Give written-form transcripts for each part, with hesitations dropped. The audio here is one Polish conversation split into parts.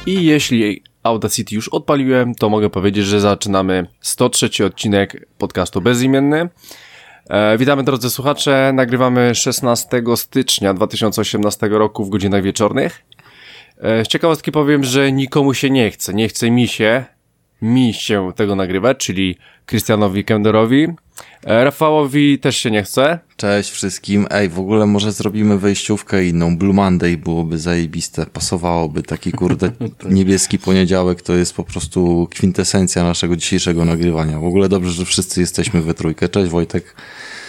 I jeśli Audacity już odpaliłem, to mogę powiedzieć, że zaczynamy 103 odcinek podcastu Bezimienny. Witamy drodzy słuchacze, nagrywamy 16 stycznia 2018 roku w godzinach wieczornych. Z ciekawostki powiem, że nikomu się nie chce mi się tego nagrywać, czyli Krystianowi Kenderowi. Rafałowi też się nie chce. Cześć wszystkim. W ogóle może zrobimy wejściówkę inną. Blue Monday byłoby zajebiste. Pasowałoby taki niebieski poniedziałek. To jest po prostu kwintesencja naszego dzisiejszego nagrywania. W ogóle dobrze, że wszyscy jesteśmy we trójkę. Cześć Wojtek.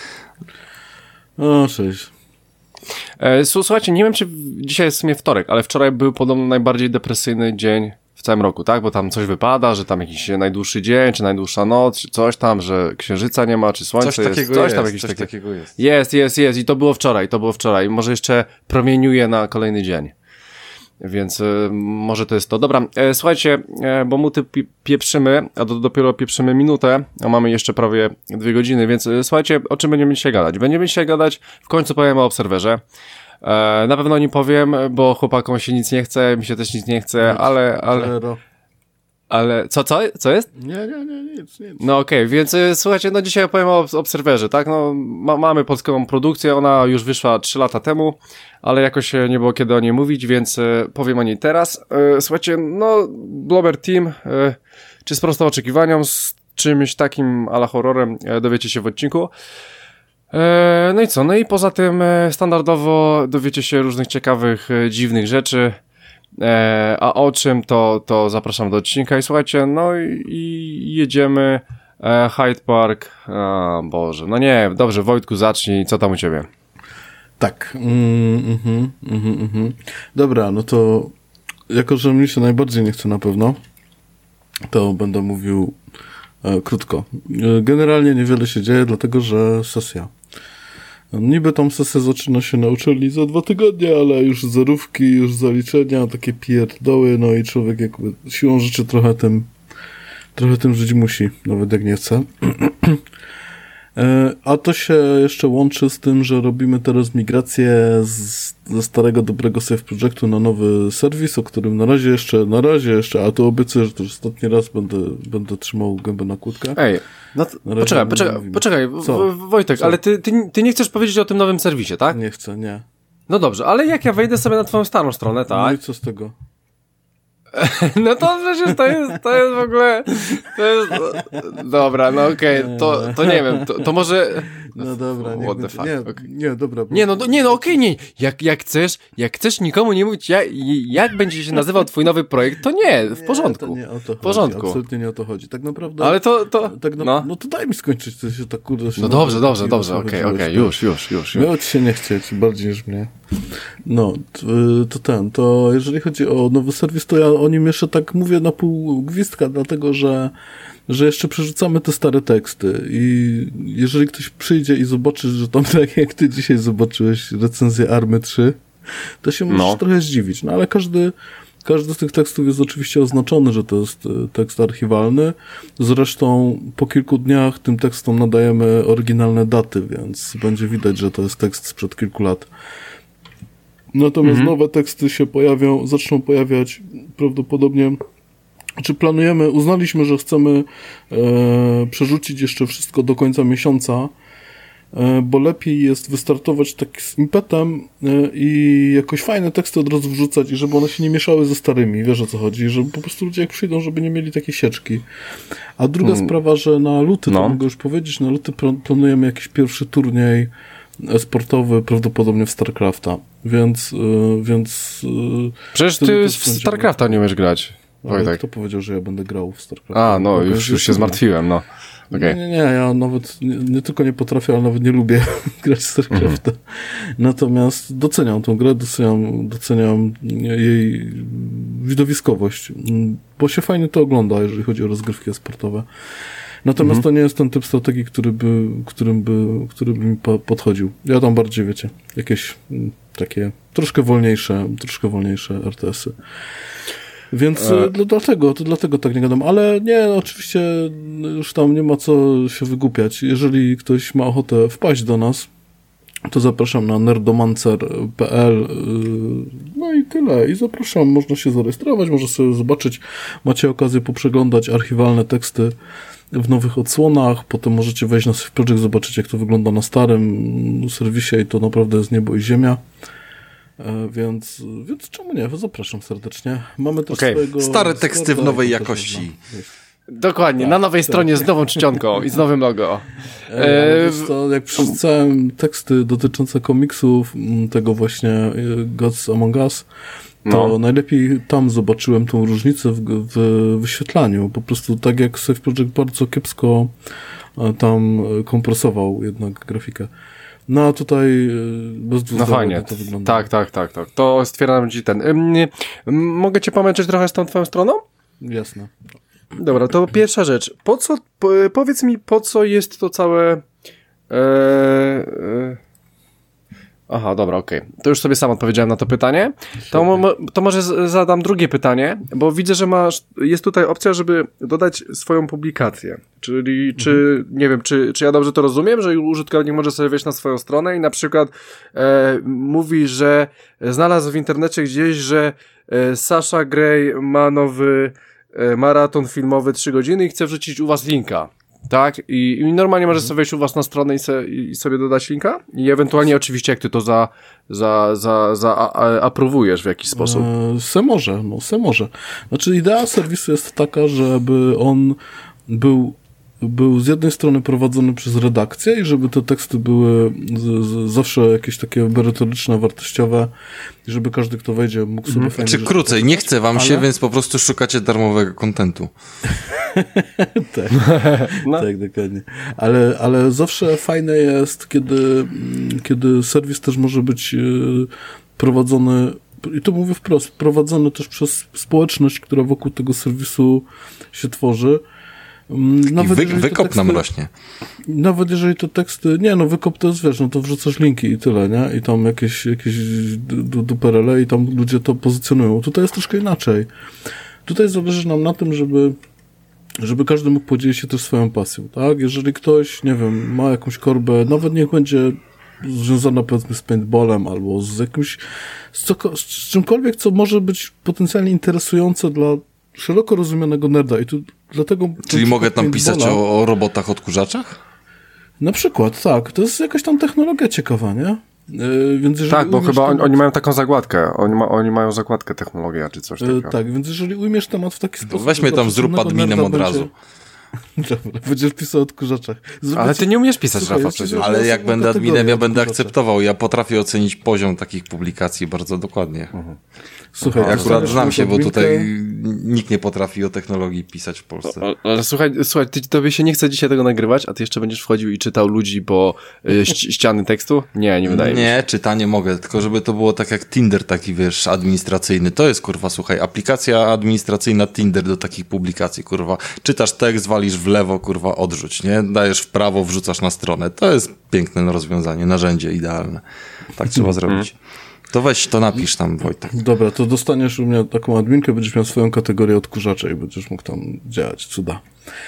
O, cześć. Słuchajcie, nie wiem czy dzisiaj jest w sumie wtorek, ale wczoraj był podobno najbardziej depresyjny dzień w całym roku, tak? Bo tam coś wypada, że tam jakiś najdłuższy dzień, czy najdłuższa noc, czy coś tam, że księżyca nie ma, czy słońce coś jest. Coś takiego jest. Jest. I to było wczoraj. Może jeszcze promieniuje na kolejny dzień. Więc może to jest to. Dobra, słuchajcie, bo muty pieprzymy, a dopiero pieprzymy minutę, a mamy jeszcze prawie 2 godziny, więc słuchajcie, o czym będziemy dzisiaj gadać? Będziemy dzisiaj gadać, w końcu powiem o Obserwerze. Na pewno nie powiem, bo chłopakom się nic nie chce, mi się też nic nie chce, ale co jest? Nie, nic. No okej, więc słuchajcie, no dzisiaj opowiem o Obserwerze, tak? No mamy polską produkcję, ona już wyszła 3 lata temu, ale jakoś nie było kiedy o niej mówić, więc powiem o niej teraz. Słuchajcie, no Blobber Team, czy sprostał oczekiwaniom, z czymś takim a la horrorem dowiecie się w odcinku. No i co? No i poza tym standardowo dowiecie się różnych ciekawych, dziwnych rzeczy. A o czym to zapraszam do odcinka i słuchajcie, no i jedziemy Hyde Park. Boże, no nie, dobrze, Wojtku, zacznij, co tam u ciebie? Tak. Dobra, no to jako, że mi się najbardziej nie chce na pewno, to będę mówił krótko. Generalnie niewiele się dzieje, dlatego że sesja. Niby tam sesja zaczyna się na uczelni za 2 tygodnie, ale już zerówki, już zaliczenia, takie pierdoły, no i człowiek jakby siłą rzeczy trochę tym żyć musi, nawet jak nie chce. A to się jeszcze łączy z tym, że robimy teraz migrację ze starego, dobrego Save Projectu na nowy serwis, o którym na razie jeszcze, a to obiecuję, że to już ostatni raz będę trzymał gębę na kłódkę. Ej, no poczekaj, Wojtek, co? Ale ty nie chcesz powiedzieć o tym nowym serwisie, tak? Nie chcę, nie. No dobrze, ale jak ja wejdę sobie na twoją starą stronę, tak? No i co z tego? No to przecież to jest w ogóle, dobra, no okej, to nie wiem, to może... No dobra, what the fuck? Nie, dobra. Jak chcesz nikomu nie mówić, jak będzie się nazywał twój nowy projekt, to nie, w porządku. To nie o to w porządku. Chodzi, absolutnie nie o to chodzi. Tak naprawdę... Ale No to daj mi skończyć, to się tak kurde... No dobrze, okej, już. Miało ci się nie chcieć, bardziej niż mnie. No, to jeżeli chodzi o nowy serwis, to ja o nim jeszcze tak mówię na pół gwizdka, dlatego że jeszcze przerzucamy te stare teksty i jeżeli ktoś przyjdzie i zobaczy, że tam tak jak ty dzisiaj zobaczyłeś recenzję Army 3, to się możesz trochę zdziwić, no ale każdy z tych tekstów jest oczywiście oznaczony, że to jest tekst archiwalny. Zresztą po kilku dniach tym tekstom nadajemy oryginalne daty, więc będzie widać, że to jest tekst sprzed kilku lat. Natomiast nowe teksty się zaczną pojawiać prawdopodobnie, uznaliśmy, że chcemy przerzucić jeszcze wszystko do końca miesiąca, bo lepiej jest wystartować tak z impetem i jakoś fajne teksty od razu wrzucać i żeby one się nie mieszały ze starymi, wiesz o co chodzi, żeby po prostu ludzie jak przyjdą, żeby nie mieli takiej sieczki. A druga sprawa, że na luty, to mogę już powiedzieć, na luty planujemy jakiś pierwszy turniej sportowy, prawdopodobnie w StarCrafta, więc przecież ty w StarCrafta nie umiesz grać, Wojtek. Kto powiedział, że ja będę grał w StarCrafta? No już się zmartwiłem, no. Okay. Nie, ja nawet nie tylko nie potrafię, ale nawet nie lubię grać w StarCrafta. Natomiast doceniam tą grę, doceniam jej widowiskowość, bo się fajnie to ogląda, jeżeli chodzi o rozgrywki sportowe. Natomiast to nie jest ten typ strategii, który by mi podchodził. Ja tam bardziej, wiecie, jakieś takie troszkę wolniejsze RTS-y. Więc dlatego tak nie gadam. Ale nie, oczywiście już tam nie ma co się wygłupiać. Jeżeli ktoś ma ochotę wpaść do nas, to zapraszam na nerdomancer.pl. No i tyle. I zapraszam, można się zarejestrować, można sobie zobaczyć, macie okazję poprzeglądać archiwalne teksty w nowych odsłonach, potem możecie wejść na Safe Project, zobaczyć jak to wygląda na starym serwisie i to naprawdę jest niebo i ziemia. Więc czemu nie? Zapraszam serdecznie. Mamy też swojego... Stare teksty w nowej jakości. Dokładnie, tak, na nowej stronie z nową czcionką i z nowym logo. To jak przeczytałem teksty dotyczące komiksów, tego właśnie Gods Among Us, to najlepiej tam zobaczyłem tą różnicę w wyświetlaniu. Po prostu tak jak Safe Project bardzo kiepsko tam kompresował jednak grafikę. No a tutaj bez dwóch fajnie. To wygląda. Tak. To stwierdzam ci mogę cię pomęczyć trochę z tą twoją stroną? Jasne. Dobra, to pierwsza rzecz. Powiedz mi, po co jest to całe... Aha, dobra, okej. To już sobie sam odpowiedziałem na to pytanie. To może zadam drugie pytanie, bo widzę, że jest tutaj opcja, żeby dodać swoją publikację. Czyli, nie wiem, czy ja dobrze to rozumiem, że użytkownik może sobie wejść na swoją stronę i na przykład mówi, że znalazł w internecie gdzieś, że Sasha Grey ma nowy maraton filmowy 3 godziny i chce wrzucić u was linka. Tak? I normalnie możesz sobie wejść u was na stronę i sobie dodać linka? I ewentualnie oczywiście jak ty to aprobujesz w jakiś sposób. Se może. Znaczy idea serwisu jest taka, żeby on był z jednej strony prowadzony przez redakcję i żeby te teksty były zawsze jakieś takie merytoryczne, wartościowe i żeby każdy, kto wejdzie, mógł sobie fajnie... Czy krócej, nie chce wam się, więc po prostu szukacie darmowego kontentu. Tak, tak, dokładnie. Ale zawsze fajne jest, kiedy serwis też może być prowadzony, i to mówię wprost, prowadzony też przez społeczność, która wokół tego serwisu się tworzy. Nawet wykop nam rośnie. Nawet jeżeli te teksty... wykop to jest, wiesz, to wrzucasz linki i tyle, nie? I tam jakieś duperele i tam ludzie to pozycjonują. Tutaj jest troszkę inaczej. Tutaj zależy nam na tym, żeby każdy mógł podzielić się też swoją pasją, tak? Jeżeli ktoś, nie wiem, ma jakąś korbę, nawet niech będzie związana powiedzmy z paintballem albo z jakimś... z czymkolwiek, co może być potencjalnie interesujące dla szeroko rozumianego nerda i tu dlatego... Czyli mogę tam pisać o robotach odkurzaczach? Na przykład, tak. To jest jakaś tam technologia ciekawa, nie? Więc tak, bo chyba oni mają taką zakładkę. Oni mają zakładkę technologia, czy coś takiego. Tak, więc jeżeli ujmiesz temat w taki sposób... Weźmy tam zrób adminem od razu. Dobra, będziesz pisał o odkurzaczach. Ale ty nie umiesz pisać, Rafa, przecież. Ale jak będę adminem, ja będę akceptował. Ja potrafię ocenić poziom takich publikacji bardzo dokładnie. Słuchaj, ja akurat znam się, bo tutaj nikt nie potrafi o technologii pisać w Polsce. Ale słuchaj, tobie się nie chce dzisiaj tego nagrywać, a ty jeszcze będziesz wchodził i czytał ludzi po ściany tekstu? Nie wydaje mi się. Nie, czytanie mogę, tylko żeby to było tak jak Tinder, taki wiesz, administracyjny. To jest, kurwa, słuchaj, aplikacja administracyjna Tinder do takich publikacji, kurwa. Czytasz tekst, walisz w lewo, kurwa, odrzuć, nie? Dajesz w prawo, wrzucasz na stronę. To jest piękne rozwiązanie, narzędzie idealne. Tak trzeba zrobić. To weź, to napisz tam, Wojtek. Dobra, to dostaniesz u mnie taką adminkę, będziesz miał swoją kategorię odkurzacza i będziesz mógł tam działać. Cuda.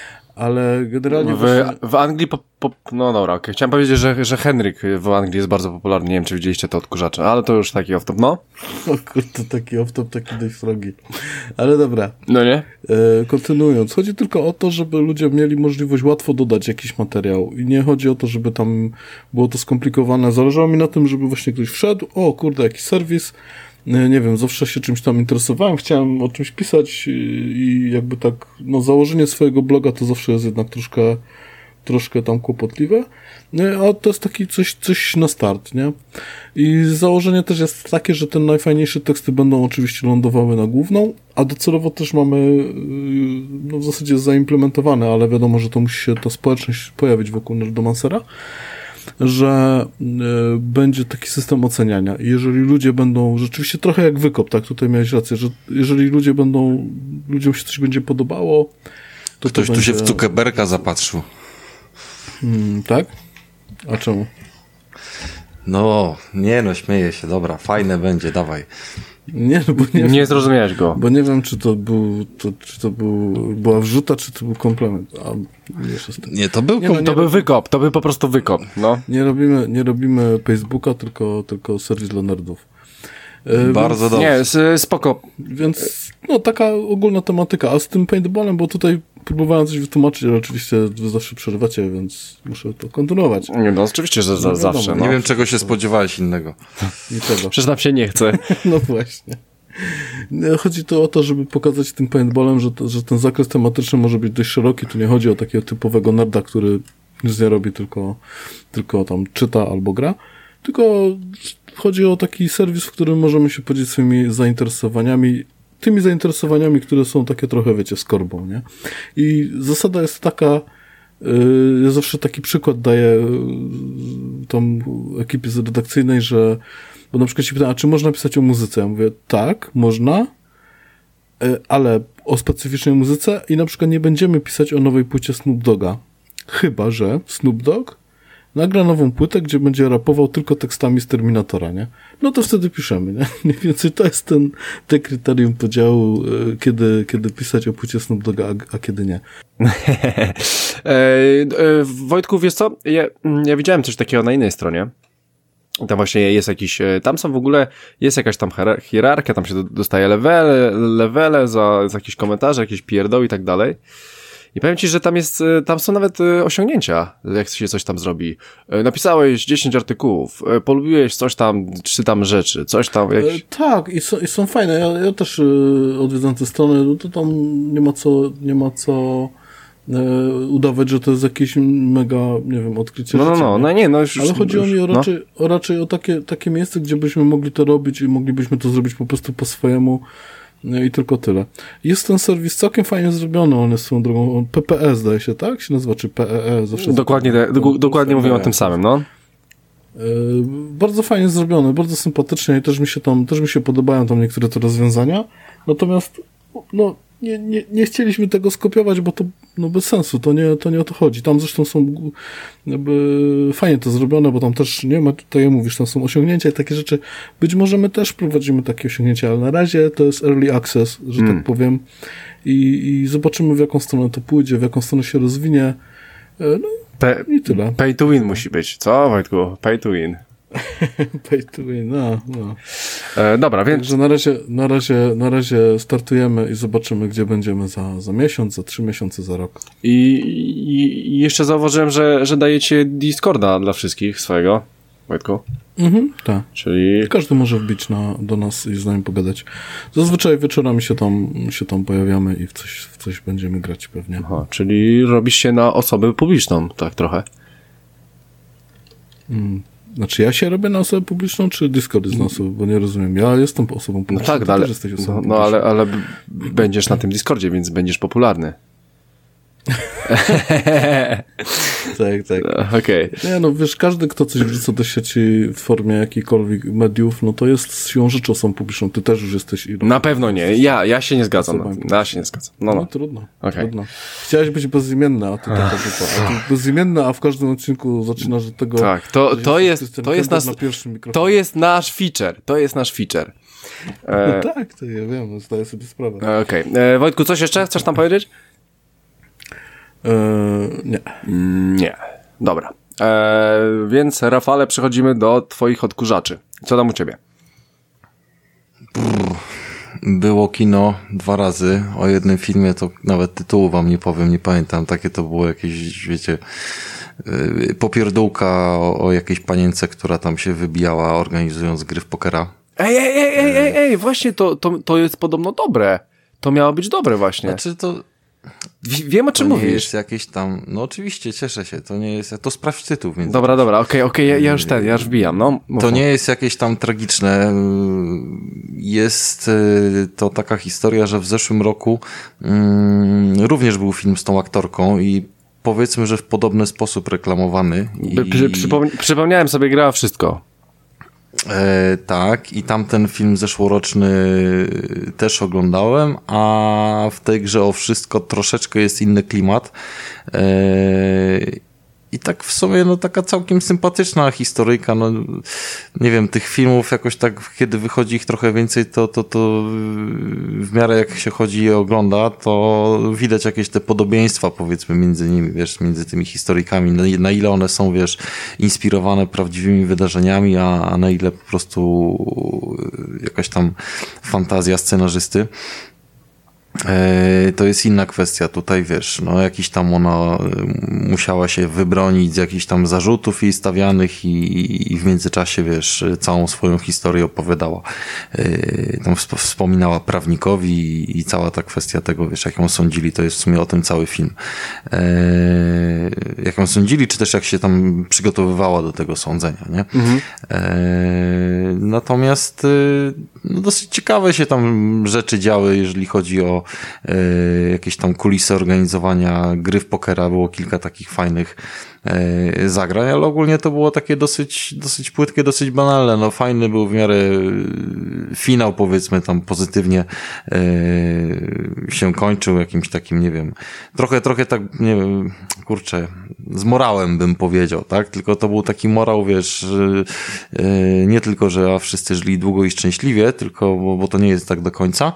Ale generalnie... W Anglii... No dobra, okej. Chciałem powiedzieć, że Henryk w Anglii jest bardzo popularny. Nie wiem, czy widzieliście te odkurzacze, ale to już taki off-top, no. O kurde, taki off-top, taki dość wrogi. Ale dobra. No nie? Kontynuując. Chodzi tylko o to, żeby ludzie mieli możliwość łatwo dodać jakiś materiał. I nie chodzi o to, żeby tam było to skomplikowane. Zależało mi na tym, żeby właśnie ktoś wszedł. O kurde, jakiś serwis. Nie wiem, zawsze się czymś tam interesowałem, chciałem o czymś pisać i jakby tak, założenie swojego bloga to zawsze jest jednak troszkę tam kłopotliwe, a to jest taki coś na start, nie? I założenie też jest takie, że te najfajniejsze teksty będą oczywiście lądowały na główną, a docelowo też mamy w zasadzie zaimplementowane, ale wiadomo, że to musi się ta społeczność pojawić wokół Nerdomancera, że będzie taki system oceniania. I jeżeli ludzie będą, rzeczywiście trochę jak wykop, tak, tutaj miałeś rację, że jeżeli ludziom się coś będzie podobało, to ktoś to tu będzie... się w Zuckerberga zapatrzył. Tak? A czemu? Śmieję się, dobra, fajne będzie, dawaj. Nie, bo Nie zrozumiałeś go. Bo nie wiem, czy to była wrzuta, czy to był komplement. Nie, to był To był wykop, to był po prostu wykop, no. Nie robimy Facebooka, tylko serwis dla nerdów. Bardzo dobrze. Nie, spoko. Więc, no, taka ogólna tematyka. A z tym paintballem, bo tutaj próbowałem coś wytłumaczyć, ale oczywiście wy zawsze przerywacie, więc muszę to kontynuować. Nie, no oczywiście, że zawsze. No. Nie wiem, czego się spodziewałeś innego. Nie trzeba. Przecież nam się nie chce. No właśnie. Chodzi tu o to, żeby pokazać tym paintballem, że ten zakres tematyczny może być dość szeroki. Tu nie chodzi o takiego typowego nerda, który nic nie robi, tylko tam czyta albo gra. Tylko chodzi o taki serwis, w którym możemy się podzielić swoimi zainteresowaniami, tymi zainteresowaniami, które są takie trochę, wiecie, skorbą, nie? I zasada jest taka, ja zawsze taki przykład daję tam ekipie redakcyjnej, że bo na przykład się pytam, a czy można pisać o muzyce? Ja mówię, tak, można, ale o specyficznej muzyce i na przykład nie będziemy pisać o nowej płycie Snoop Dogga. Chyba że Snoop Dogg nagra nową płytę, gdzie będzie rapował tylko tekstami z Terminatora, nie? No to wtedy piszemy, nie? Mniej więcej to jest te kryterium podziału, kiedy pisać o płycie Snoop Dogga, a kiedy nie. Wojtku, wiesz co? Ja widziałem coś takiego na innej stronie. Tam właśnie jest jakiś, tam są w ogóle, jest jakaś tam hierarchia, tam się dostaje levele za jakieś komentarze, jakieś pierdoły i tak dalej. I powiem ci, że tam są nawet osiągnięcia, jak się coś tam zrobi. Napisałeś 10 artykułów, polubiłeś coś tam, czy tam rzeczy, coś tam. Tak, i są fajne. Ja też odwiedzam te strony, no to tam nie ma co udawać, że to jest jakieś mega, nie wiem, odkrycie życia. Już, ale chodzi o mnie raczej o takie miejsce, gdzie byśmy mogli to robić i moglibyśmy to zrobić po prostu po swojemu i tylko tyle. Jest ten serwis całkiem fajnie zrobiony, on jest swoją drogą, PPE zdaje się, tak? Się nazywa, czy PEE? Dokładnie mówimy o tym samym, no. Bardzo fajnie zrobione, bardzo sympatycznie i też mi się podobają tam niektóre te rozwiązania, natomiast no nie chcieliśmy tego skopiować, bo to bez sensu, to nie o to chodzi. Tam zresztą są jakby fajnie to zrobione, bo tam też nie ma, tutaj mówisz, tam są osiągnięcia i takie rzeczy. Być może my też prowadzimy takie osiągnięcia, ale na razie to jest early access, że tak powiem i zobaczymy, w jaką stronę to pójdzie, w jaką stronę się rozwinie. I tyle. Pay to win musi być, co Wojtku? Pay to win. Pay to win, no. Dobra, więc... Także na razie startujemy i zobaczymy, gdzie będziemy za miesiąc, za 3 miesiące, za rok. I jeszcze zauważyłem, że dajecie Discorda dla wszystkich swojego, Wojtku. Tak. Czyli... Każdy może wbić do nas i z nami pogadać. Zazwyczaj wieczorami się tam pojawiamy i w coś będziemy grać pewnie. Aha, czyli robisz się na osobę publiczną, tak trochę. Znaczy ja się robię na osobę publiczną, czy Discord jest na osobę? Bo nie rozumiem. Ja jestem osobą publiczną. No tak, ale będziesz na tym Discordzie, więc będziesz popularny. Tak. Okej. Nie, no wiesz, każdy, kto coś wrzuca do sieci w formie jakichkolwiek mediów, no to jest siłą rzeczy osobą publiczną. Ty też już jesteś... Na pewno nie. Ja się nie zgadzam. Ja się nie zgadzam. No. Trudno. Okay. Trudno. Chciałeś być bezimienny, a ty taka dupa. A ty bezimienny, a w każdym odcinku zaczynasz od tego... Tak, to jest nasz feature. To jest nasz feature. No tak, to ja wiem, zdaję sobie sprawę. Okej. Wojtku, coś jeszcze chcesz tam powiedzieć? Nie. Nie. Dobra. Więc Rafale, przechodzimy do twoich odkurzaczy. Co tam u ciebie? Było kino 2 razy. O jednym filmie to nawet tytułu wam nie powiem, nie pamiętam. Takie to było jakieś, wiecie, popierdółka o jakiejś panience, która tam się wybijała organizując gry w pokera. Ej, właśnie to jest podobno dobre. To miało być dobre właśnie. Znaczy to... Wiem, o czym mówisz. To nie jest jakieś tam... No oczywiście, cieszę się. To nie jest... To sprawdź tytuł. Więc... Dobra, okej, ja już wbijam. No, to nie jest jakieś tam tragiczne. Jest to taka historia, że w zeszłym roku również był film z tą aktorką i powiedzmy, że w podobny sposób reklamowany. Przypomniałem sobie, grała wszystko. Tak, i tamten film zeszłoroczny też oglądałem, a w tej grze o wszystko troszeczkę jest inny klimat. I I tak w sumie, no taka całkiem sympatyczna historyjka, no nie wiem, tych filmów jakoś tak, kiedy wychodzi ich trochę więcej, to w miarę jak się chodzi i ogląda, to widać jakieś te podobieństwa, powiedzmy, między nimi, wiesz, między tymi historyjkami, na ile one są, wiesz, inspirowane prawdziwymi wydarzeniami, a na ile po prostu jakaś tam fantazja scenarzysty. To jest inna kwestia. Tutaj wiesz, no jakiś tam ona musiała się wybronić z jakichś tam zarzutów jej stawianych i w międzyczasie, wiesz, całą swoją historię opowiadała. Tam wspominała prawnikowi i cała ta kwestia tego, wiesz, jak ją sądzili, to jest w sumie o tym cały film. Jak ją sądzili, czy też jak się tam przygotowywała do tego sądzenia, nie? Mhm. Natomiast no dosyć ciekawe się tam rzeczy działy, jeżeli chodzi o jakieś tam kulisy organizowania gry w pokera. Było kilka takich fajnych zagrań, ale ogólnie to było takie dosyć płytkie, dosyć banalne. No fajny był w miarę finał, powiedzmy, tam pozytywnie się kończył jakimś takim, nie wiem, trochę tak, nie wiem, kurczę, z morałem bym powiedział, tak? Tylko to był taki morał, wiesz, nie tylko, że wszyscy żyli długo i szczęśliwie, tylko, bo to nie jest tak do końca,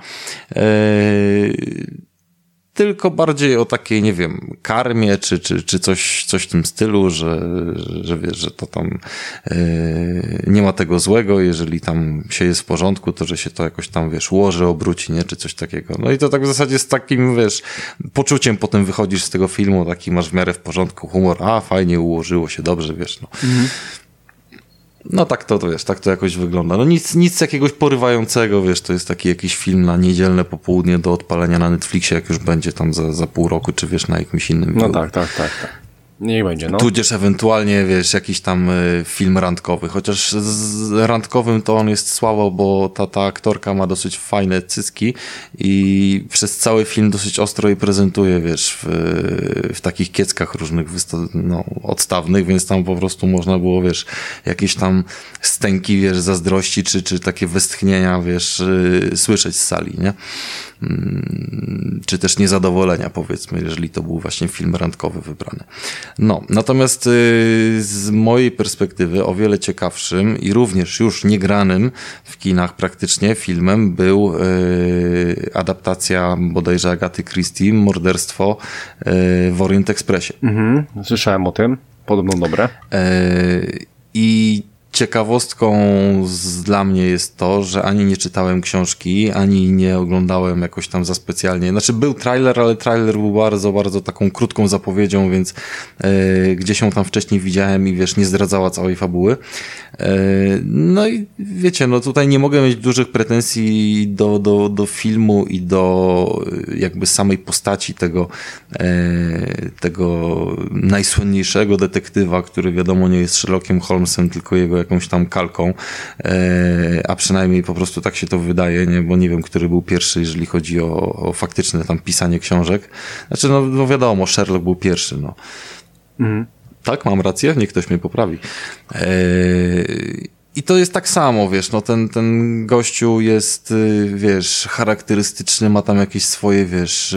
tylko bardziej o takiej, nie wiem, karmie, czy coś w tym stylu, że wiesz, że to tam nie ma tego złego, jeżeli tam się jest w porządku, to że się to jakoś tam, wiesz, ułoży, obróci, nie, czy coś takiego. No i to tak w zasadzie z takim, wiesz, poczuciem potem wychodzisz z tego filmu, taki masz w miarę w porządku humor, fajnie ułożyło się, dobrze, wiesz, no. Mhm. No tak to wiesz, tak to jakoś wygląda. No nic jakiegoś porywającego, wiesz, to jest taki jakiś film na niedzielne popołudnie do odpalenia na Netflixie, jak już będzie tam za pół roku, czy wiesz, na jakimś innym. No tak. Niech będzie, no. Tudzież ewentualnie, wiesz, jakiś tam film randkowy, chociaż z randkowym to on jest słabo, bo ta aktorka ma dosyć fajne cycki i przez cały film dosyć ostro je prezentuje, wiesz, w takich kieckach różnych odstawnych, więc tam po prostu można było, wiesz, jakieś tam stęki, wiesz, zazdrości, czy takie westchnienia, wiesz, słyszeć z sali, nie? Czy też niezadowolenia, powiedzmy, jeżeli to był właśnie film randkowy wybrany. No, natomiast z mojej perspektywy o wiele ciekawszym i również już niegranym w kinach praktycznie filmem był adaptacja bodajże Agaty Christie, Morderstwo w Orient Expressie. Mhm, słyszałem o tym, podobno dobre. I ciekawostką dla mnie jest to, że ani nie czytałem książki, ani nie oglądałem jakoś tam za specjalnie. Znaczy był trailer, ale trailer był bardzo, bardzo taką krótką zapowiedzią, więc gdzieś ją tam wcześniej widziałem i wiesz, nie zdradzała całej fabuły. No i wiecie, no tutaj nie mogę mieć dużych pretensji do filmu i do jakby samej postaci tego najsłynniejszego detektywa, który wiadomo nie jest Sherlockiem Holmesem, tylko jego jakąś tam kalką, a przynajmniej po prostu tak się to wydaje, nie? Bo nie wiem, który był pierwszy, jeżeli chodzi o faktyczne tam pisanie książek. Znaczy, no wiadomo, Sherlock był pierwszy, no. Mhm. Tak, mam rację? Niech ktoś mnie poprawi. I to jest tak samo, wiesz, no ten gościu jest, wiesz, charakterystyczny, ma tam jakieś swoje, wiesz,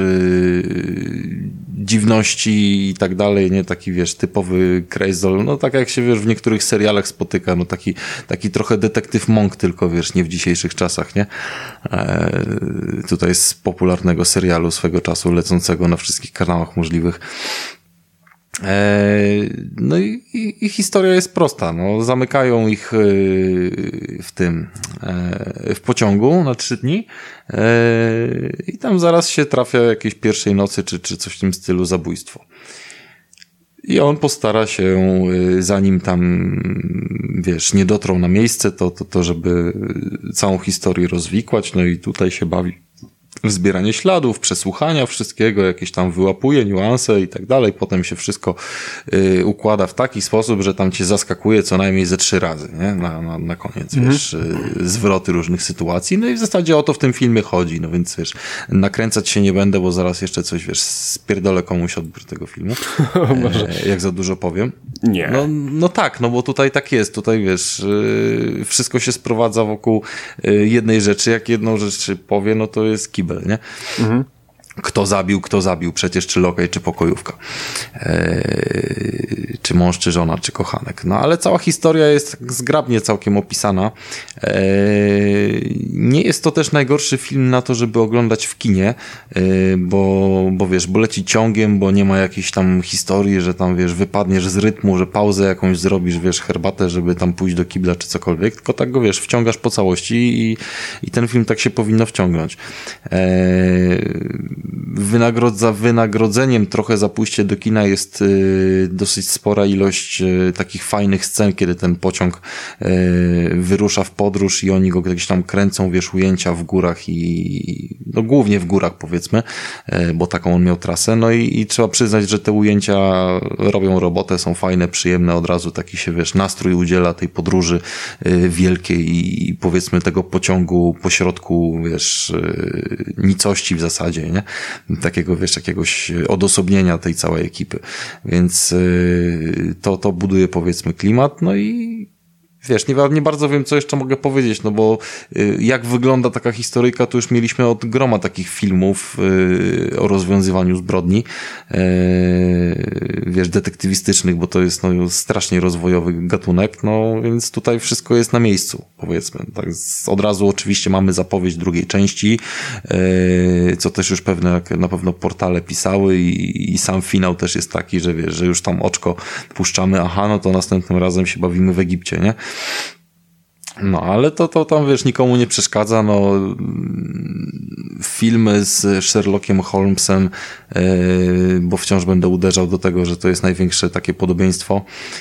dziwności i tak dalej, nie? Taki, wiesz, typowy crazy, no tak jak się, wiesz, w niektórych serialach spotyka, no taki trochę detektyw Monk, tylko, wiesz, nie w dzisiejszych czasach, nie? Tutaj z popularnego serialu swego czasu, lecącego na wszystkich kanałach możliwych. No i historia jest prosta, no zamykają ich w pociągu na 3 dni i tam zaraz się trafia jakiejś pierwszej nocy czy coś w tym stylu zabójstwo. I on postara się, zanim tam, wiesz, nie dotrą na miejsce, to żeby całą historię rozwikłać, no i tutaj się bawi w zbieranie śladów, przesłuchania wszystkiego, jakieś tam wyłapuje niuanse i tak dalej. Potem się wszystko układa w taki sposób, że tam cię zaskakuje co najmniej ze 3 razy, nie? Na koniec, wiesz, zwroty różnych sytuacji. No i w zasadzie o to w tym filmie chodzi. No więc, wiesz, nakręcać się nie będę, bo zaraz jeszcze coś, wiesz, spierdolę komuś odbiór tego filmu. Jak za dużo powiem. Nie. No tak, no bo tutaj tak jest. Tutaj, wiesz, wszystko się sprowadza wokół jednej rzeczy. Jak jedną rzecz powie, no to jest kibel, nie? Mhm. kto zabił, przecież czy lokaj, czy pokojówka, czy mąż, czy żona, czy kochanek. No ale cała historia jest tak zgrabnie całkiem opisana. Nie jest to też najgorszy film na to, żeby oglądać w kinie, bo wiesz, bo leci ciągiem, bo nie ma jakiejś tam historii, że tam wiesz, wypadniesz z rytmu, że pauzę jakąś zrobisz, wiesz, herbatę, żeby tam pójść do kibla, czy cokolwiek, tylko tak go wiesz, wciągasz po całości i ten film tak się powinno wciągnąć. Za wynagrodzeniem trochę za pójście do kina jest dosyć spora ilość takich fajnych scen, kiedy ten pociąg wyrusza w podróż i oni go gdzieś tam kręcą, wiesz, ujęcia w górach i no głównie w górach powiedzmy, bo taką on miał trasę, no i trzeba przyznać, że te ujęcia robią robotę, są fajne, przyjemne, od razu taki się, wiesz, nastrój udziela tej podróży wielkiej i powiedzmy tego pociągu po środku, wiesz, nicości w zasadzie, nie? Takiego, wiesz, jakiegoś odosobnienia tej całej ekipy. Więc to buduje, powiedzmy, klimat. No i wiesz, nie bardzo wiem, co jeszcze mogę powiedzieć, no bo jak wygląda taka historyjka, to już mieliśmy od groma takich filmów o rozwiązywaniu zbrodni, wiesz, detektywistycznych, bo to jest no, strasznie rozwojowy gatunek, no więc tutaj wszystko jest na miejscu, powiedzmy. Tak, od razu oczywiście mamy zapowiedź drugiej części, co też już na pewno portale pisały i sam finał też jest taki, że wiesz, że już tam oczko puszczamy, aha, no to następnym razem się bawimy w Egipcie, nie? No, ale to tam, wiesz, nikomu nie przeszkadza, no filmy z Sherlockiem Holmesem, bo wciąż będę uderzał do tego, że to jest największe takie podobieństwo,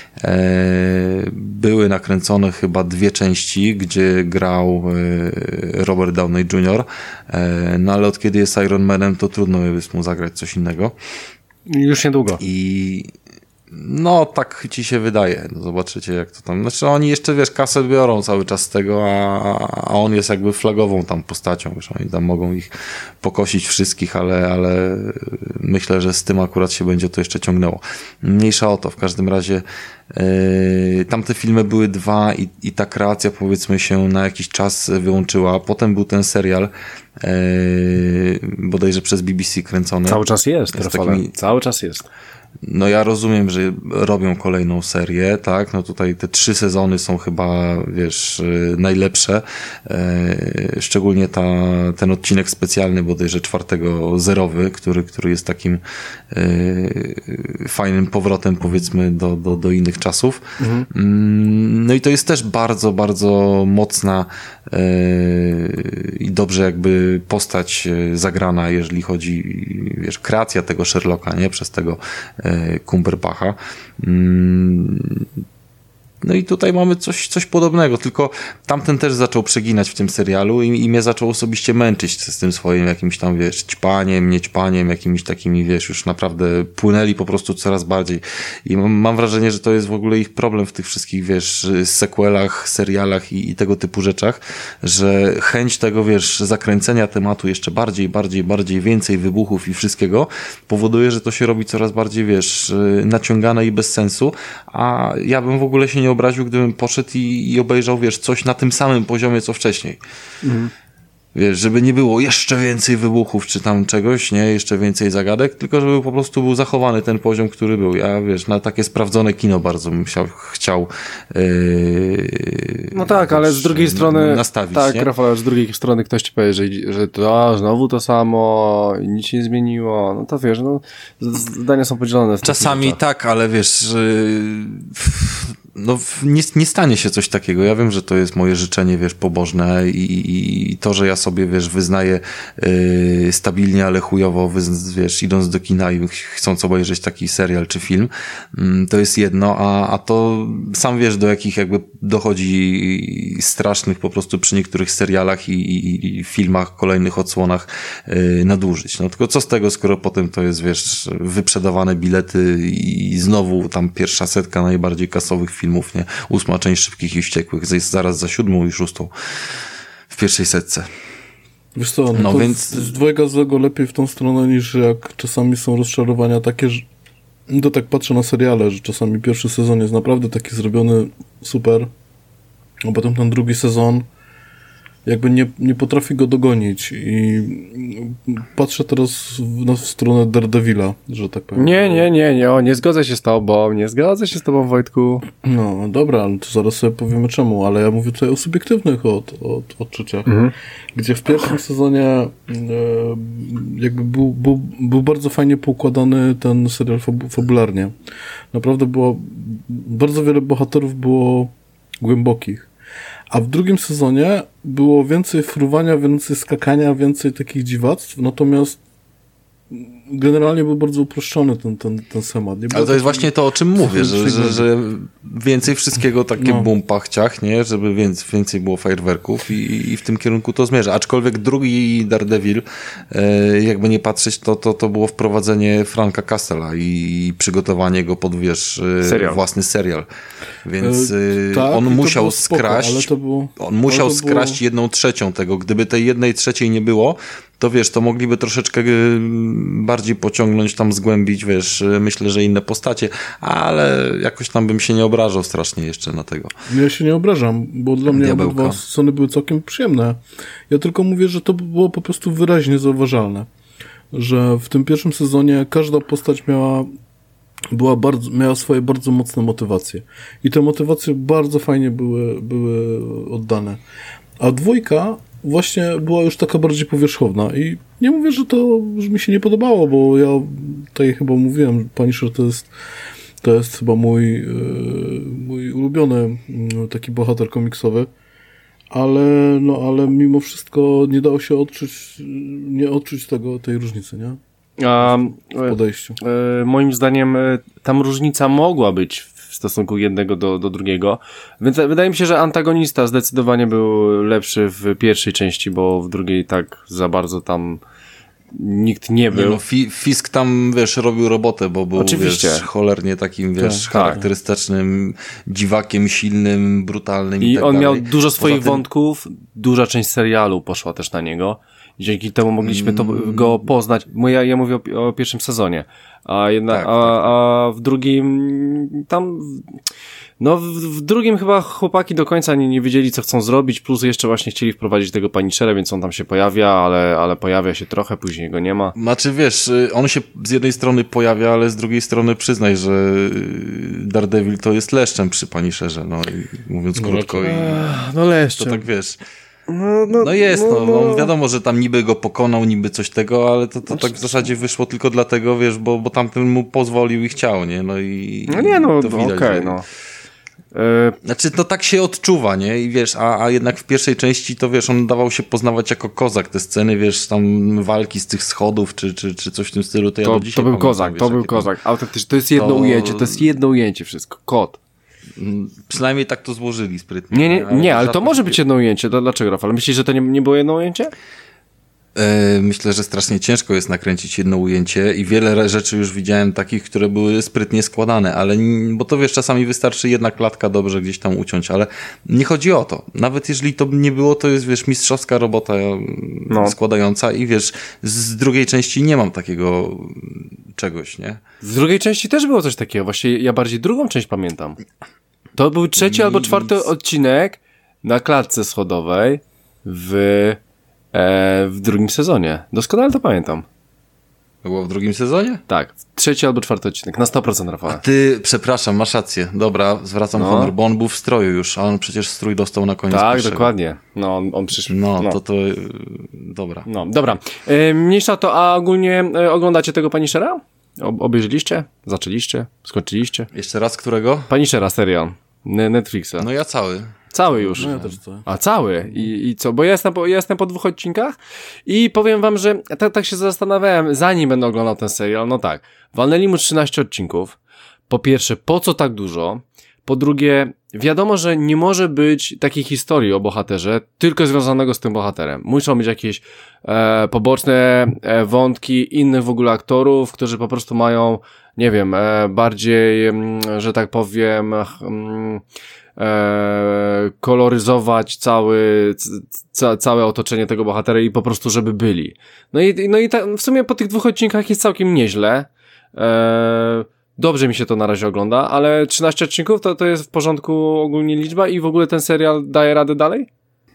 były nakręcone chyba 2 części, gdzie grał Robert Downey Jr., no ale od kiedy jest Iron Manem, to trudno jest mu zagrać coś innego. Już niedługo. No, tak ci się wydaje. No, zobaczycie, jak to tam... Znaczy, oni jeszcze, wiesz, kasę biorą cały czas z tego, a on jest jakby flagową tam postacią, wiesz, oni tam mogą ich pokosić wszystkich, ale myślę, że z tym akurat się będzie to jeszcze ciągnęło. Mniejsza o to, w każdym razie tamte filmy były 2 i ta kreacja, powiedzmy, się na jakiś czas wyłączyła. Potem był ten serial, bodajże przez BBC kręcony. Cały czas jest, cały czas jest. No ja rozumiem, że robią kolejną serię, tak, no tutaj te 3 sezony są chyba, wiesz, najlepsze, szczególnie ten odcinek specjalny, bodajże 4.0, który jest takim fajnym powrotem, powiedzmy, do innych czasów. Mhm. No i to jest też bardzo, bardzo mocna i dobrze jakby postać zagrana, jeżeli chodzi, wiesz, kreacja tego Sherlocka, nie, przez tego Cumberbatcha. No i tutaj mamy coś podobnego, tylko tamten też zaczął przeginać w tym serialu i mnie zaczął osobiście męczyć z tym swoim jakimś tam, wiesz, ćpaniem, niećpaniem, jakimiś takimi, wiesz, już naprawdę płynęli po prostu coraz bardziej i mam wrażenie, że to jest w ogóle ich problem w tych wszystkich, wiesz, sequelach, serialach i tego typu rzeczach, że chęć tego, wiesz, zakręcenia tematu jeszcze bardziej, więcej wybuchów i wszystkiego powoduje, że to się robi coraz bardziej, wiesz, naciągane i bez sensu, a ja bym w ogóle się nie obraził, gdybym poszedł i obejrzał, wiesz, coś na tym samym poziomie, co wcześniej. Mhm. Wiesz, żeby nie było jeszcze więcej wybuchów, czy tam czegoś, nie, jeszcze więcej zagadek, tylko żeby po prostu był zachowany ten poziom, który był. Ja, wiesz, na takie sprawdzone kino bardzo bym chciał no tak, ale z drugiej strony nastawić, tak, nie? Rafał, z drugiej strony ktoś ci powie, że to znowu to samo i nic się nie zmieniło, no to wiesz, no zdania są podzielone. Czasami tak, ale wiesz, no nie stanie się coś takiego. Ja wiem, że to jest moje życzenie, wiesz, pobożne i to, że ja sobie, wiesz, wyznaję stabilnie, ale chujowo, wiesz, idąc do kina i chcąc obejrzeć taki serial czy film, to jest jedno, a to sam wiesz, do jakich jakby dochodzi strasznych po prostu przy niektórych serialach i filmach, kolejnych odsłonach nadużyć. No tylko co z tego, skoro potem to jest, wiesz, wyprzedawane bilety i znowu tam pierwsza setka najbardziej kasowych filmów, nie? 8. część Szybkich i Wściekłych jest zaraz za 7. i 6. w pierwszej setce. Wiesz co, no to więc z dwojga złego lepiej w tą stronę, niż jak czasami są rozczarowania takie, że to tak patrzę na seriale, że czasami pierwszy sezon jest naprawdę taki zrobiony super, a potem ten drugi sezon jakby nie potrafi go dogonić i patrzę teraz w stronę Daredevila, że tak powiem. Nie zgodzę się z tobą, Wojtku. No, dobra, ale to zaraz sobie powiemy czemu, ale ja mówię tutaj o subiektywnych odczuciach, gdzie w pierwszym sezonie jakby był bardzo fajnie poukładany ten serial fabularnie. Naprawdę bardzo wiele bohaterów było głębokich. A w drugim sezonie było więcej fruwania, więcej skakania, więcej takich dziwactw, natomiast generalnie był bardzo uproszczony ten schemat. Ale to jest właśnie to, o czym mówię, że więcej wszystkiego takie bum-pachciach, nie? Żeby więcej było fajerwerków i w tym kierunku to zmierza. Aczkolwiek drugi Daredevil, jakby nie patrzeć, to było wprowadzenie Franka Castella i przygotowanie go pod, własny serial. Więc tak, on musiał spoko, skraść, on musiał skraść 1/3 tego. Gdyby tej 1/3 nie było, to to mogliby troszeczkę bardziej pociągnąć, tam zgłębić, myślę, że inne postacie, ale jakoś tam bym się nie obrażał strasznie jeszcze na tego. Ja się nie obrażam, bo dla mnie obydwa sceny były całkiem przyjemne. Ja tylko mówię, że to było po prostu wyraźnie zauważalne, że w tym pierwszym sezonie każda postać miała swoje bardzo mocne motywacje. I te motywacje bardzo fajnie były oddane. A dwójka właśnie była już taka bardziej powierzchowna i nie mówię, że mi się nie podobało, bo ja tutaj chyba mówiłem, Punisher to jest chyba mój ulubiony taki bohater komiksowy, ale mimo wszystko nie dało się odczuć tej różnicy, nie? W podejściu. Moim zdaniem tam różnica mogła być w stosunku jednego do drugiego, więc wydaje mi się, że antagonista zdecydowanie był lepszy w pierwszej części, bo w drugiej tak za bardzo tam nikt nie był. Fisk tam, robił robotę, bo był, cholernie takim, charakterystycznym dziwakiem, silnym, brutalnym i tak on dalej. miał dużo swoich wątków, duża część serialu poszła też na niego. Dzięki temu mogliśmy go poznać. Ja mówię o pierwszym sezonie. A w drugim tam... No w drugim chyba chłopaki do końca nie wiedzieli, co chcą zrobić, plus jeszcze właśnie chcieli wprowadzić tego Punishera, więc on tam się pojawia, ale pojawia się trochę, później go nie ma. Znaczy on się z jednej strony pojawia, ale z drugiej strony przyznaj, że Daredevil to jest leszczem przy Punisherze, mówiąc krótko. Leszczem. To tak wiadomo, że tam niby go pokonał, niby coś tego, ale to tak w zasadzie wyszło tylko dlatego, bo tamten mu pozwolił i chciał, nie? To widać, Znaczy, tak się odczuwa, nie? I a jednak w pierwszej części to on dawał się poznawać jako kozak. Te sceny, tam walki z tych schodów, czy coś w tym stylu, to ja do dzisiaj pamiętam. To był kozak. Autentycznie, to jest jedno ujęcie wszystko. Kot. Przynajmniej tak to złożyli sprytnie. Nie, ale to może być jedno ujęcie. Dlaczego, Rafał? Myślisz, że to nie było jedno ujęcie? Myślę, że strasznie ciężko jest nakręcić jedno ujęcie i wiele rzeczy już widziałem takich, które były sprytnie składane, ale bo to czasami wystarczy jedna klatka dobrze gdzieś tam uciąć, ale nie chodzi o to. Nawet jeżeli to nie było, to jest mistrzowska robota składająca i z drugiej części nie mam takiego czegoś, nie? W drugiej części też było coś takiego. Właśnie ja bardziej drugą część pamiętam. To był 3. albo 4. odcinek na klatce schodowej w drugim sezonie. Doskonale to pamiętam. To było w drugim sezonie? Tak, 3. albo 4. odcinek, na 100%, Rafał. A ty, przepraszam, masz rację. Dobra, zwracam honor, bo on był w stroju już, a on przecież strój dostał na koniec. Tak, pierwszego. Dokładnie. On przyszedł. To dobra. Dobra. Mniejsza to, a ogólnie oglądacie tego Punishera? Obejrzeliście? Zaczęliście? Skończyliście? Jeszcze raz, którego? Punishera, serial. Netflixa. No ja cały. Cały już. No ja też cały. A cały? I co? Bo ja jestem po 2 odcinkach i powiem wam, że tak się zastanawiałem, zanim będę oglądał ten serial, walnęli mu 13 odcinków. Po pierwsze, po co tak dużo? Po drugie, wiadomo, że nie może być takiej historii o bohaterze tylko związanego z tym bohaterem. Muszą być jakieś poboczne wątki innych w ogóle aktorów, którzy po prostu mają, nie wiem, bardziej, że tak powiem, koloryzować całe otoczenie tego bohatera i po prostu, żeby byli. No i w sumie po tych 2 odcinkach jest całkiem nieźle. Dobrze mi się to na razie ogląda, ale 13 odcinków to jest w porządku ogólnie liczba i w ogóle ten serial daje radę dalej?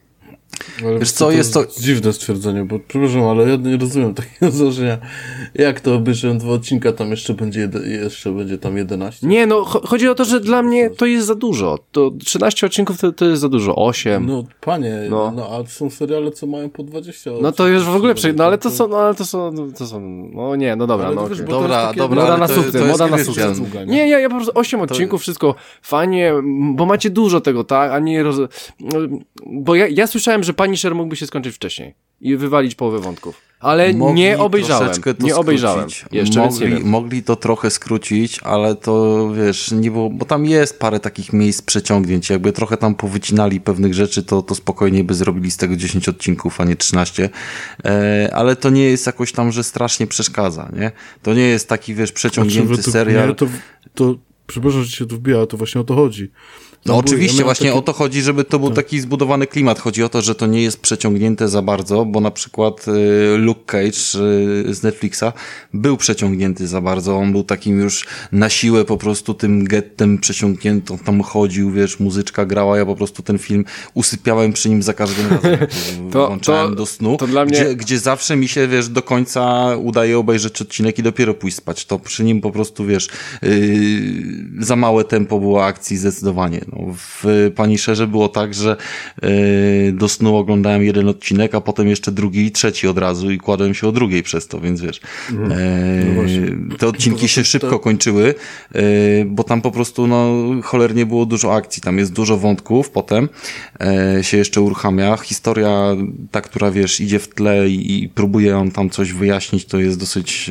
Ale wiesz co, jest to... dziwne stwierdzenie, bo przepraszam, ale ja nie rozumiem takiego założenia. Jak to obejrzałem 2 odcinka, tam jeszcze będzie tam 11? Nie, no chodzi o to, że dla mnie to jest za dużo. To 13 odcinków to jest za dużo, 8. No panie, no a są seriale, co mają po 20 odcinków. No to już w ogóle no ale to są, no nie, no dobra, no wiesz, okay. Dobra, Moda na sukces, moda na Krystian. sukces. Nie, ja po prostu 8 odcinków, wszystko fajnie, bo macie dużo tego, tak, a nie bo ja słyszałem, że Punisher mógłby się skończyć wcześniej i wywalić połowę wątków. Ale nie obejrzałem. Nie obejrzałem. Jeszcze więc nie wiem. Mogli to trochę skrócić, ale to wiesz, nie było, bo tam jest parę takich miejsc przeciągnięć. Jakby trochę tam powycinali pewnych rzeczy, to spokojnie by zrobili z tego 10 odcinków, a nie 13. Ale to nie jest jakoś tam, że strasznie przeszkadza, nie? To nie jest taki, wiesz, przeciągnięty serial. Nie, to przepraszam, że się tu wbija, to właśnie o to chodzi. No oczywiście, właśnie o to chodzi, żeby to był taki zbudowany klimat. Chodzi o to, że to nie jest przeciągnięte za bardzo, bo na przykład Luke Cage z Netflixa był przeciągnięty za bardzo. On był takim już na siłę po prostu tym gettem przeciągniętą. Tam chodził, wiesz, muzyczka grała. Ja po prostu ten film usypiałem przy nim za każdym razem. Włączałem do snu, to dla mnie... gdzie zawsze mi się, wiesz, do końca udaje obejrzeć odcinek i dopiero pójść spać. To przy nim po prostu, wiesz, za małe tempo było akcji zdecydowanie. No, w Punisherze było tak, że do snu oglądałem jeden odcinek, a potem jeszcze drugi i trzeci od razu i kładłem się o drugiej przez to, więc wiesz. Te odcinki się szybko kończyły, bo tam po prostu cholernie było dużo akcji. Tam jest dużo wątków, potem się jeszcze uruchamia. Historia, ta, która wiesz, idzie w tle i próbuje on tam coś wyjaśnić, to jest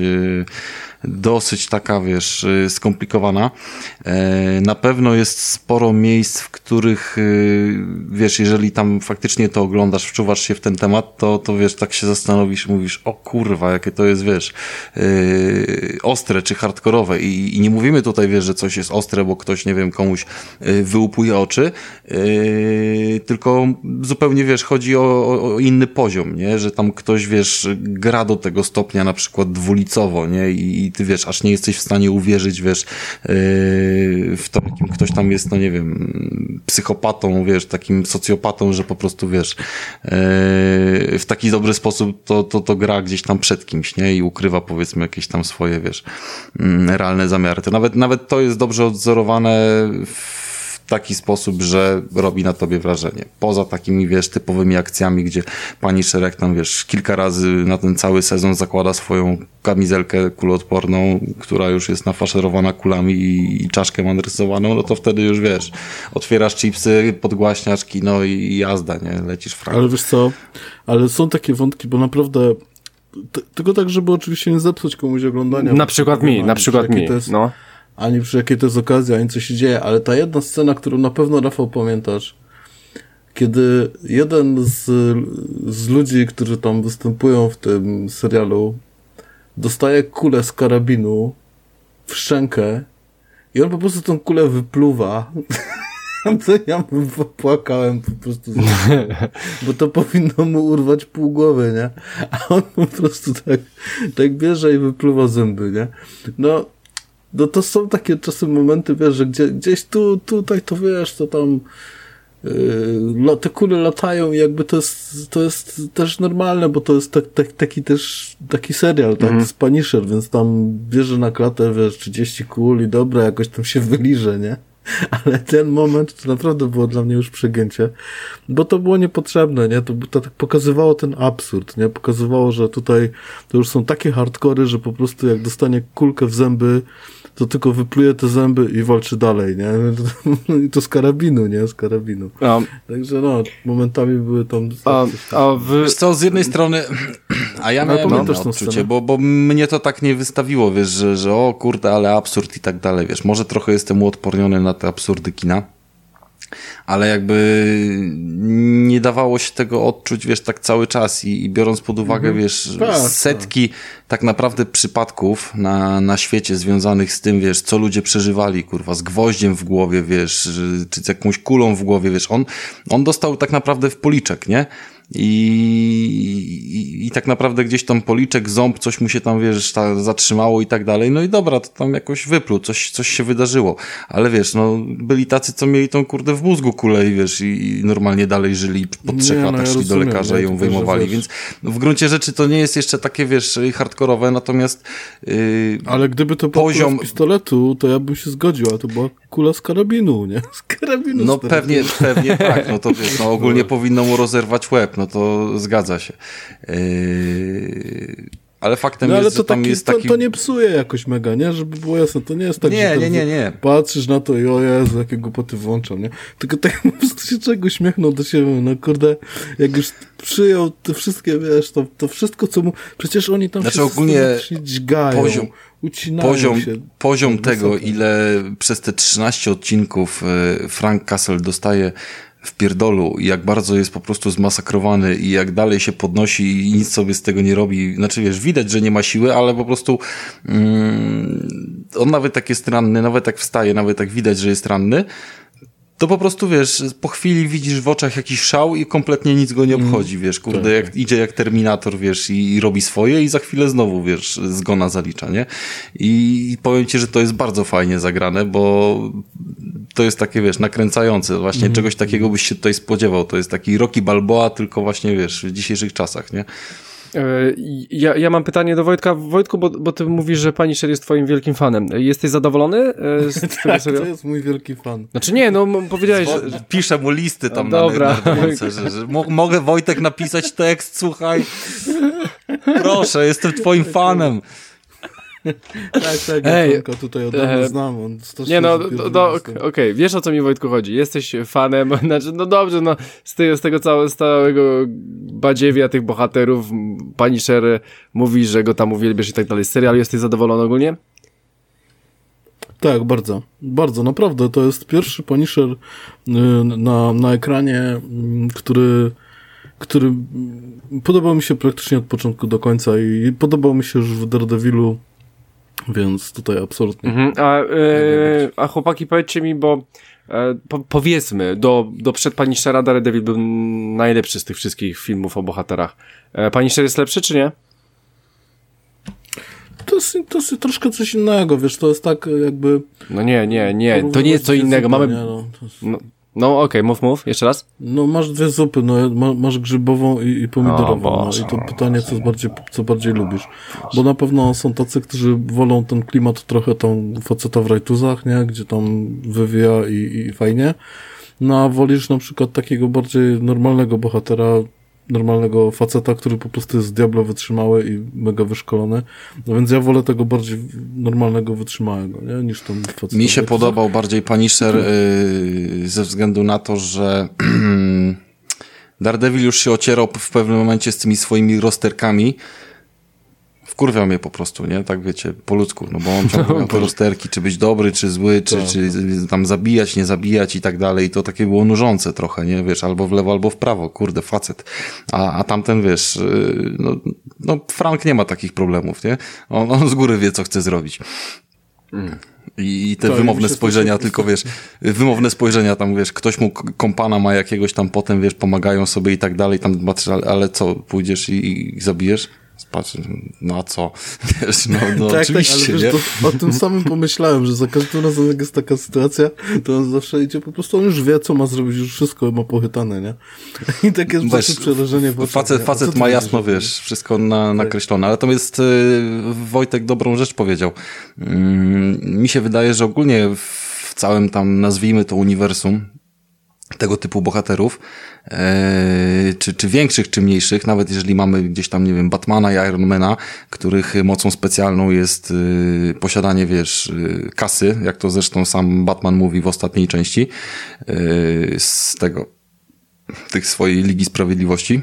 dosyć taka, wiesz, skomplikowana. Na pewno jest sporo miejsc, w których, wiesz, jeżeli tam faktycznie to oglądasz, wczuwasz się w ten temat, to wiesz, tak się zastanowisz i mówisz, o kurwa, jakie to jest, wiesz, ostre czy hardkorowe. I nie mówimy tutaj, wiesz, że coś jest ostre, bo ktoś, nie wiem, komuś wyłupuje oczy, tylko zupełnie, wiesz, chodzi o inny poziom, nie? Że tam ktoś, wiesz, gra do tego stopnia na przykład dwulicowo, nie? I ty, wiesz, aż nie jesteś w stanie uwierzyć, wiesz, w to, jakim ktoś tam jest, no nie wiem, psychopatą, wiesz, takim socjopatą, że po prostu, wiesz, w taki dobry sposób to gra gdzieś tam przed kimś, nie? I ukrywa, powiedzmy, jakieś tam swoje, wiesz, realne zamiary. To nawet to jest dobrze odzorowane w taki sposób, że robi na tobie wrażenie. Poza takimi, wiesz, typowymi akcjami, gdzie Punisher tam, wiesz, kilka razy na ten cały sezon zakłada swoją kamizelkę kuloodporną, która już jest nafaszerowana kulami i czaszkę ma narysowaną, no to wtedy już, wiesz, otwierasz chipsy, podgłaśniasz kino i jazda, nie? Lecisz w Ale wiesz co, ale są takie wątki, bo naprawdę tylko tak, żeby oczywiście nie zepsuć komuś oglądania. Na przykład mi, no. Ani przy jakiej to jest okazja, ani co się dzieje, ale ta jedna scena, którą na pewno, Rafał, pamiętasz, kiedy jeden z ludzi, którzy tam występują w tym serialu, dostaje kulę z karabinu w szczękę i on po prostu tą kulę wypluwa. To ja płakałem po prostu, bo to powinno mu urwać pół głowy, nie? A on po prostu tak bierze i wypluwa zęby, nie? No to są takie czasem momenty, wiesz, że gdzieś tutaj to wiesz, to tam te kule latają i jakby to jest też normalne, bo to jest taki serial, tak, z Punisher, więc tam bierze na klatę, wiesz, 30 kul i dobra, jakoś tam się wyliże, nie? Ale ten moment to naprawdę było dla mnie już przegięcie, bo to było niepotrzebne, nie? To tak pokazywało ten absurd, nie? Pokazywało, że tutaj to już są takie hardkory, że po prostu jak dostanie kulkę w zęby, to tylko wypluje te zęby i walczy dalej, nie? I to z karabinu, nie? Z karabinu. Także momentami były tam... Wiesz co, z jednej strony... A ja miałem inne odczucie, bo mnie to tak nie wystawiło, wiesz, że o kurde, ale absurd i tak dalej, wiesz. Może trochę jestem uodporniony na te absurdy kina, ale jakby nie dawało się tego odczuć, wiesz, tak cały czas i biorąc pod uwagę, wiesz, setki tak naprawdę przypadków na świecie związanych z tym, wiesz, co ludzie przeżywali, kurwa, z gwoździem w głowie, wiesz, czy z jakąś kulą w głowie, wiesz, on dostał tak naprawdę w policzek, nie? i tak naprawdę gdzieś tam policzek, ząb, coś mu się tam, wiesz, zatrzymało i tak dalej, no i dobra, to tam jakoś wypluł, coś się wydarzyło, ale wiesz, no byli tacy, co mieli tą kurde w mózgu kulę i wiesz, i normalnie dalej żyli, po 3 latach szli do lekarza i ją wyjmowali, więc w gruncie rzeczy to nie jest jeszcze takie, wiesz, hardkorowe, natomiast ale gdyby to była kula z pistoletu, to ja bym się zgodził, ale to była kula z karabinu, nie? Z karabinu. No pewnie tak, no to wiesz, no ogólnie powinno mu rozerwać łeb, no to zgadza się. Ale faktem jest, że tam jest taki... To nie psuje jakoś mega, nie? Żeby było jasne, to nie jest tak, że nie. Patrzysz na to i o Jezu, jakie głupoty włączam, nie? Tylko tak po prostu się czego uśmiechnął do siebie, no kurde, jak już przyjął te wszystkie, wiesz, to wszystko, co mu... Przecież oni tam znaczy ogólnie dźgają, ucinają się. Poziom tego, ile przez te 13 odcinków Frank Castle dostaje w pierdolu i jak bardzo jest po prostu zmasakrowany i jak dalej się podnosi i nic sobie z tego nie robi. Znaczy wiesz, widać, że nie ma siły, ale po prostu on nawet jak jest ranny, nawet jak wstaje, nawet jak widać, że jest ranny, to po prostu wiesz, po chwili widzisz w oczach jakiś szał i kompletnie nic go nie obchodzi, wiesz, kurde, jak idzie jak Terminator, wiesz, i robi swoje i za chwilę znowu, wiesz, zgona zalicza, nie? I powiem ci, że to jest bardzo fajnie zagrane, bo to jest takie, wiesz, nakręcające, właśnie czegoś takiego byś się tutaj spodziewał, to jest taki Rocky Balboa, tylko właśnie, wiesz, w dzisiejszych czasach, nie? Ja mam pytanie do Wojtka. Wojtku, bo ty mówisz, że Punisher jest twoim wielkim fanem. Jesteś zadowolony z tego serialu? To jest mój wielki fan. Znaczy nie, no powiedziałeś, że... Piszę mu listy tam dobra. na dwójce, że mogę Wojtek napisać tekst, słuchaj. Proszę, jestem twoim fanem. Tak, ja tutaj od dawna znam. Nie no, okej, wiesz o co mi, Wojtku, chodzi. Jesteś fanem, znaczy, no dobrze, no z tego całego badziewia tych bohaterów, Punisher mówi, że go tam uwielbiasz i tak dalej. Serial, jesteś zadowolony ogólnie? Tak, bardzo. Bardzo, naprawdę. To jest pierwszy Punisher na ekranie, który podobał mi się praktycznie od początku do końca i podobał mi się już w Daredevilu, więc tutaj absolutnie. A chłopaki, powiedzcie mi, bo powiedzmy, do przed Punishera Daredevil był najlepszy z tych wszystkich filmów o bohaterach. Punisher jest lepszy, czy nie? To jest troszkę coś innego, wiesz, to jest tak jakby... No nie, to nie jest co innego. Mamy... No okej, mów, jeszcze raz. No masz dwie zupy, no masz grzybową i pomidorową, no i to pytanie, co bardziej lubisz. Bo na pewno są tacy, którzy wolą ten klimat trochę tam faceta w rajtuzach, nie, gdzie tam wywija i fajnie. No a wolisz na przykład takiego bardziej normalnego bohatera, normalnego faceta, który po prostu jest diablo wytrzymały i mega wyszkolony. No więc ja wolę tego bardziej normalnego, wytrzymałego, nie? Niż ten facet. Mi się podobał bardziej Punisher ze względu na to, że Daredevil już się ocierał w pewnym momencie z tymi swoimi rozterkami. Wkurwiał mnie po prostu, nie? Tak wiecie, po ludzku, no bo on ciągle miał te rozterki, czy być dobry, czy zły, czy tam zabijać, nie zabijać i tak dalej. I to takie było nużące trochę, nie? Wiesz, albo w lewo, albo w prawo, kurde, facet. A tamten, wiesz, no Frank nie ma takich problemów, nie? On z góry wie, co chce zrobić. I te wymowne spojrzenia, tylko wiesz, wymowne spojrzenia, tam wiesz, ktoś mu kompana ma jakiegoś tam, potem wiesz, pomagają sobie i tak dalej, tam ale co, pójdziesz i zabijesz? Patrz, no a co? Wiesz, no tak, oczywiście, tak, ale wiesz, o tym samym pomyślałem, że za każdym razem jak jest taka sytuacja, to on zawsze idzie, po prostu on już wie, co ma zrobić, już wszystko ma pochytane, nie? I takie jest właśnie przerażenie w oczach. Facet ma jasno, wiesz, wszystko nakreślone, ale to jest Wojtek dobrą rzecz powiedział. Mi się wydaje, że ogólnie w całym tam, nazwijmy to uniwersum, tego typu bohaterów, czy większych, czy mniejszych, nawet jeżeli mamy gdzieś tam, nie wiem, Batmana i Ironmana, których mocą specjalną jest posiadanie, wiesz, kasy, jak to zresztą sam Batman mówi w ostatniej części, z tych swojej Ligi Sprawiedliwości,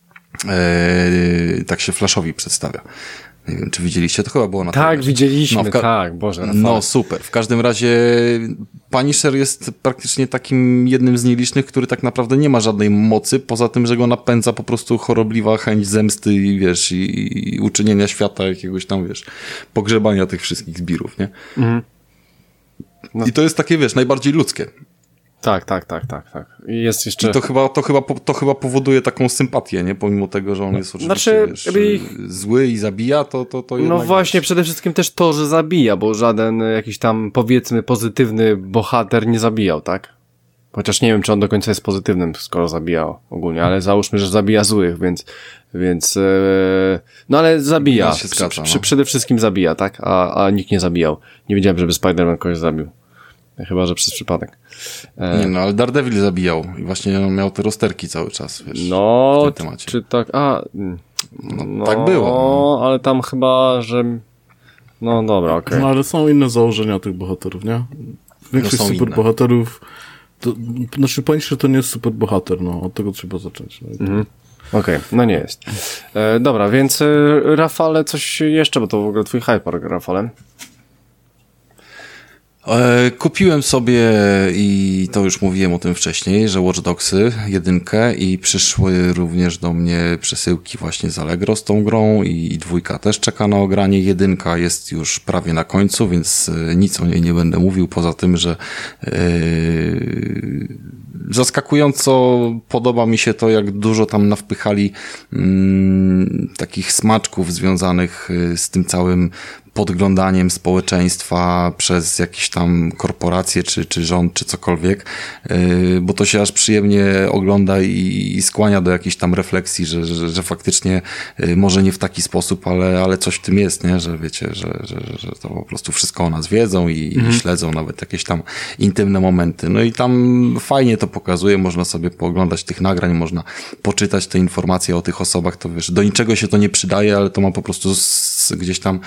tak się Flashowi przedstawia. Nie wiem, czy widzieliście? To chyba było na tak, widzieliśmy, tak, Boże. Rafale. No super. W każdym razie Punisher jest praktycznie takim jednym z nielicznych, który tak naprawdę nie ma żadnej mocy, poza tym, że go napędza po prostu chorobliwa chęć zemsty i wiesz, i uczynienia świata jakiegoś tam, wiesz, pogrzebania tych wszystkich zbirów, nie? Mhm. No. I to jest takie, wiesz, najbardziej ludzkie. Tak. Jest jeszcze... I to chyba powoduje taką sympatię, nie? Pomimo tego, że on jest oczywiście zły i zabija, to jednak... No właśnie, przede wszystkim też to, że zabija, bo żaden jakiś tam, powiedzmy, pozytywny bohater nie zabijał, tak? Chociaż nie wiem, czy on do końca jest pozytywnym, skoro zabijał ogólnie, ale załóżmy, że zabija złych, więc no ale zabija. Przede wszystkim zabija, tak? A nikt nie zabijał. Nie wiedziałem, żeby Spider-Man kogoś zabił. Chyba, że przez przypadek. Nie, no ale Daredevil zabijał i właśnie on miał te rozterki cały czas, wiesz, no, w tym temacie. Czy tak? No, tak było. No, ale tam chyba, że... No dobra, okej. No ale są inne założenia tych bohaterów, nie? Większość superbohaterów... Znaczy Punisher to nie jest superbohater, no od tego trzeba zacząć. No Okej, no nie jest. Dobra, więc Rafale, coś jeszcze, bo to w ogóle twój hyper, Rafale. Kupiłem sobie i to już mówiłem o tym wcześniej, że Watch Dogsy 1 i przyszły również do mnie przesyłki właśnie z Allegro z tą grą i 2 też czeka na ogranie. 1 jest już prawie na końcu, więc nic o niej nie będę mówił, poza tym, że zaskakująco podoba mi się to, jak dużo tam nawpychali takich smaczków związanych z tym całym podglądaniem społeczeństwa przez jakieś tam korporacje, czy rząd, czy cokolwiek, bo to się aż przyjemnie ogląda i skłania do jakiejś tam refleksji, że faktycznie może nie w taki sposób, ale coś w tym jest, nie? Że wiecie, że to po prostu wszystko o nas wiedzą i śledzą nawet jakieś tam intymne momenty. No i tam fajnie to pokazuje, można sobie pooglądać tych nagrań, można poczytać te informacje o tych osobach, to wiesz, do niczego się to nie przydaje, ale to ma po prostu gdzieś tam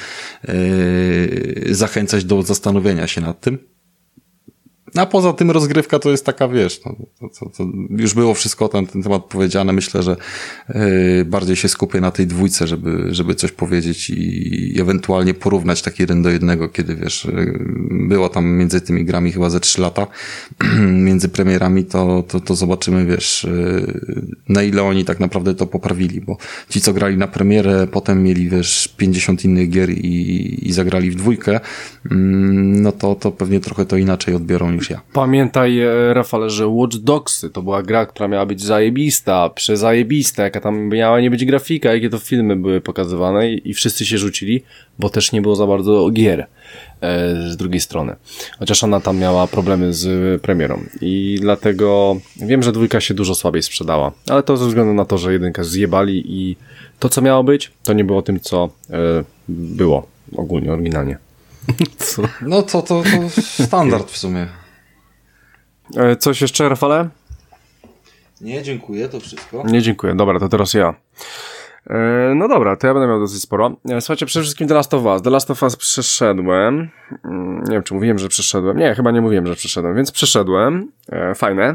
zachęcać do zastanowienia się nad tym. A poza tym rozgrywka to jest taka, wiesz, to już było wszystko na ten temat powiedziane. Myślę, że bardziej się skupię na tej 2, żeby coś powiedzieć i ewentualnie porównać tak 1 do 1, kiedy, wiesz, było tam między tymi grami chyba ze 3 lata między premierami, to zobaczymy, wiesz, na ile oni tak naprawdę to poprawili, bo ci, co grali na premierę, potem mieli, wiesz, 50 innych gier i zagrali w 2, no to pewnie trochę to inaczej odbiorą niż ja. Pamiętaj, Rafale, że Watch Dogsy to była gra, która miała być zajebista, przezajebista, jaka tam miała nie być grafika, jakie to filmy były pokazywane i wszyscy się rzucili, bo też nie było za bardzo gier z drugiej strony. Chociaż ona tam miała problemy z premierą i dlatego wiem, że 2 się dużo słabiej sprzedała, ale to ze względu na to, że 1 zjebali i to, co miało być, to nie było tym, co było ogólnie, oryginalnie. Co? No to standard w sumie. Coś jeszcze, Rafale? Nie, dziękuję, to wszystko. Nie, dziękuję. Dobra, to teraz ja. No dobra, to ja będę miał dosyć sporo. Słuchajcie, przede wszystkim The Last of Us. The Last of Us przeszedłem. Nie wiem, czy mówiłem, że przeszedłem. Nie, chyba nie mówiłem, że przeszedłem, więc przeszedłem. Fajne.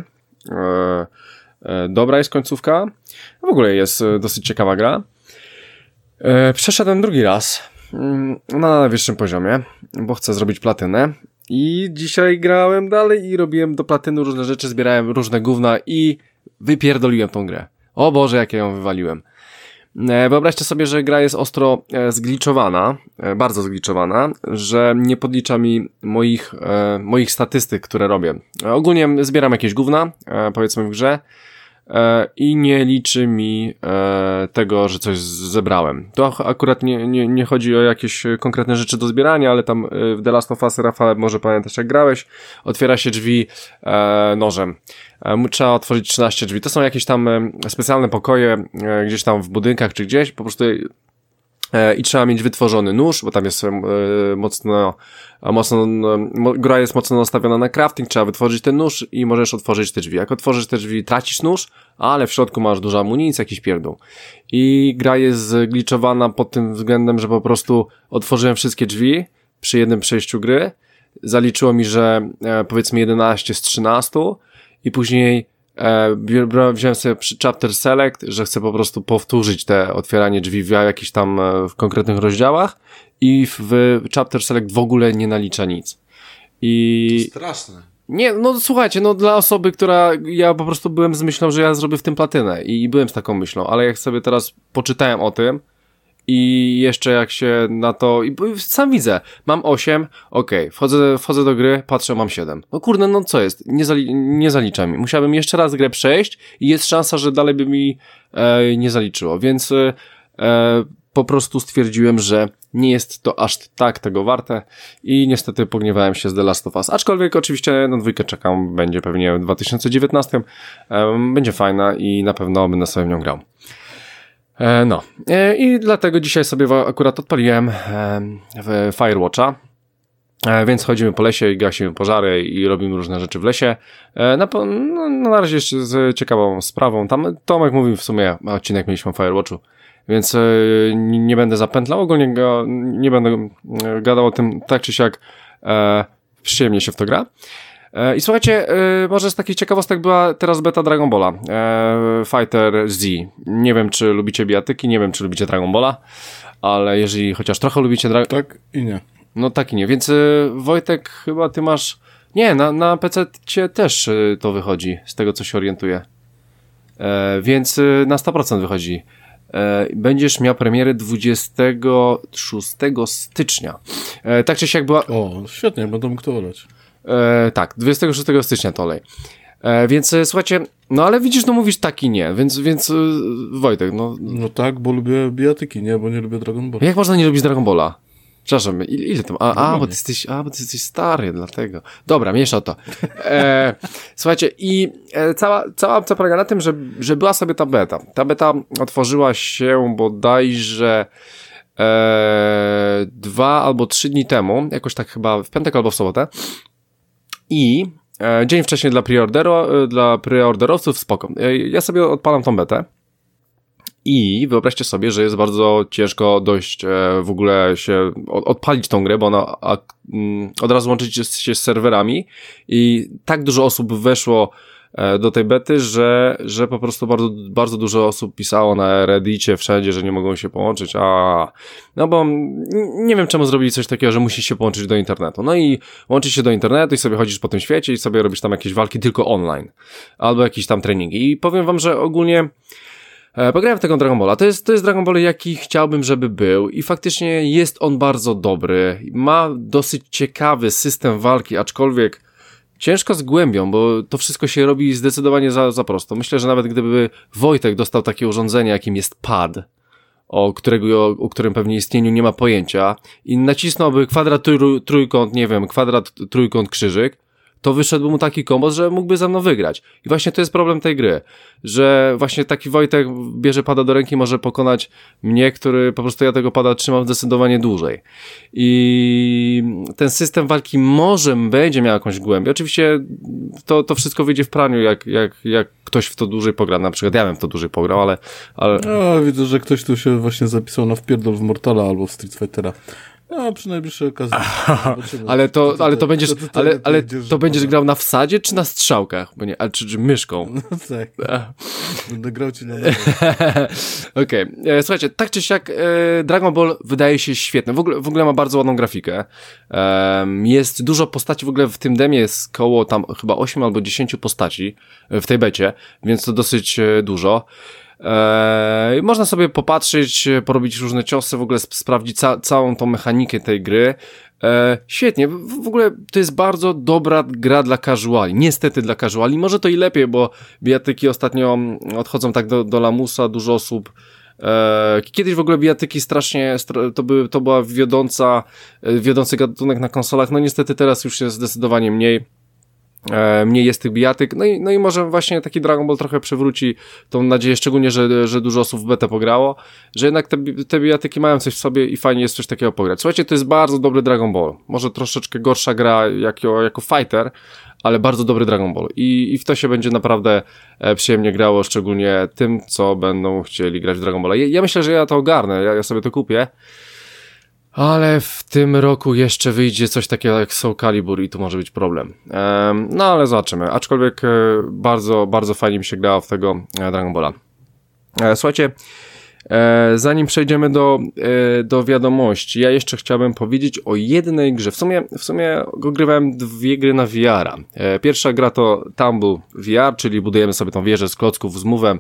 Dobra jest końcówka. W ogóle jest dosyć ciekawa gra. Przeszedłem drugi raz. Na najwyższym poziomie, bo chcę zrobić platynę. I dzisiaj grałem dalej i robiłem do platyny różne rzeczy, zbierałem różne gówna i wypierdoliłem tą grę. O Boże, jak ja ją wywaliłem. Wyobraźcie sobie, że gra jest ostro zgliczowana, bardzo zgliczowana, że nie podlicza mi moich statystyk, które robię. Ogólnie zbieram jakieś gówna, powiedzmy w grze, i nie liczy mi tego, że coś zebrałem. To akurat nie chodzi o jakieś konkretne rzeczy do zbierania, ale tam w The Last of Us, Rafał, może pamiętasz jak grałeś, otwiera się drzwi nożem. Trzeba otworzyć 13 drzwi. To są jakieś tam specjalne pokoje gdzieś tam w budynkach czy gdzieś, po prostu i trzeba mieć wytworzony nóż, bo tam jest gra jest mocno nastawiona na crafting, trzeba wytworzyć ten nóż i możesz otworzyć te drzwi. Jak otworzysz te drzwi, tracisz nóż, ale w środku masz dużo amunicji, jakiś pierdół. I gra jest zgliczowana pod tym względem, że po prostu otworzyłem wszystkie drzwi przy jednym przejściu gry, zaliczyło mi, że powiedzmy 11 z 13 i później wziąłem sobie chapter select, że chcę po prostu powtórzyć te otwieranie drzwi w jakichś tam w konkretnych rozdziałach i w chapter select w ogóle nie nalicza nic. I to straszne. Nie, no słuchajcie, no dla osoby, ja po prostu byłem z myślą, że ja zrobię w tym platynę i byłem z taką myślą, ale jak sobie teraz poczytałem o tym i jeszcze jak się na to, i sam widzę, mam 8, okej, wchodzę do gry, patrzę, mam 7. No kurde, no co jest, nie zalicza mi. Musiałbym jeszcze raz grę przejść i jest szansa, że dalej by mi nie zaliczyło, więc po prostu stwierdziłem, że nie jest to aż tak tego warte i niestety pogniewałem się z The Last of Us. Aczkolwiek oczywiście na 2 czekam, będzie pewnie w 2019, będzie fajna i na pewno będę sobie w nią grał. No i dlatego dzisiaj sobie akurat odpaliłem Firewatcha, więc chodzimy po lesie i gasimy pożary i robimy różne rzeczy w lesie. Na razie jeszcze z ciekawą sprawą. Tam Tomek mówił w sumie, odcinek mieliśmy o Firewatchu, więc nie będę zapętlał, ogólnie nie będę gadał o tym tak czy siak, przyjemnie się w to gra. I słuchajcie, może z takich ciekawostek była teraz beta Dragon Balla, Fighter Z. Nie wiem, czy lubicie bijatyki, nie wiem, czy lubicie Dragon Balla, ale jeżeli chociaż trochę lubicie Tak i nie. No tak i nie, więc Wojtek, chyba ty masz... Nie, na PC-cie też to wychodzi, z tego co się orientuję. Więc na 100% wychodzi. Będziesz miał premierę 26 stycznia. Tak czy siak była... O, świetnie, będę mógł to oleć. Tak, 26 stycznia to olej. Więc słuchajcie, no ale widzisz, no mówisz tak i nie, więc Wojtek, no... No tak, bo lubię bijatyki, nie, bo nie lubię Dragon Balla. Jak można nie lubić Dragon Balla? Przepraszam, ile tam? Bo ty jesteś stary, dlatego. Dobra, mniejsza o to. Słuchajcie, i cała opcja polega na tym, że była sobie ta beta. Ta beta otworzyła się bodajże 2 albo 3 dni temu, jakoś tak chyba w piątek albo w sobotę. I dzień wcześniej dla preorderowców spoko. Ja sobie odpalam tą betę. I wyobraźcie sobie, że jest bardzo ciężko dość w ogóle się odpalić tą grę, bo ona od razu łączyć się z serwerami i tak dużo osób weszło do tej bety, że po prostu bardzo, bardzo dużo osób pisało na Reddicie wszędzie, że nie mogą się połączyć, no bo nie wiem czemu zrobili coś takiego, że musisz się połączyć do internetu. No i łączysz się do internetu i sobie chodzisz po tym świecie i sobie robisz tam jakieś walki tylko online. Albo jakieś tam treningi. I powiem wam, że ogólnie pograłem w tego Dragon Balla. To jest Dragon Ball, jaki chciałbym, żeby był i faktycznie jest on bardzo dobry. Ma dosyć ciekawy system walki, aczkolwiek ciężko z głębią, bo to wszystko się robi zdecydowanie za prosto. Myślę, że nawet gdyby Wojtek dostał takie urządzenie, jakim jest pad, o którym pewnie istnieniu nie ma pojęcia i nacisnąłby kwadrat, trójkąt, nie wiem, kwadrat, trójkąt, krzyżyk, to wyszedłby mu taki kombos, że mógłby ze mną wygrać. I właśnie to jest problem tej gry, że właśnie taki Wojtek bierze pada do ręki, może pokonać mnie, który po prostu ja tego pada trzymam zdecydowanie dłużej. I ten system walki może będzie miał jakąś głębię. Oczywiście to wszystko wyjdzie w praniu, jak ktoś w to dłużej pogra. Na przykład ja bym w to dłużej pograł, ale... No, widzę, że ktoś tu się właśnie zapisał na wpierdol w Mortala albo w Street Fightera. No, przy najbliższej okazji. Ale to będziesz grał na wsadzie, czy na strzałkach? Bo nie, czy myszką? No tak. Będę grał ci na Okej. Słuchajcie, tak czy siak Dragon Ball wydaje się świetny. W ogóle ma bardzo ładną grafikę. Jest dużo postaci, w ogóle w tym demie jest koło tam chyba 8 albo 10 postaci w tej becie, więc to dosyć dużo. Można sobie popatrzeć, porobić różne ciosy, w ogóle sprawdzić całą tą mechanikę tej gry. Świetnie, w ogóle to jest bardzo dobra gra dla casuali, niestety dla casuali, może to i lepiej, bo bijatyki ostatnio odchodzą tak do lamusa, dużo osób. Kiedyś w ogóle bijatyki strasznie, to była wiodący gatunek na konsolach, no niestety teraz już jest zdecydowanie mniej jest tych bijatyk, no i może właśnie taki Dragon Ball trochę przywróci tą nadzieję, szczególnie, że dużo osób w betę pograło, że jednak te bijatyki mają coś w sobie i fajnie jest coś takiego pograć. Słuchajcie, to jest bardzo dobry Dragon Ball, może troszeczkę gorsza gra jako fighter, ale bardzo dobry Dragon Ball i w to się będzie naprawdę przyjemnie grało, szczególnie tym, co będą chcieli grać w Dragon Balla. Ja myślę, że ja to ogarnę, ja sobie to kupię. Ale w tym roku jeszcze wyjdzie coś takiego jak Soul Calibur i tu może być problem. No ale zobaczymy. Aczkolwiek bardzo, bardzo fajnie mi się grało w tego Dragon Balla. Słuchajcie, Zanim przejdziemy do wiadomości, ja jeszcze chciałbym powiedzieć o jednej grze. W sumie grywałem 2 gry na VR-a. Pierwsza gra to Tumble VR, czyli budujemy sobie tą wieżę z klocków z move'em.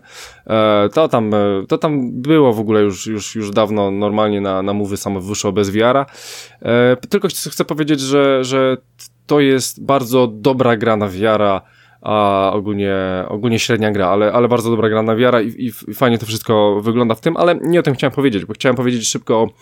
To tam było w ogóle już dawno normalnie na move'y samo wyszło bez VR-a. Tylko chcę powiedzieć, że to jest bardzo dobra gra na VR-a, a ogólnie średnia gra, ale bardzo dobra gra na VR-a i fajnie to wszystko wygląda w tym, ale nie o tym chciałem powiedzieć, bo chciałem powiedzieć szybko o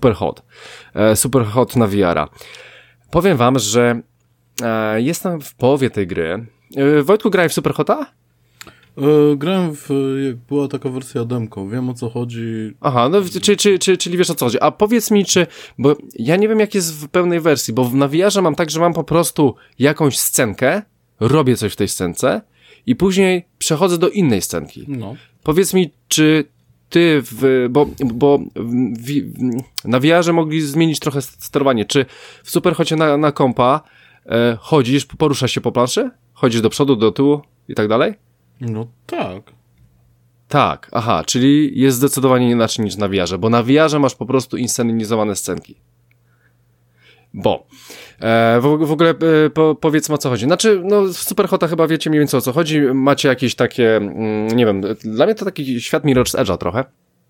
Superhot na VR-a. Powiem wam, że jestem w połowie tej gry. Wojtku, grałeś w Superhota? Grałem jak była taka wersja demką, wiem o co chodzi. Aha, no czyli wiesz o co chodzi. A powiedz mi, bo ja nie wiem jak jest w pełnej wersji, bo na VR-ze mam tak, że mam po prostu jakąś scenkę, robię coś w tej scence i później przechodzę do innej scenki. No. Powiedz mi, czy ty bo na VR-ze mogli zmienić trochę sterowanie. Czy w Superhocie na kompa chodzisz, poruszasz się po planszy? Chodzisz do przodu, do tyłu i tak dalej? No tak. Tak, aha, czyli jest zdecydowanie inaczej niż na VR-ze, bo na VR-ze masz po prostu inscenizowane scenki. Bo w ogóle powiedzmy o co chodzi. Znaczy, no w Superhota chyba wiecie mniej więcej o co chodzi. Macie jakieś takie, nie wiem, dla mnie to taki świat Mirror's Edge'a trochę,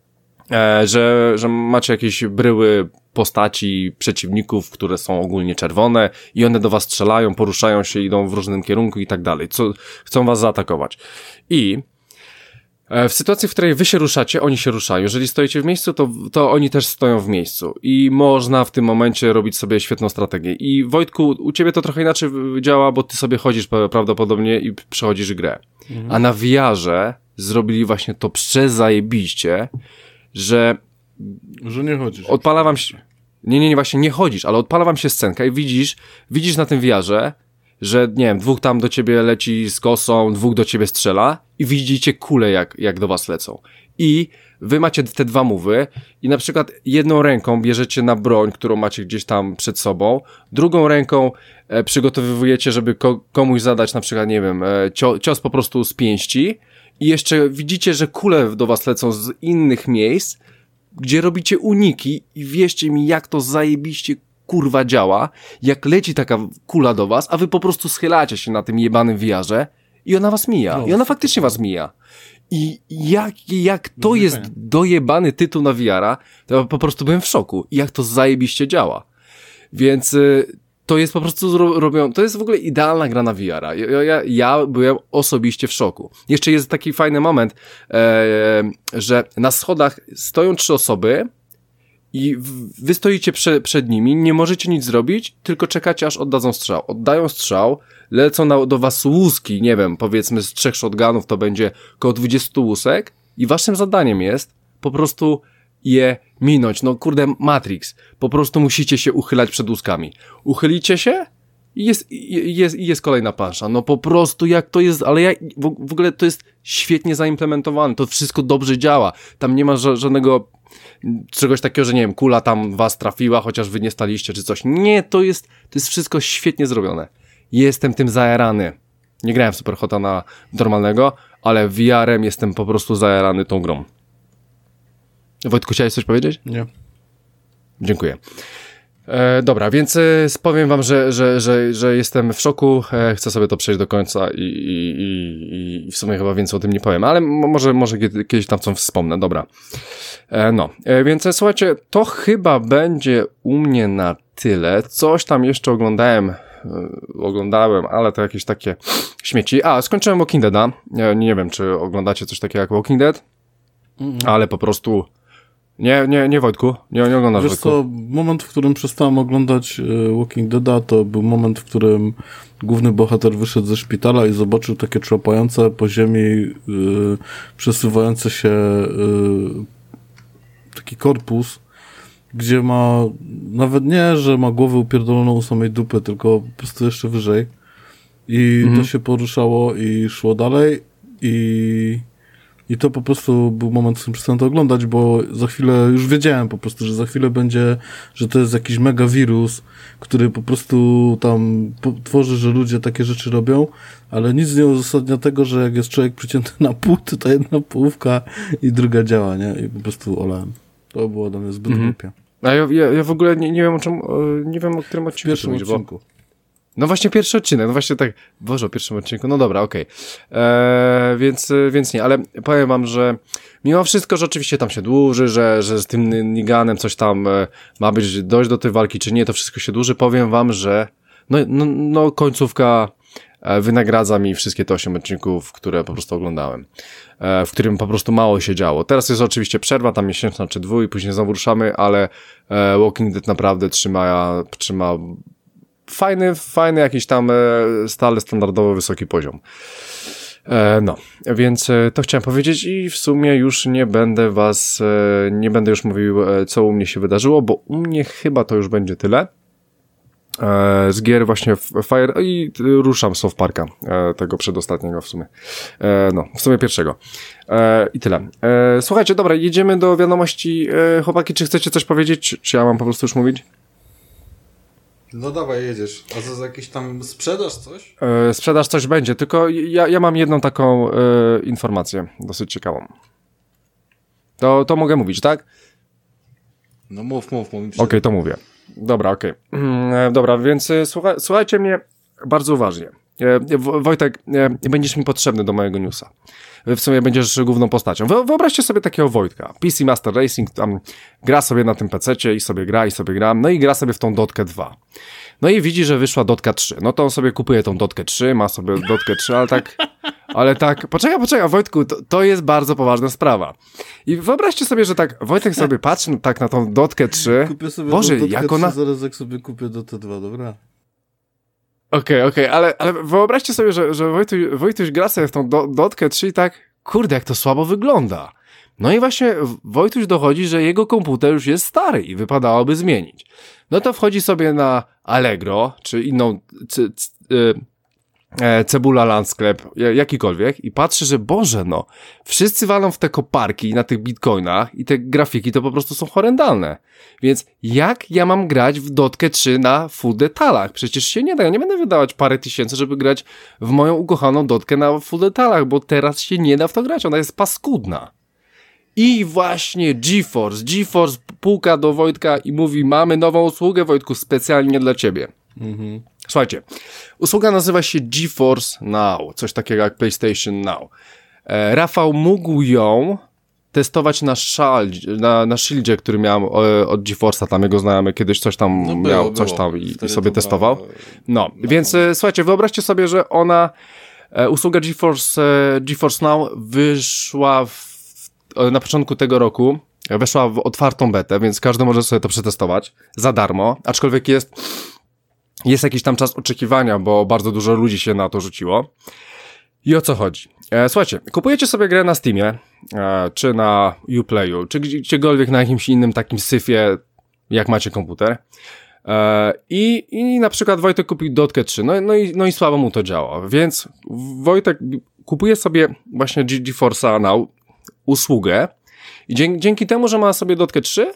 że macie jakieś bryły postaci przeciwników, które są ogólnie czerwone i one do was strzelają, poruszają się, idą w różnym kierunku i tak dalej. Chcą was zaatakować. I w sytuacji, w której wy się ruszacie, oni się ruszają. Jeżeli stoicie w miejscu, to oni też stoją w miejscu. I można w tym momencie robić sobie świetną strategię. I Wojtku, u ciebie to trochę inaczej działa, bo ty sobie chodzisz prawdopodobnie i przechodzisz grę. A na VR-ze zrobili właśnie to przezajebiście, że nie chodzisz. Odpala wam się... Nie, właśnie nie chodzisz, ale odpala wam się scenka i widzisz na tym VR-ze, że nie wiem, 2 tam do ciebie leci z kosą, 2 do ciebie strzela i widzicie kule jak do was lecą. I wy macie te 2 move'y i na przykład jedną ręką bierzecie na broń, którą macie gdzieś tam przed sobą, drugą ręką przygotowujecie, żeby komuś zadać na przykład, nie wiem, cios po prostu z pięści i jeszcze widzicie, że kule do was lecą z innych miejsc, gdzie robicie uniki i wierzcie mi, jak to zajebiście kurwa działa, jak leci taka kula do was, a wy po prostu schylacie się na tym jebanym VR-ze i ona was mija. I ona faktycznie was mija. I jak to jest dojebany tytuł na VR-a, to ja po prostu byłem w szoku. I jak to zajebiście działa. Więc to jest po prostu robione, to jest w ogóle idealna gra na VR-a. Ja byłem osobiście w szoku. Jeszcze jest taki fajny moment, że na schodach stoją 3 osoby i wy stoicie przed nimi, nie możecie nic zrobić, tylko czekacie aż oddadzą strzał. Oddają strzał, lecą do was łuski, nie wiem, powiedzmy z 3 shotgunów to będzie około 20 łusek i waszym zadaniem jest po prostu je minąć. No kurde, Matrix. Po prostu musicie się uchylać przed łuskami. Uchylicie się i jest kolejna plansza. No po prostu jak to jest, ale w ogóle to jest świetnie zaimplementowane. To wszystko dobrze działa. Tam nie ma żadnego czegoś takiego, że nie wiem, kula tam was trafiła, chociaż wy nie staliście czy coś. Nie, to jest wszystko świetnie zrobione. Jestem tym zajarany. Nie grałem w Superhota na normalnego, ale VR-em jestem po prostu zajarany tą grą. Wojtku, chciałeś coś powiedzieć? Nie. Dziękuję. Dobra, więc powiem wam, że jestem w szoku, chcę sobie to przejść do końca i w sumie chyba więcej o tym nie powiem, ale może kiedyś tam coś wspomnę, dobra. Więc słuchajcie, to chyba będzie u mnie na tyle. Coś tam jeszcze oglądałem, ale to jakieś takie śmieci. Skończyłem Walking Deada. Nie wiem, czy oglądacie coś takiego jak Walking Dead, ale po prostu... Nie Wojtku, nie oglądasz. Wiesz co, moment, w którym przestałem oglądać Walking Deada, to był moment, w którym główny bohater wyszedł ze szpitala i zobaczył takie trzopające po ziemi, przesuwające się taki korpus, gdzie ma, nawet nie, że ma głowę upierdoloną u samej dupy, tylko po prostu jeszcze wyżej. I to się poruszało i szło dalej i I to po prostu był moment, w którym przestałem to oglądać, bo za chwilę, już wiedziałem po prostu, że za chwilę będzie, że to jest jakiś mega wirus, który po prostu tam tworzy, że ludzie takie rzeczy robią, ale nic nie uzasadnia tego, że jak jest człowiek przycięty na pół, to jedna połówka i druga działa, nie? I po prostu olałem. To było dla mnie zbyt głupie. A ja w ogóle nie wiem o czym, nie wiem o którym odcinku. W pierwszym odcinku. No właśnie pierwszy odcinek, no właśnie tak, Boże, o pierwszym odcinku, no dobra, okej. Więc nie, ale powiem wam, że mimo wszystko, że oczywiście tam się dłuży, że z tym Niganem coś tam ma być, dojść do tej walki, czy nie, to wszystko się dłuży, powiem wam, że no końcówka wynagradza mi wszystkie te 8 odcinków, które po prostu oglądałem, w którym po prostu mało się działo. Teraz jest oczywiście przerwa, tam miesięczna czy 2 i później znowu ruszamy, ale Walking Dead naprawdę trzyma fajny jakiś tam stale standardowo wysoki poziom. No, więc to chciałem powiedzieć i w sumie już nie będę już mówił, co u mnie się wydarzyło, bo u mnie chyba to już będzie tyle. Z gier właśnie Fire i ruszam South Parka, tego przedostatniego w sumie. No, w sumie pierwszego. I tyle. Słuchajcie, dobra, jedziemy do wiadomości. Chłopaki, czy chcecie coś powiedzieć, czy ja mam po prostu już mówić? No dawaj, jedziesz. A za jakiś tam sprzedaż coś? Sprzedaż coś będzie, tylko ja mam jedną taką informację, dosyć ciekawą. To mogę mówić, tak? No mów. Okej, to mówię. Dobra, okej. Dobra, więc słuchajcie mnie bardzo uważnie. Wojtek, będziesz mi potrzebny do mojego newsa. W sumie będziesz główną postacią. Wyobraźcie sobie takiego Wojtka. PC Master Racing tam gra sobie na tym pececie i sobie gra, no i gra sobie w tą Dotkę 2. No i widzi, że wyszła Dotka 3. No to on sobie kupuje tą Dotkę 3, ma sobie Dotkę 3, ale tak, poczekaj, Wojtku, to jest bardzo poważna sprawa. I wyobraźcie sobie, że tak Wojtek sobie patrzy tak na tą Dotkę 3. Kupię sobie Boże, Dotkę jak 3, ona... zaraz jak sobie kupię Dotę 2, dobra? Okej, ale wyobraźcie sobie, że Wojtuś gra sobie w tą Dotkę 3 i tak, kurde, jak to słabo wygląda. No i właśnie Wojtuś dochodzi, że jego komputer już jest stary i wypadałoby zmienić. No to wchodzi sobie na Allegro, czy inną Cebula Land sklep, jakikolwiek i patrzy, że Boże no, wszyscy walą w te koparki na tych bitcoinach i te grafiki to po prostu są horrendalne. Więc jak ja mam grać w Dotkę 3 na full detalach? Przecież się nie da, ja nie będę wydawać parę tysięcy, żeby grać w moją ukochaną Dotkę na full detalach, bo teraz się nie da w to grać, ona jest paskudna. I właśnie GeForce puka do Wojtka i mówi, mamy nową usługę, Wojtku, specjalnie dla ciebie. Słuchajcie, usługa nazywa się GeForce Now, coś takiego jak PlayStation Now. Rafał mógł ją testować na Shieldzie, który miałem od GeForce'a, tam jego znajomy kiedyś coś tam miał, coś tam i sobie testował. No, więc słuchajcie, wyobraźcie sobie, że usługa GeForce Now wyszła na początku tego roku, weszła w otwartą betę, więc każdy może sobie to przetestować za darmo, aczkolwiek jest jakiś tam czas oczekiwania, bo bardzo dużo ludzi się na to rzuciło. I o co chodzi? Słuchajcie, kupujecie sobie grę na Steamie, czy na Uplayu, czy gdziekolwiek na jakimś innym takim syfie, jak macie komputer. I na przykład Wojtek kupił Dotkę 3, no i słabo mu to działa. Więc Wojtek kupuje sobie właśnie GeForce'a Now usługę i dzięki temu, że ma sobie Dotkę 3,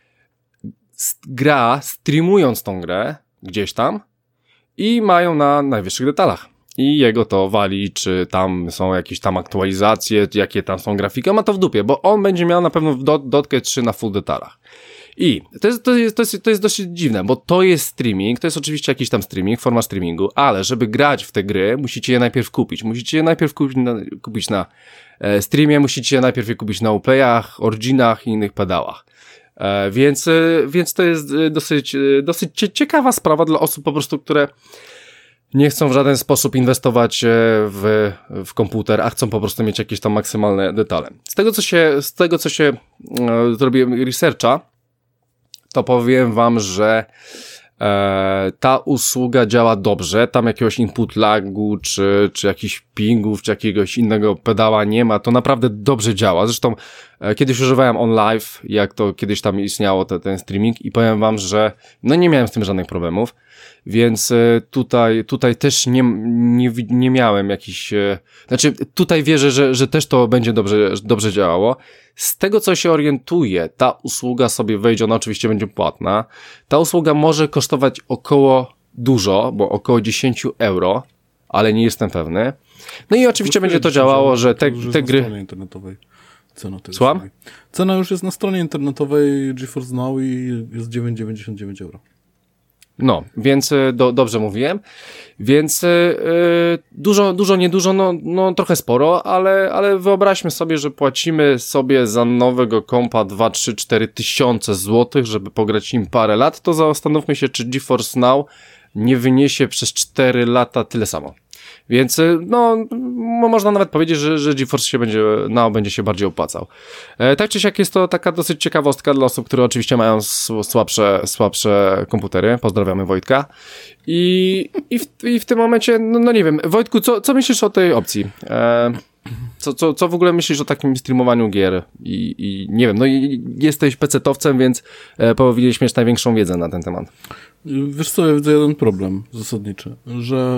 gra, streamując tą grę gdzieś tam i mają na najwyższych detalach. I jego to wali, czy tam są jakieś tam aktualizacje, jakie tam są grafiki, on ma to w dupie, bo on będzie miał na pewno Dotkę 3 na full detalach. I to jest dosyć dziwne, bo to jest streaming, to jest oczywiście jakiś tam streaming, forma streamingu, ale żeby grać w te gry, musicie je najpierw kupić. Musicie je najpierw kupić na streamie, musicie je najpierw kupić na Uplayach, Originach i innych pedałach. Więc to jest dosyć ciekawa sprawa dla osób po prostu, które nie chcą w żaden sposób inwestować w komputer, a chcą po prostu mieć jakieś tam maksymalne detale. Z tego co się zrobiłem researcha, to powiem wam, że ta usługa działa dobrze, tam jakiegoś input lagu, czy jakichś pingów, czy jakiegoś innego pedała nie ma, to naprawdę dobrze działa. Zresztą kiedyś używałem OnLive, jak to kiedyś tam istniało ten streaming i powiem wam, że no nie miałem z tym żadnych problemów. Więc tutaj też nie miałem jakichś... Znaczy, tutaj wierzę, że też to będzie dobrze działało. Z tego, co się orientuję, ta usługa sobie wejdzie, ona oczywiście będzie płatna. Ta usługa może kosztować dużo, bo około 10 euro, ale nie jestem pewny. No i oczywiście będzie to działało, że te gry... Na stronie internetowej. Słucham? Cena już jest na stronie internetowej GeForce Now i jest 9,99 euro. No, więc dobrze mówiłem. Więc dużo, niedużo, no trochę sporo, ale wyobraźmy sobie, że płacimy sobie za nowego kompa 2, 3, 4 tysiące złotych, żeby pograć im parę lat, to zastanówmy się, czy GeForce Now nie wyniesie przez 4 lata tyle samo. Więc można nawet powiedzieć, że GeForce Now będzie się bardziej opłacał. Tak czy siak jest to taka dosyć ciekawostka dla osób, które oczywiście mają słabsze komputery. Pozdrawiamy Wojtka. I w tym momencie, no nie wiem, Wojtku, co myślisz o tej opcji? Co w ogóle myślisz o takim streamowaniu gier? I nie wiem, no i jesteś pecetowcem, więc powinieneś mieć największą wiedzę na ten temat. Wiesz co, ja widzę jeden problem zasadniczy, że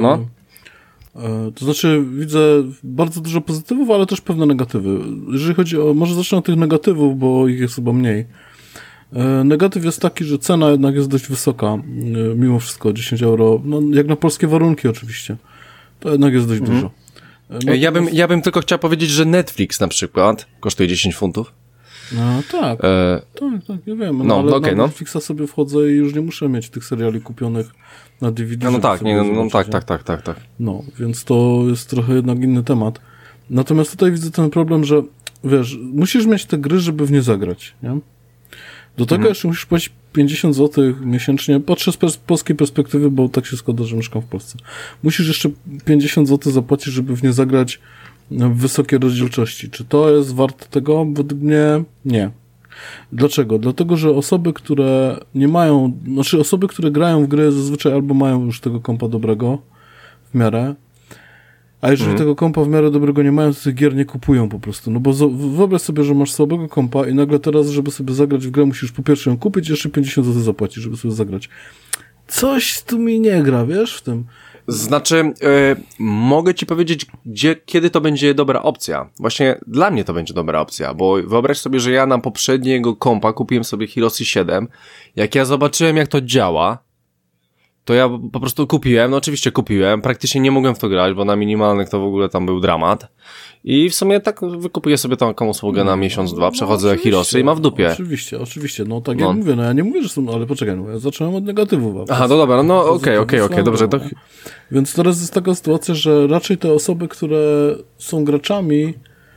to znaczy widzę bardzo dużo pozytywów, ale też pewne negatywy. Jeżeli chodzi może zacznę od tych negatywów, bo ich jest chyba mniej. Negatyw jest taki, że cena jednak jest dość wysoka, mimo wszystko 10 euro, no jak na polskie warunki oczywiście, to jednak jest dość dużo. Ja bym tylko chciał powiedzieć, że Netflix na przykład kosztuje 10 funtów. No tak, tak, ja wiem, ale na Netflixa sobie wchodzę i już nie muszę mieć tych seriali kupionych na DVD. Tak. No, więc to jest trochę jednak inny temat. Natomiast tutaj widzę ten problem, że wiesz, musisz mieć te gry, żeby w nie zagrać, nie? Do tego jeszcze musisz płacić 50 zł miesięcznie. Patrzę z polskiej perspektywy, bo tak się składa, że mieszkam w Polsce. Musisz jeszcze 50 zł zapłacić, żeby w nie zagrać w wysokiej rozdzielczości. Czy to jest warte tego? Według mnie nie. Dlaczego? Dlatego, że osoby, które nie mają, osoby, które grają w gry zazwyczaj albo mają już tego kompa dobrego w miarę, a jeżeli tego kompa w miarę dobrego nie mają, to tych gier nie kupują po prostu. No bo wyobraź sobie, że masz słabego kompa i nagle teraz, żeby sobie zagrać w grę, musisz po pierwsze ją kupić, jeszcze 50 zł zapłacić, żeby sobie zagrać. Coś tu mi nie gra, wiesz, w tym. Znaczy, mogę ci powiedzieć, kiedy to będzie dobra opcja. Właśnie dla mnie to będzie dobra opcja, bo wyobraź sobie, że ja na poprzedniego kompa kupiłem sobie Hirosy 7. Jak ja zobaczyłem, jak to działa, to ja po prostu kupiłem, no oczywiście kupiłem, praktycznie nie mogłem w to grać, bo na minimalnych to w ogóle tam był dramat. I w sumie tak wykupuję sobie taką usługę na miesiąc, dwa, przechodzę Hirosy i mam w dupie. Oczywiście, no tak jak mówię, ja nie mówię, że są, ale poczekaj, ja zacząłem od negatywów. Aha, no dobra, no okej, dobrze. To... Więc teraz jest taka sytuacja, że raczej te osoby, które są graczami,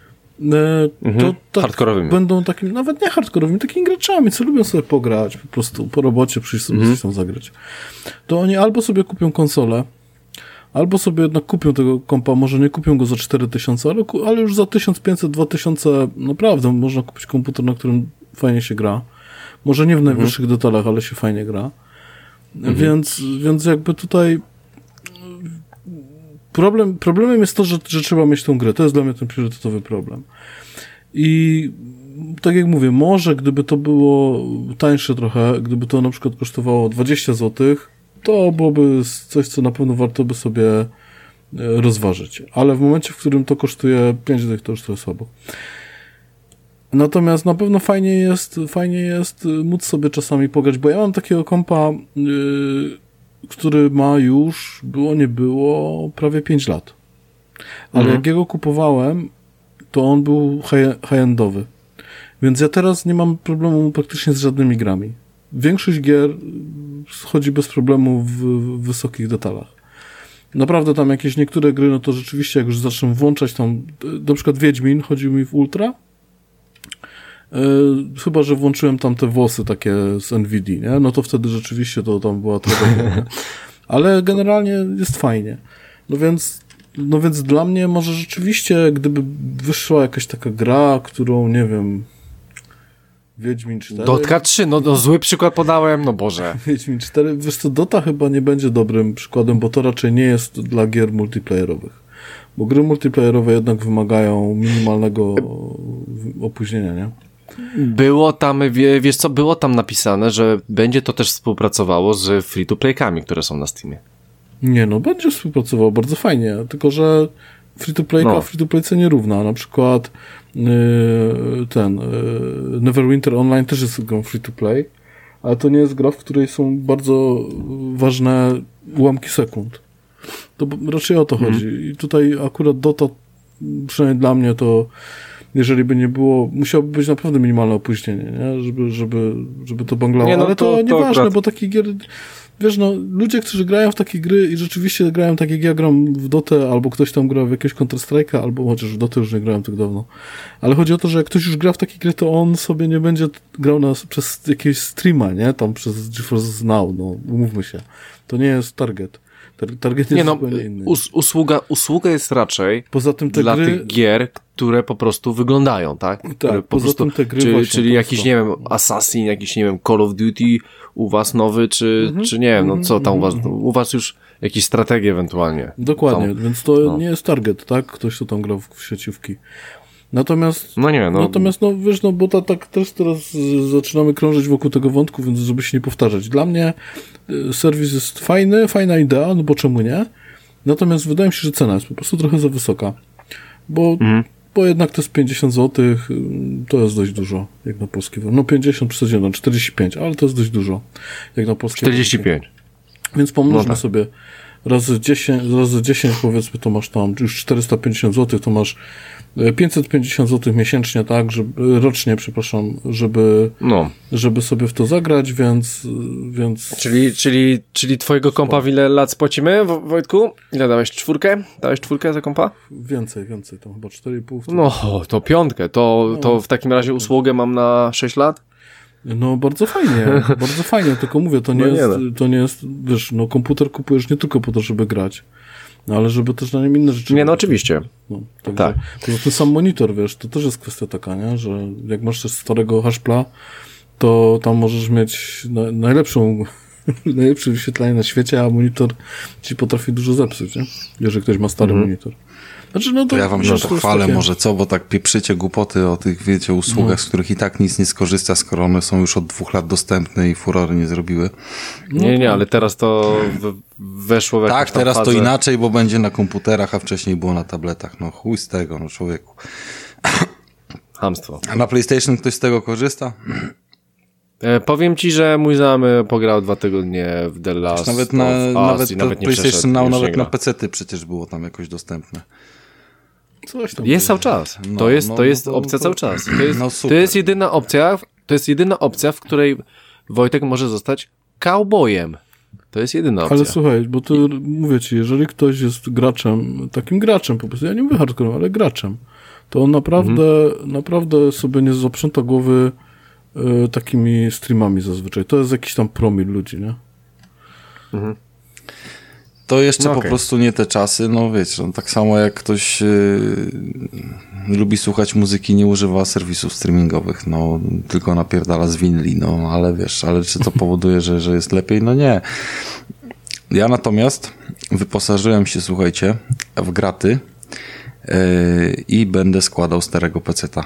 to tak hardkorowymi. Będą takimi, nawet nie hardkorowymi, takimi graczami, co lubią sobie pograć, po prostu po robocie przyjść sobie coś tam zagrać. To oni albo sobie kupią konsolę, albo sobie jednak kupią tego kompa, może nie kupią go za 4000, ale już za 1500, 2000 naprawdę można kupić komputer, na którym fajnie się gra. Może nie w najwyższych detalach, ale się fajnie gra. Więc jakby tutaj problemem jest to, że trzeba mieć tą grę. To jest dla mnie ten priorytetowy problem. I tak jak mówię, może gdyby to było tańsze trochę, gdyby to na przykład kosztowało 20 zł, to byłoby coś, co na pewno warto by sobie rozważyć. Ale w momencie, w którym to kosztuje 5 zł, to już trochę słabo. Natomiast na pewno fajnie jest móc sobie czasami pograć, bo ja mam takiego kompa, który ma już, nie było, prawie 5 lat. Ale jak jego kupowałem, to on był high-endowy. Więc ja teraz nie mam problemu praktycznie z żadnymi grami. Większość gier chodzi bez problemu w wysokich detalach. Naprawdę tam jakieś niektóre gry, no to rzeczywiście jak już zacznę włączać tam, na przykład Wiedźmin chodził mi w ultra, chyba że włączyłem tam te włosy takie z NVIDIA, nie? No to wtedy rzeczywiście to tam była trochę ale generalnie jest fajnie. No więc dla mnie może rzeczywiście, gdyby wyszła jakaś taka gra, którą, nie wiem, Wiedźmin 4... Dota 3, no zły przykład podałem, no Boże. Wiedźmin 4, wiesz co, Dota chyba nie będzie dobrym przykładem, bo to raczej nie jest dla gier multiplayerowych. Bo gry multiplayerowe jednak wymagają minimalnego opóźnienia, nie? Było tam, wiesz co, było tam napisane, że będzie to też współpracowało z free-to-playkami, które są na Steamie. Nie, no będzie współpracował bardzo fajnie, tylko że free-to-playka free-to-playce nierówna. Na przykład Neverwinter Online też jest grą free-to-play, ale to nie jest gra, w której są bardzo ważne ułamki sekund. To raczej o to chodzi. I tutaj akurat Dota, przynajmniej dla mnie, to jeżeli by nie było, musiałoby być naprawdę minimalne opóźnienie, nie? Żeby to banglało. Nie, no ale to nieważne, akurat... bo takie gier... Wiesz, no, ludzie, którzy grają w takie gry i rzeczywiście grają tak jak ja gram w Dotę, albo ktoś tam gra w jakiegoś Counter-Strike'a, albo chociaż w Dotę już nie grałem tak dawno. Ale chodzi o to, że jak ktoś już gra w takie gry, to on sobie nie będzie grał przez jakiegoś streama, nie? Tam przez GeForce Now, no, umówmy się. To nie jest target. Target jest zupełnie inny. Usługa jest raczej poza tym dla tych gier, które po prostu wyglądają, tak? Tak, poza tym te gry czyli jakiś, nie wiem, Assassin, jakiś, nie wiem, Call of Duty u was nowy, czy nie wiem, no co tam u was już jakieś strategie ewentualnie. Dokładnie, więc to nie jest target, tak? Ktoś, kto tam gra w sieciówki. Natomiast, wiesz, no bo tak też teraz zaczynamy krążyć wokół tego wątku, więc żeby się nie powtarzać. Dla mnie serwis jest fajny, fajna idea, no bo czemu nie? Natomiast wydaje mi się, że cena jest po prostu trochę za wysoka. Bo jednak to jest 50 zł, to jest dość dużo, jak na polskie warunki. No 50 przesadziłem, 45, ale to jest dość dużo, jak na polskie 45. warunki. Więc pomnóżmy sobie razy 10 powiedzmy, to masz tam już 450 zł, to masz 550 zł miesięcznie, tak, rocznie, przepraszam, żeby sobie w to zagrać, więc... Czyli twojego kompa w ile lat spłacimy, Wojtku? Ile dałeś? 4? Dałeś 4 za kompa? Więcej, tam chyba 4,5. No, to 5. To w takim razie usługę mam na 6 lat? No, bardzo fajnie, tylko mówię, to nie jest, wiesz, no komputer kupujesz nie tylko po to, żeby grać, no, ale żeby też na nim inne rzeczy... Nie, no oczywiście. No, tak. Poza tym sam monitor, wiesz, to też jest kwestia taka, nie? Że jak masz też starego Hashpla, to tam możesz mieć najlepsze wyświetlenie na świecie, a monitor ci potrafi dużo zepsuć, nie? Jeżeli ktoś ma stary monitor. Znaczy, no to ja wam się pochwalę może co, bo tak pieprzycie głupoty o tych, wiecie, usługach, z których i tak nic nie skorzysta, skoro one są już od 2 lat dostępne i furory nie zrobiły. Nie, ale teraz to weszło w jakąś tak, teraz fazę. To inaczej, bo będzie na komputerach, a wcześniej było na tabletach. No chuj z tego, no człowieku. Chamstwo. A na PlayStation ktoś z tego korzysta? Powiem ci, że mój znajomy pograł 2 tygodnie w The Last nawet of Us i nawet nie PlayStation Now, nawet na gra. PC-ty przecież było tam jakoś dostępne. Coś tam jest cały czas. To jest opcja cały czas. To jest jedyna opcja, w której Wojtek może zostać cowboyem. To jest jedyna opcja. Ale słuchaj, bo to mówię ci, jeżeli ktoś jest graczem, takim graczem po prostu, ja nie mówię hardcore, ale graczem, to on naprawdę sobie nie zaprząta głowy takimi streamami zazwyczaj. To jest jakiś tam promil ludzi, nie? To jeszcze po prostu nie te czasy, no wiecie, no, tak samo jak ktoś lubi słuchać muzyki, nie używa serwisów streamingowych, no tylko napierdala z winyli, no ale wiesz, ale czy to powoduje, że jest lepiej? No nie. Ja natomiast wyposażyłem się, słuchajcie, w graty i będę składał starego peceta.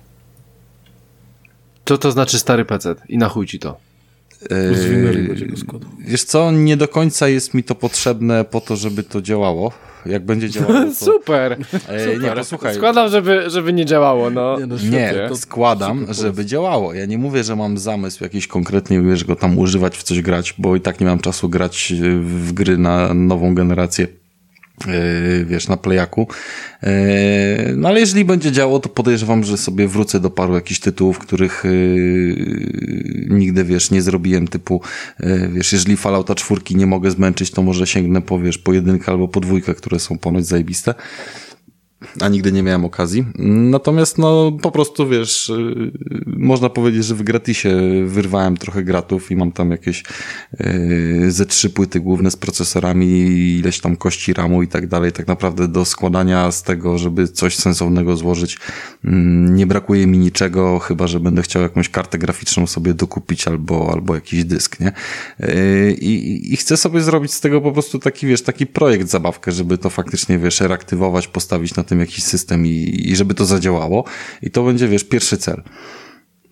Co to znaczy stary PC? I na chuj ci to? Z winyli będzie go składał. Wiesz co, nie do końca jest mi to potrzebne po to, żeby to działało. Jak będzie działało, to... Super. Nie, posłuchaj. Składam, żeby nie działało, no. Nie, składam, żeby działało. Ja nie mówię, że mam zamysł jakiś konkretnie, wiesz, go tam używać, w coś grać, bo i tak nie mam czasu grać w gry na nową generację, wiesz, na Playaku. No ale jeżeli będzie działo, to podejrzewam, że sobie wrócę do paru jakichś tytułów, których nigdy, wiesz, nie zrobiłem, typu, wiesz, jeżeli Fallouta 4 nie mogę zmęczyć, to może sięgnę po, wiesz, po 1 albo po 2, które są ponoć zajebiste. A nigdy nie miałem okazji. Natomiast, no, po prostu, wiesz, można powiedzieć, że w gratisie wyrwałem trochę gratów i mam tam jakieś ze 3 płyty główne z procesorami, ileś tam kości RAMu i tak dalej. Tak naprawdę do składania z tego, żeby coś sensownego złożyć, nie brakuje mi niczego, chyba że będę chciał jakąś kartę graficzną sobie dokupić albo jakiś dysk, nie? I chcę sobie zrobić z tego po prostu taki, wiesz, taki projekt, zabawkę, żeby to faktycznie, wiesz, reaktywować, postawić na tym jakiś system i żeby to zadziałało. I to będzie, wiesz, pierwszy cel.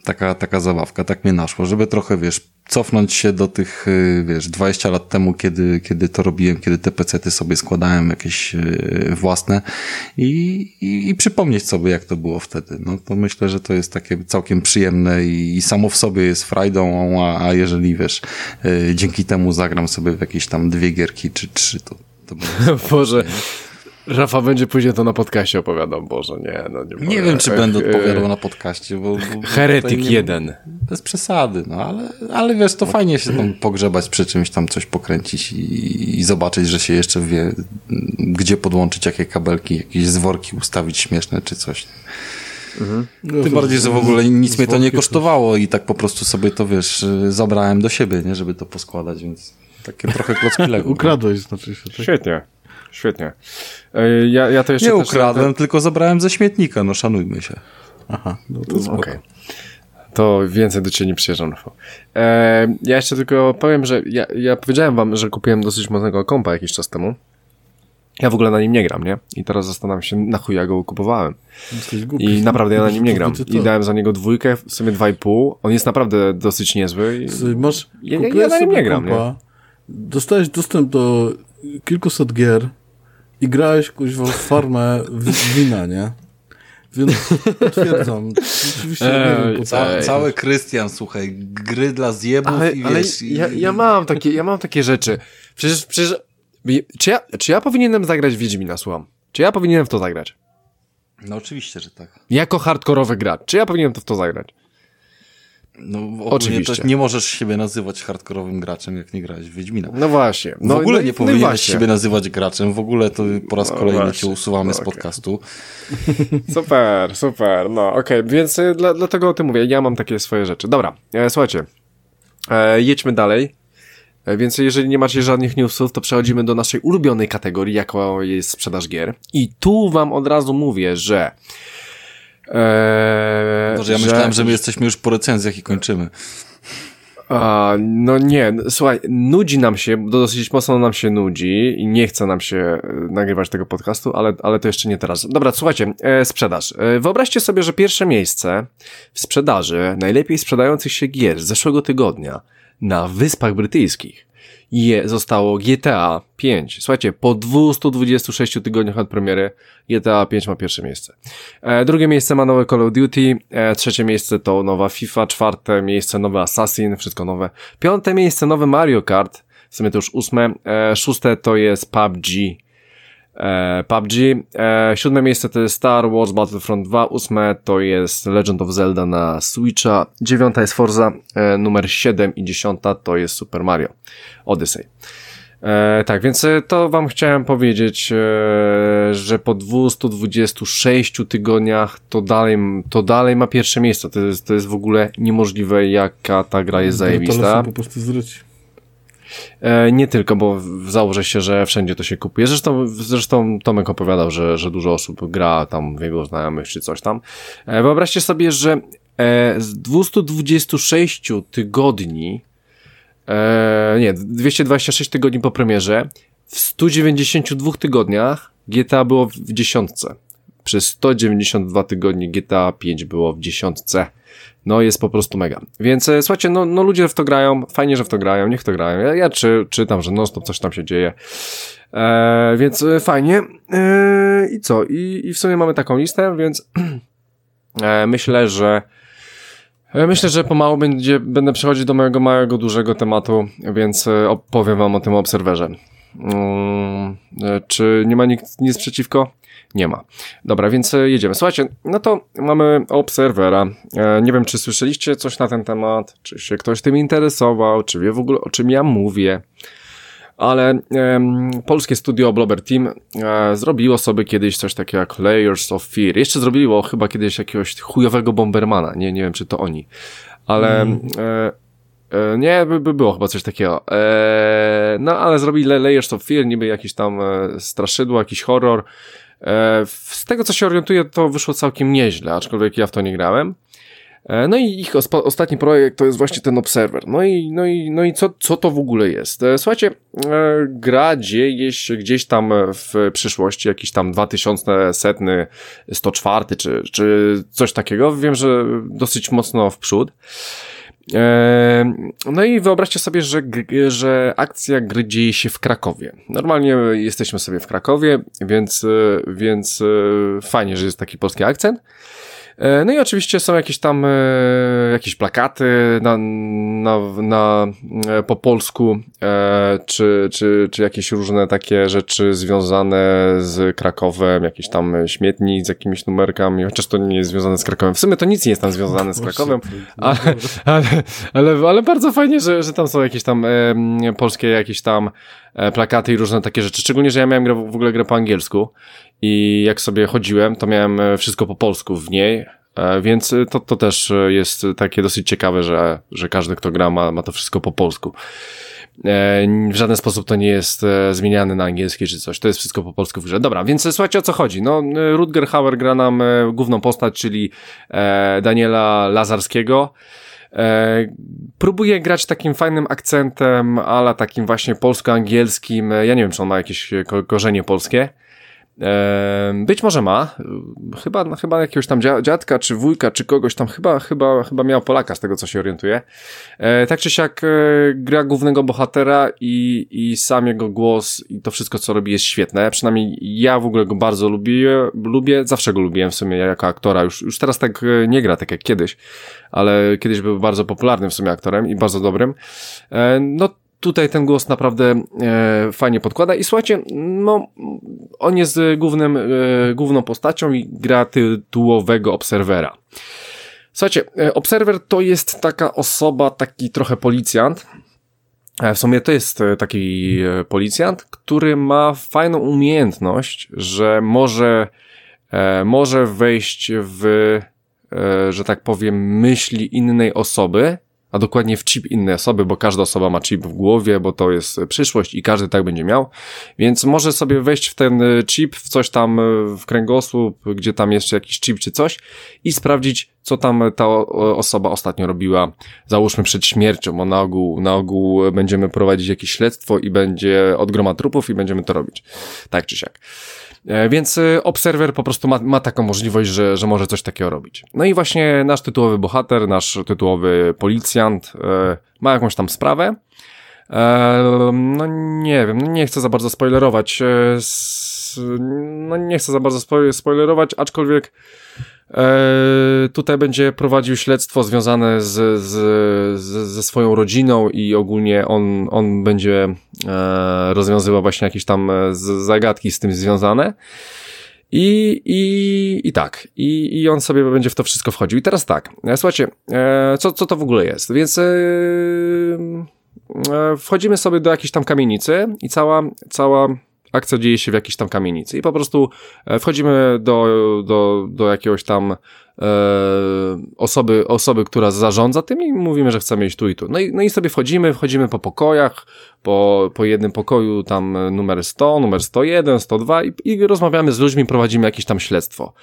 taka zabawka, tak mnie naszło, żeby trochę, cofnąć się do tych, 20 lat temu, kiedy to robiłem, kiedy te pecety sobie składałem jakieś własne i przypomnieć sobie, jak to było wtedy. No to myślę, że to jest takie całkiem przyjemne i samo w sobie jest frajdą, a jeżeli, dzięki temu zagram sobie w jakieś tam 2 gierki czy 3, to będzie Boże, Rafa będzie później to na podcaście opowiadał, Boże, nie nie wiem, czy będę odpowiadał na podcaście, bo Heretyk 1. Bez przesady, no ale to fajnie się tam pogrzebać przy czymś, tam coś pokręcić i zobaczyć, że się jeszcze wie, gdzie podłączyć jakie kabelki, jakieś zworki ustawić śmieszne czy coś. Tym bardziej, że w ogóle nic mnie to nie kosztowało i tak po prostu sobie to, zabrałem do siebie, nie, żeby to poskładać, więc takie trochę klocki Lego. Ukradłeś, znaczy się. Tak? Świetnie. Ja to jeszcze nie ukradłem, tylko zabrałem ze śmietnika, no szanujmy się. Aha, no to spoko. Okay. To więcej do ciebie nie przyjeżdżam, Rafał. Ja jeszcze tylko powiem, że ja powiedziałem wam, że kupiłem dosyć mocnego kompa jakiś czas temu. Ja w ogóle na nim nie gram, nie? I teraz zastanawiam się, na chuj ja go kupowałem. I naprawdę ja na nim nie gram. I dałem za niego 2, w sumie 2,5. On jest naprawdę dosyć niezły. Ja na nim nie gram, nie? Dostałeś dostęp do kilkuset gier i grałeś kuźwa w farmę wina, nie? Więc potwierdzam. Oczywiście nie wiem, cały Krystian, słuchaj, gry dla zjebów i wiesz... Ja mam takie rzeczy. Przecież czy ja powinienem zagrać w Wiedźmina, słucham? Czy ja powinienem w to zagrać? No oczywiście, że tak. Jako hardkorowy gracz. Czy ja powinienem w to zagrać? No oczywiście. To nie możesz siebie nazywać hardkorowym graczem, jak nie grałeś w Wiedźmina. No właśnie. W ogóle nie powinieneś siebie nazywać graczem. W ogóle to po raz kolejny cię usuwamy z podcastu. Super. No okej, więc dlatego o tym mówię. Ja mam takie swoje rzeczy. Dobra, słuchajcie. Jedźmy dalej. Więc jeżeli nie macie żadnych newsów, to przechodzimy do naszej ulubionej kategorii, jaką jest sprzedaż gier. I tu wam od razu mówię, że myślałem, że my jesteśmy już po recenzjach i kończymy. No nie, słuchaj, nudzi nam się, dosyć mocno nam się nudzi i nie chce nam się nagrywać tego podcastu, ale to jeszcze nie teraz. Dobra, słuchajcie, sprzedaż. Wyobraźcie sobie, że pierwsze miejsce w sprzedaży najlepiej sprzedających się gier z zeszłego tygodnia na Wyspach Brytyjskich zostało GTA 5. Słuchajcie, po 226 tygodniach od premiery GTA 5 ma pierwsze miejsce. Drugie miejsce ma nowe Call of Duty, trzecie miejsce to nowa FIFA, czwarte miejsce nowy Assassin, wszystko nowe. Piąte miejsce nowe Mario Kart, w sumie to już 8. Szóste to jest PUBG. Siódme miejsce to jest Star Wars Battlefront 2, 8 to jest Legend of Zelda na Switcha, 9 jest Forza, numer 7 i 10 to jest Super Mario Odyssey. Tak, więc to wam chciałem powiedzieć, że po 226 tygodniach to dalej ma pierwsze miejsce. To jest w ogóle niemożliwe, jaka ta gra jest zajebista. Po prostu zwróci. Nie tylko, bo założę się, że wszędzie to się kupuje. Zresztą Tomek opowiadał, że dużo osób gra tam w jego znajomych czy coś tam. Wyobraźcie sobie, że z 226 tygodni 226 tygodni po premierze, w 192 tygodniach GTA było w 10. Przez 192 tygodnie GTA 5 było w 10. No jest po prostu mega. Więc słuchajcie, no ludzie w to grają, fajnie, że w to grają, niech to grają. Ja czytam, że non-stop coś tam się dzieje. Więc fajnie. I co? I w sumie mamy taką listę, więc myślę, że pomału będę przechodzić do mojego małego, dużego tematu, więc opowiem wam o tym Obserwerze. Czy nie ma nikt nic przeciwko? Nie ma. Dobra, więc jedziemy. Słuchajcie, no to mamy Observera. Nie wiem, czy słyszeliście coś na ten temat, czy się ktoś tym interesował, czy wie w ogóle, o czym ja mówię. Ale polskie studio Blobber Team zrobiło sobie kiedyś coś takiego jak Layers of Fear. Jeszcze zrobiło chyba kiedyś jakiegoś chujowego Bombermana. Nie wiem, czy to oni. Ale nie, było chyba coś takiego. No, ale zrobili Layers of Fear, niby jakiś tam straszydło, jakiś horror. Z tego, co się orientuję, to wyszło całkiem nieźle, aczkolwiek ja w to nie grałem. No i ich ostatni projekt to jest właśnie ten Observer. No i co to w ogóle jest? Słuchajcie, gra dzieje się gdzieś tam w przyszłości, jakiś tam 2100, 104 czy coś takiego. Wiem, że dosyć mocno w przód. No i wyobraźcie sobie, że akcja gry dzieje się w Krakowie. Normalnie jesteśmy sobie w Krakowie, więc fajnie, że jest taki polski akcent. No i oczywiście są jakieś plakaty po polsku, czy jakieś różne takie rzeczy związane z Krakowem, jakiś tam śmietnik z jakimiś numerkami, chociaż to nie jest związane z Krakowem. W sumie to nic nie jest tam związane z Krakowem, ale bardzo fajnie, że tam są jakieś tam polskie jakieś tam plakaty i różne takie rzeczy. Szczególnie, że ja miałem w ogóle grę po angielsku i jak sobie chodziłem, to miałem wszystko po polsku w niej, więc to też jest takie dosyć ciekawe, że każdy, kto gra, ma to wszystko po polsku. W żaden sposób to nie jest zmieniane na angielski czy coś, to jest wszystko po polsku w grze. Dobra, więc słuchajcie, o co chodzi. No, Rutger Hauer gra nam główną postać, czyli Daniela Lazarskiego. Próbuje grać takim fajnym akcentem, ala takim właśnie polsko-angielskim. Ja nie wiem, czy on ma jakieś korzenie polskie. Być może ma. Chyba jakiegoś tam dziadka, czy wujka, czy kogoś tam. Chyba miał Polaka, z tego co się orientuję. Tak czy siak gra głównego bohatera i sam jego głos i to wszystko, co robi, jest świetne. Przynajmniej ja w ogóle go bardzo lubię. Zawsze go lubiłem w sumie jako aktora. Już teraz tak nie gra, tak jak kiedyś. Ale kiedyś był bardzo popularnym w sumie aktorem i bardzo dobrym. No tutaj ten głos naprawdę fajnie podkłada i słuchajcie, no on jest główną postacią i gra tytułowego Obserwera. Słuchajcie, Obserwer to jest taka osoba, taki trochę policjant. W sumie to jest taki policjant, który ma fajną umiejętność, że może wejść w, że tak powiem, myśli innej osoby, a dokładnie w chip innej osoby, bo każda osoba ma chip w głowie, bo to jest przyszłość i każdy tak będzie miał, więc może sobie wejść w ten chip, w coś tam, w kręgosłup, gdzie tam jeszcze jakiś chip czy coś i sprawdzić, co tam ta osoba ostatnio robiła, załóżmy przed śmiercią, bo na ogół będziemy prowadzić jakieś śledztwo i będzie od groma trupów i będziemy to robić, tak czy siak. Więc Obserwer po prostu ma taką możliwość, że może coś takiego robić. No i właśnie nasz tytułowy bohater, nasz tytułowy policjant ma jakąś tam sprawę. No nie wiem, nie chcę za bardzo spoilerować. Aczkolwiek tutaj będzie prowadził śledztwo związane ze swoją rodziną i ogólnie on będzie rozwiązywał właśnie jakieś tam zagadki z tym związane i tak, i on sobie będzie w to wszystko wchodził. I teraz tak, słuchajcie, co to w ogóle jest? Więc wchodzimy sobie do jakiejś tam kamienicy i cała akcja dzieje się w jakiejś tam kamienicy i po prostu wchodzimy do jakiegoś tam osoby, która zarządza tym i mówimy, że chcemy iść tu i tu. No i sobie wchodzimy po pokojach, po jednym pokoju tam numer 100, numer 101, 102 i rozmawiamy z ludźmi, prowadzimy jakieś tam śledztwo.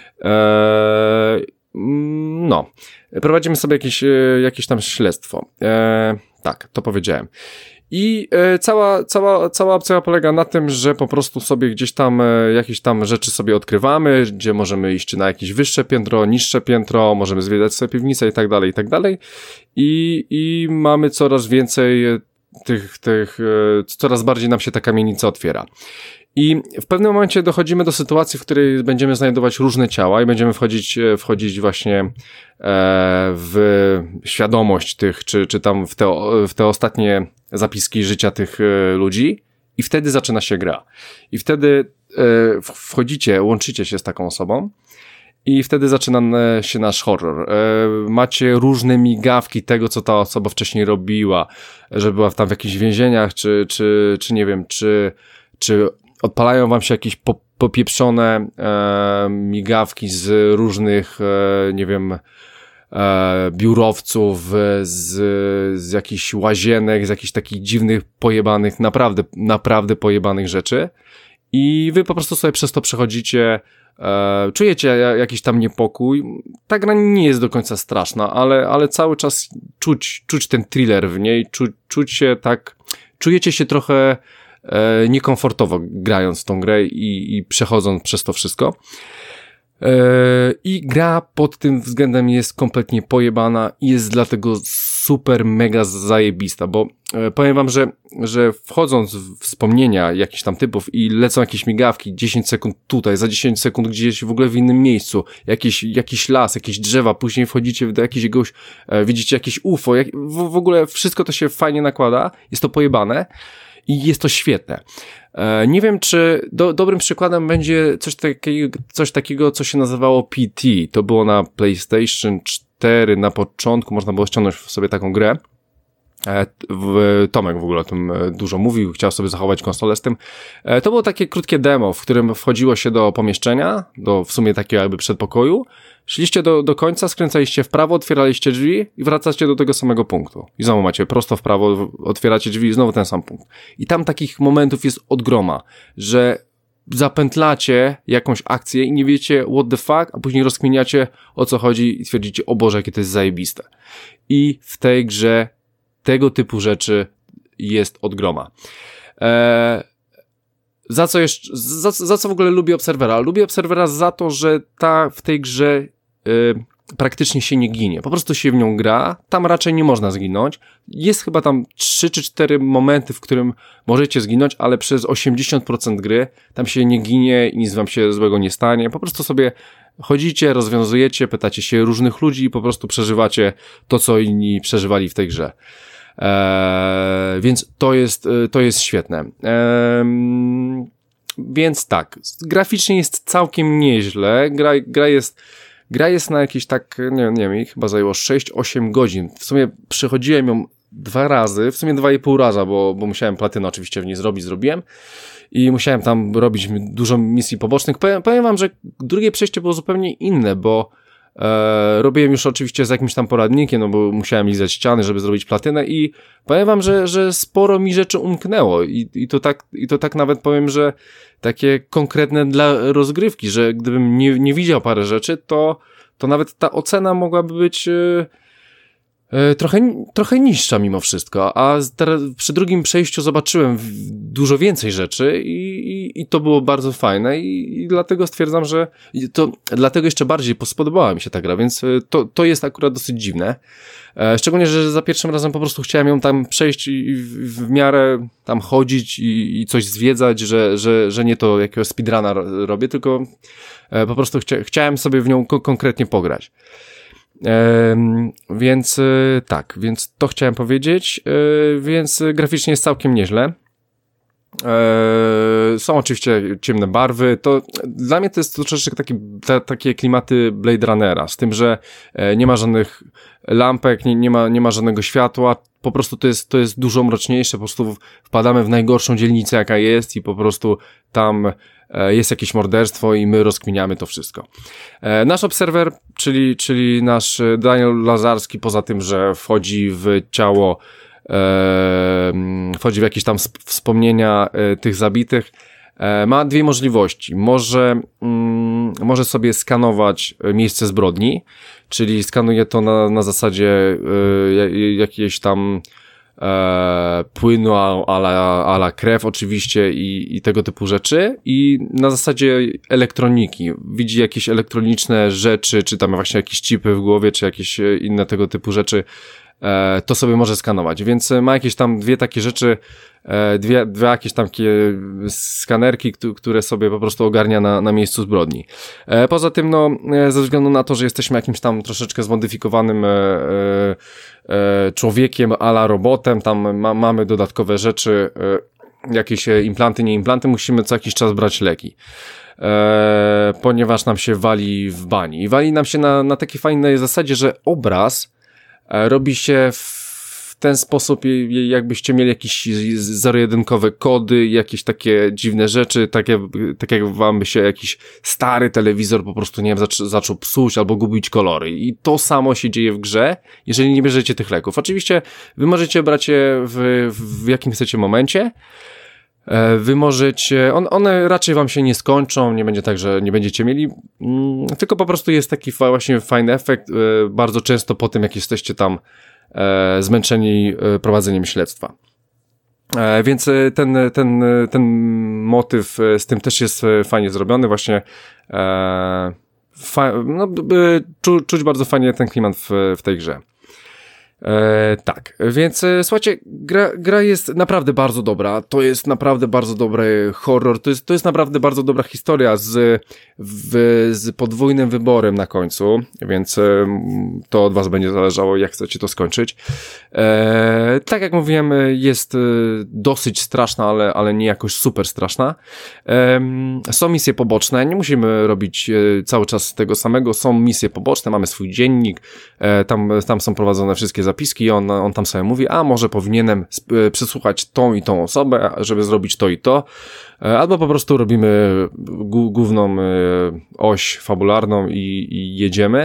No, prowadzimy sobie jakieś tam śledztwo. Tak, to powiedziałem. I cała opcja polega na tym, że po prostu sobie gdzieś tam jakieś tam rzeczy sobie odkrywamy, gdzie możemy iść na jakieś wyższe piętro, niższe piętro, możemy zwiedzać sobie piwnicę i tak dalej, i tak dalej. I mamy coraz więcej coraz bardziej nam się ta kamienica otwiera. I w pewnym momencie dochodzimy do sytuacji, w której będziemy znajdować różne ciała i będziemy wchodzić właśnie w świadomość tych, czy tam w te ostatnie zapiski życia tych ludzi i wtedy zaczyna się gra. I wtedy łączycie się z taką osobą i wtedy zaczyna się nasz horror. Macie różne migawki tego, co ta osoba wcześniej robiła, że była tam w jakichś więzieniach, czy nie wiem, czy odpalają wam się jakieś popieprzone migawki z różnych, nie wiem, biurowców, z jakichś łazienek, z jakichś takich dziwnych, pojebanych, naprawdę pojebanych rzeczy. i wy po prostu sobie przez to przechodzicie, czujecie jakiś tam niepokój. Ta gra nie jest do końca straszna, ale cały czas czuć ten thriller w niej, czuć się tak, czujecie się trochę niekomfortowo grając w tą grę i przechodząc przez to wszystko. I gra pod tym względem jest kompletnie pojebana i jest dlatego super mega zajebista, bo powiem wam, że wchodząc w wspomnienia jakichś tam typów i lecą jakieś migawki, 10 sekund tutaj, za 10 sekund gdzieś w ogóle w innym miejscu, jakiś las, jakieś drzewa, później wchodzicie do jakiegoś, widzicie jakieś UFO, w ogóle wszystko to się fajnie nakłada, jest to pojebane i jest to świetne. Nie wiem, czy dobrym przykładem będzie coś takiego, co się nazywało PT. To było na PlayStation 4 na początku, można było ściągnąć sobie taką grę. Tomek w ogóle o tym dużo mówił, chciał sobie zachować konsolę z tym. To było takie krótkie demo, w którym wchodziło się do pomieszczenia, do w sumie takiego jakby przedpokoju, szliście do końca, skręcaliście w prawo, otwieraliście drzwi i wracacie do tego samego punktu. I znowu macie prosto w prawo, otwieracie drzwi i znowu ten sam punkt. I tam takich momentów jest od groma, że zapętlacie jakąś akcję i nie wiecie what the fuck, a później rozkminiacie o co chodzi i twierdzicie, o Boże, jakie to jest zajebiste. I w tej grze tego typu rzeczy jest od groma. Za co w ogóle lubię Obserwera? Lubię Obserwera za to, że w tej grze praktycznie się nie ginie. Po prostu się w nią gra. Tam raczej nie można zginąć. Jest chyba tam 3 czy 4 momenty, w którym możecie zginąć, ale przez 80% gry tam się nie ginie i nic wam się złego nie stanie. Po prostu sobie chodzicie, rozwiązujecie, pytacie się różnych ludzi i po prostu przeżywacie to, co inni przeżywali w tej grze. Więc to jest świetne. Więc tak, graficznie jest całkiem nieźle. Gra jest na jakieś tak, nie wiem, chyba zajęło 6-8 godzin. W sumie przechodziłem ją 2 razy, w sumie 2,5 raza, bo musiałem platynę oczywiście w niej zrobiłem i musiałem tam robić dużo misji pobocznych. Powiem wam, że drugie przejście było zupełnie inne, bo robiłem już oczywiście z jakimś tam poradnikiem, no bo musiałem lizać ściany, żeby zrobić platynę i powiem wam, że sporo mi rzeczy umknęło i to tak nawet powiem, że takie konkretne dla rozgrywki, że gdybym nie widział parę rzeczy, to nawet ta ocena mogłaby być trochę niższa mimo wszystko, a przy drugim przejściu zobaczyłem dużo więcej rzeczy i to było bardzo fajne i dlatego stwierdzam, że dlatego jeszcze bardziej spodobała mi się ta gra, więc to jest akurat dosyć dziwne. Szczególnie, że za pierwszym razem po prostu chciałem ją tam przejść i w miarę tam chodzić i coś zwiedzać, że nie to jakiegoś speedruna robię, tylko po prostu chciałem sobie w nią konkretnie pograć. Więc tak, więc to chciałem powiedzieć, więc graficznie jest całkiem nieźle. Są oczywiście ciemne barwy, to dla mnie to jest troszeczkę takie klimaty Blade Runnera, z tym, że nie ma żadnych lampek, nie ma żadnego światła, po prostu to jest dużo mroczniejsze, po prostu wpadamy w najgorszą dzielnicę jaka jest i po prostu tam jest jakieś morderstwo i my rozkminiamy to wszystko. Nasz Obserwer, czyli nasz Daniel Lazarski, poza tym, że wchodzi w ciało, wchodzi w jakieś tam wspomnienia tych zabitych, ma 2 możliwości. Może sobie skanować miejsce zbrodni, czyli skanuje to na zasadzie jakiejś tam płynu a la krew oczywiście i tego typu rzeczy i na zasadzie elektroniki. Widzi jakieś elektroniczne rzeczy, czy tam właśnie jakieś chipy w głowie, czy jakieś inne tego typu rzeczy, to sobie może skanować, więc ma jakieś tam 2 takie rzeczy, dwie jakieś tam takie skanerki, które sobie po prostu ogarnia na miejscu zbrodni. Poza tym, no, ze względu na to, że jesteśmy jakimś tam troszeczkę zmodyfikowanym człowiekiem a la robotem, tam mamy dodatkowe rzeczy, jakieś implanty, nie implanty, musimy co jakiś czas brać leki. Ponieważ nam się wali w bani. I wali nam się na takiej fajnej zasadzie, że obraz robi się w ten sposób, jakbyście mieli jakieś zero-jedynkowe kody, jakieś takie dziwne rzeczy, tak jak wam by się jakiś stary telewizor po prostu, nie wiem, zaczął psuć albo gubić kolory. I to samo się dzieje w grze, jeżeli nie bierzecie tych leków. Oczywiście wy możecie brać je w jakim chcecie momencie, Wy możecie, one raczej wam się nie skończą, nie będzie tak, że nie będziecie mieli, tylko po prostu jest taki właśnie fajny efekt, bardzo często po tym, jak jesteście tam zmęczeni prowadzeniem śledztwa. Więc ten motyw z tym też jest fajnie zrobiony, właśnie czuć bardzo fajnie ten klimat w tej grze. Tak, więc słuchajcie, gra jest naprawdę bardzo dobra, to jest naprawdę bardzo dobry horror, to jest naprawdę bardzo dobra historia z podwójnym wyborem na końcu, więc to od was będzie zależało, jak chcecie to skończyć. Tak jak mówiłem, jest dosyć straszna, ale nie jakoś super straszna. Są misje poboczne, nie musimy robić cały czas tego samego, są misje poboczne, mamy swój dziennik, tam są prowadzone wszystkie zapiski, on tam sobie mówi, a może powinienem przesłuchać tą i tą osobę, żeby zrobić to i to, albo po prostu robimy główną oś fabularną i jedziemy.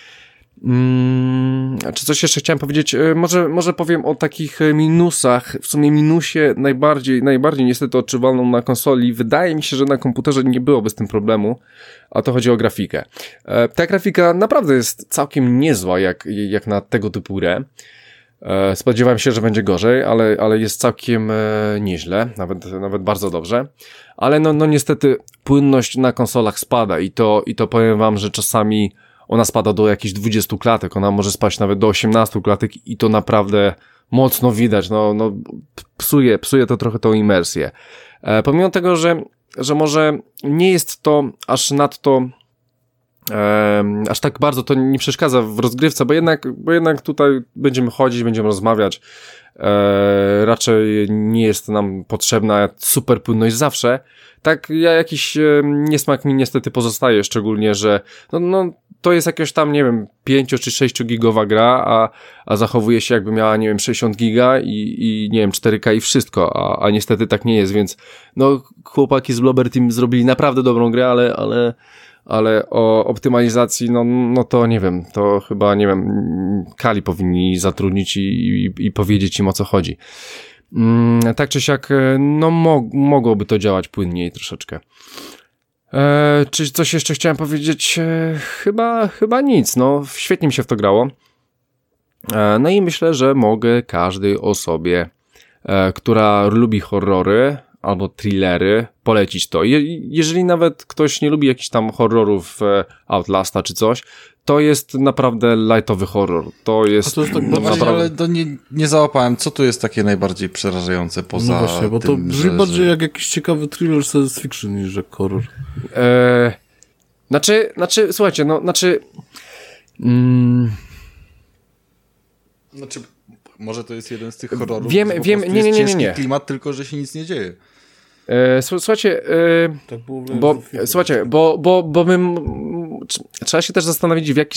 Czy coś jeszcze chciałem powiedzieć? Może powiem o takich minusach. W sumie minusie najbardziej niestety odczuwalną na konsoli. Wydaje mi się, że na komputerze nie byłoby z tym problemu, a to chodzi o grafikę. Ta grafika naprawdę jest całkiem niezła jak na tego typu grę. Spodziewałem się, że będzie gorzej, ale jest całkiem nieźle, nawet bardzo dobrze. Ale no niestety płynność na konsolach spada i to powiem wam, że czasami ona spada do jakichś 20 klatek, ona może spaść nawet do 18 klatek i to naprawdę mocno widać, no psuje to trochę tą imersję. Pomimo tego, że może nie jest to aż nadto aż tak bardzo to nie przeszkadza w rozgrywce, bo jednak tutaj będziemy chodzić, będziemy rozmawiać, raczej nie jest nam potrzebna super płynność zawsze. Tak, jakiś niesmak mi niestety pozostaje, szczególnie, że to jest jakaś tam, nie wiem, 5 czy 6 gigowa gra, a zachowuje się jakby miała, nie wiem, 60 giga i nie wiem, 4K i wszystko, a niestety tak nie jest, więc chłopaki z Blobber Team zrobili naprawdę dobrą grę, ale o optymalizacji, no to nie wiem, to chyba, nie wiem, Kali powinni zatrudnić i powiedzieć im, o co chodzi. Tak czy siak, mogłoby to działać płynniej troszeczkę. Czy coś jeszcze chciałem powiedzieć? Chyba nic, świetnie mi się w to grało. No i myślę, że mogę każdej osobie, która lubi horrory albo thrillery, polecić to. Jeżeli nawet ktoś nie lubi jakichś tam horrorów Outlasta czy coś, to jest naprawdę lightowy horror. To jest tak naprawdę... Ale to nie załapałem, co tu jest takie najbardziej przerażające poza no właśnie, bo tym, to brzmi bardziej jak jakiś ciekawy thriller science fiction niż jak horror. Słuchajcie, może to jest jeden z tych horrorów, wiem, nie. ciężki klimat, tylko że się nic nie dzieje. Słuchajcie, tak bo trzeba się też zastanowić, w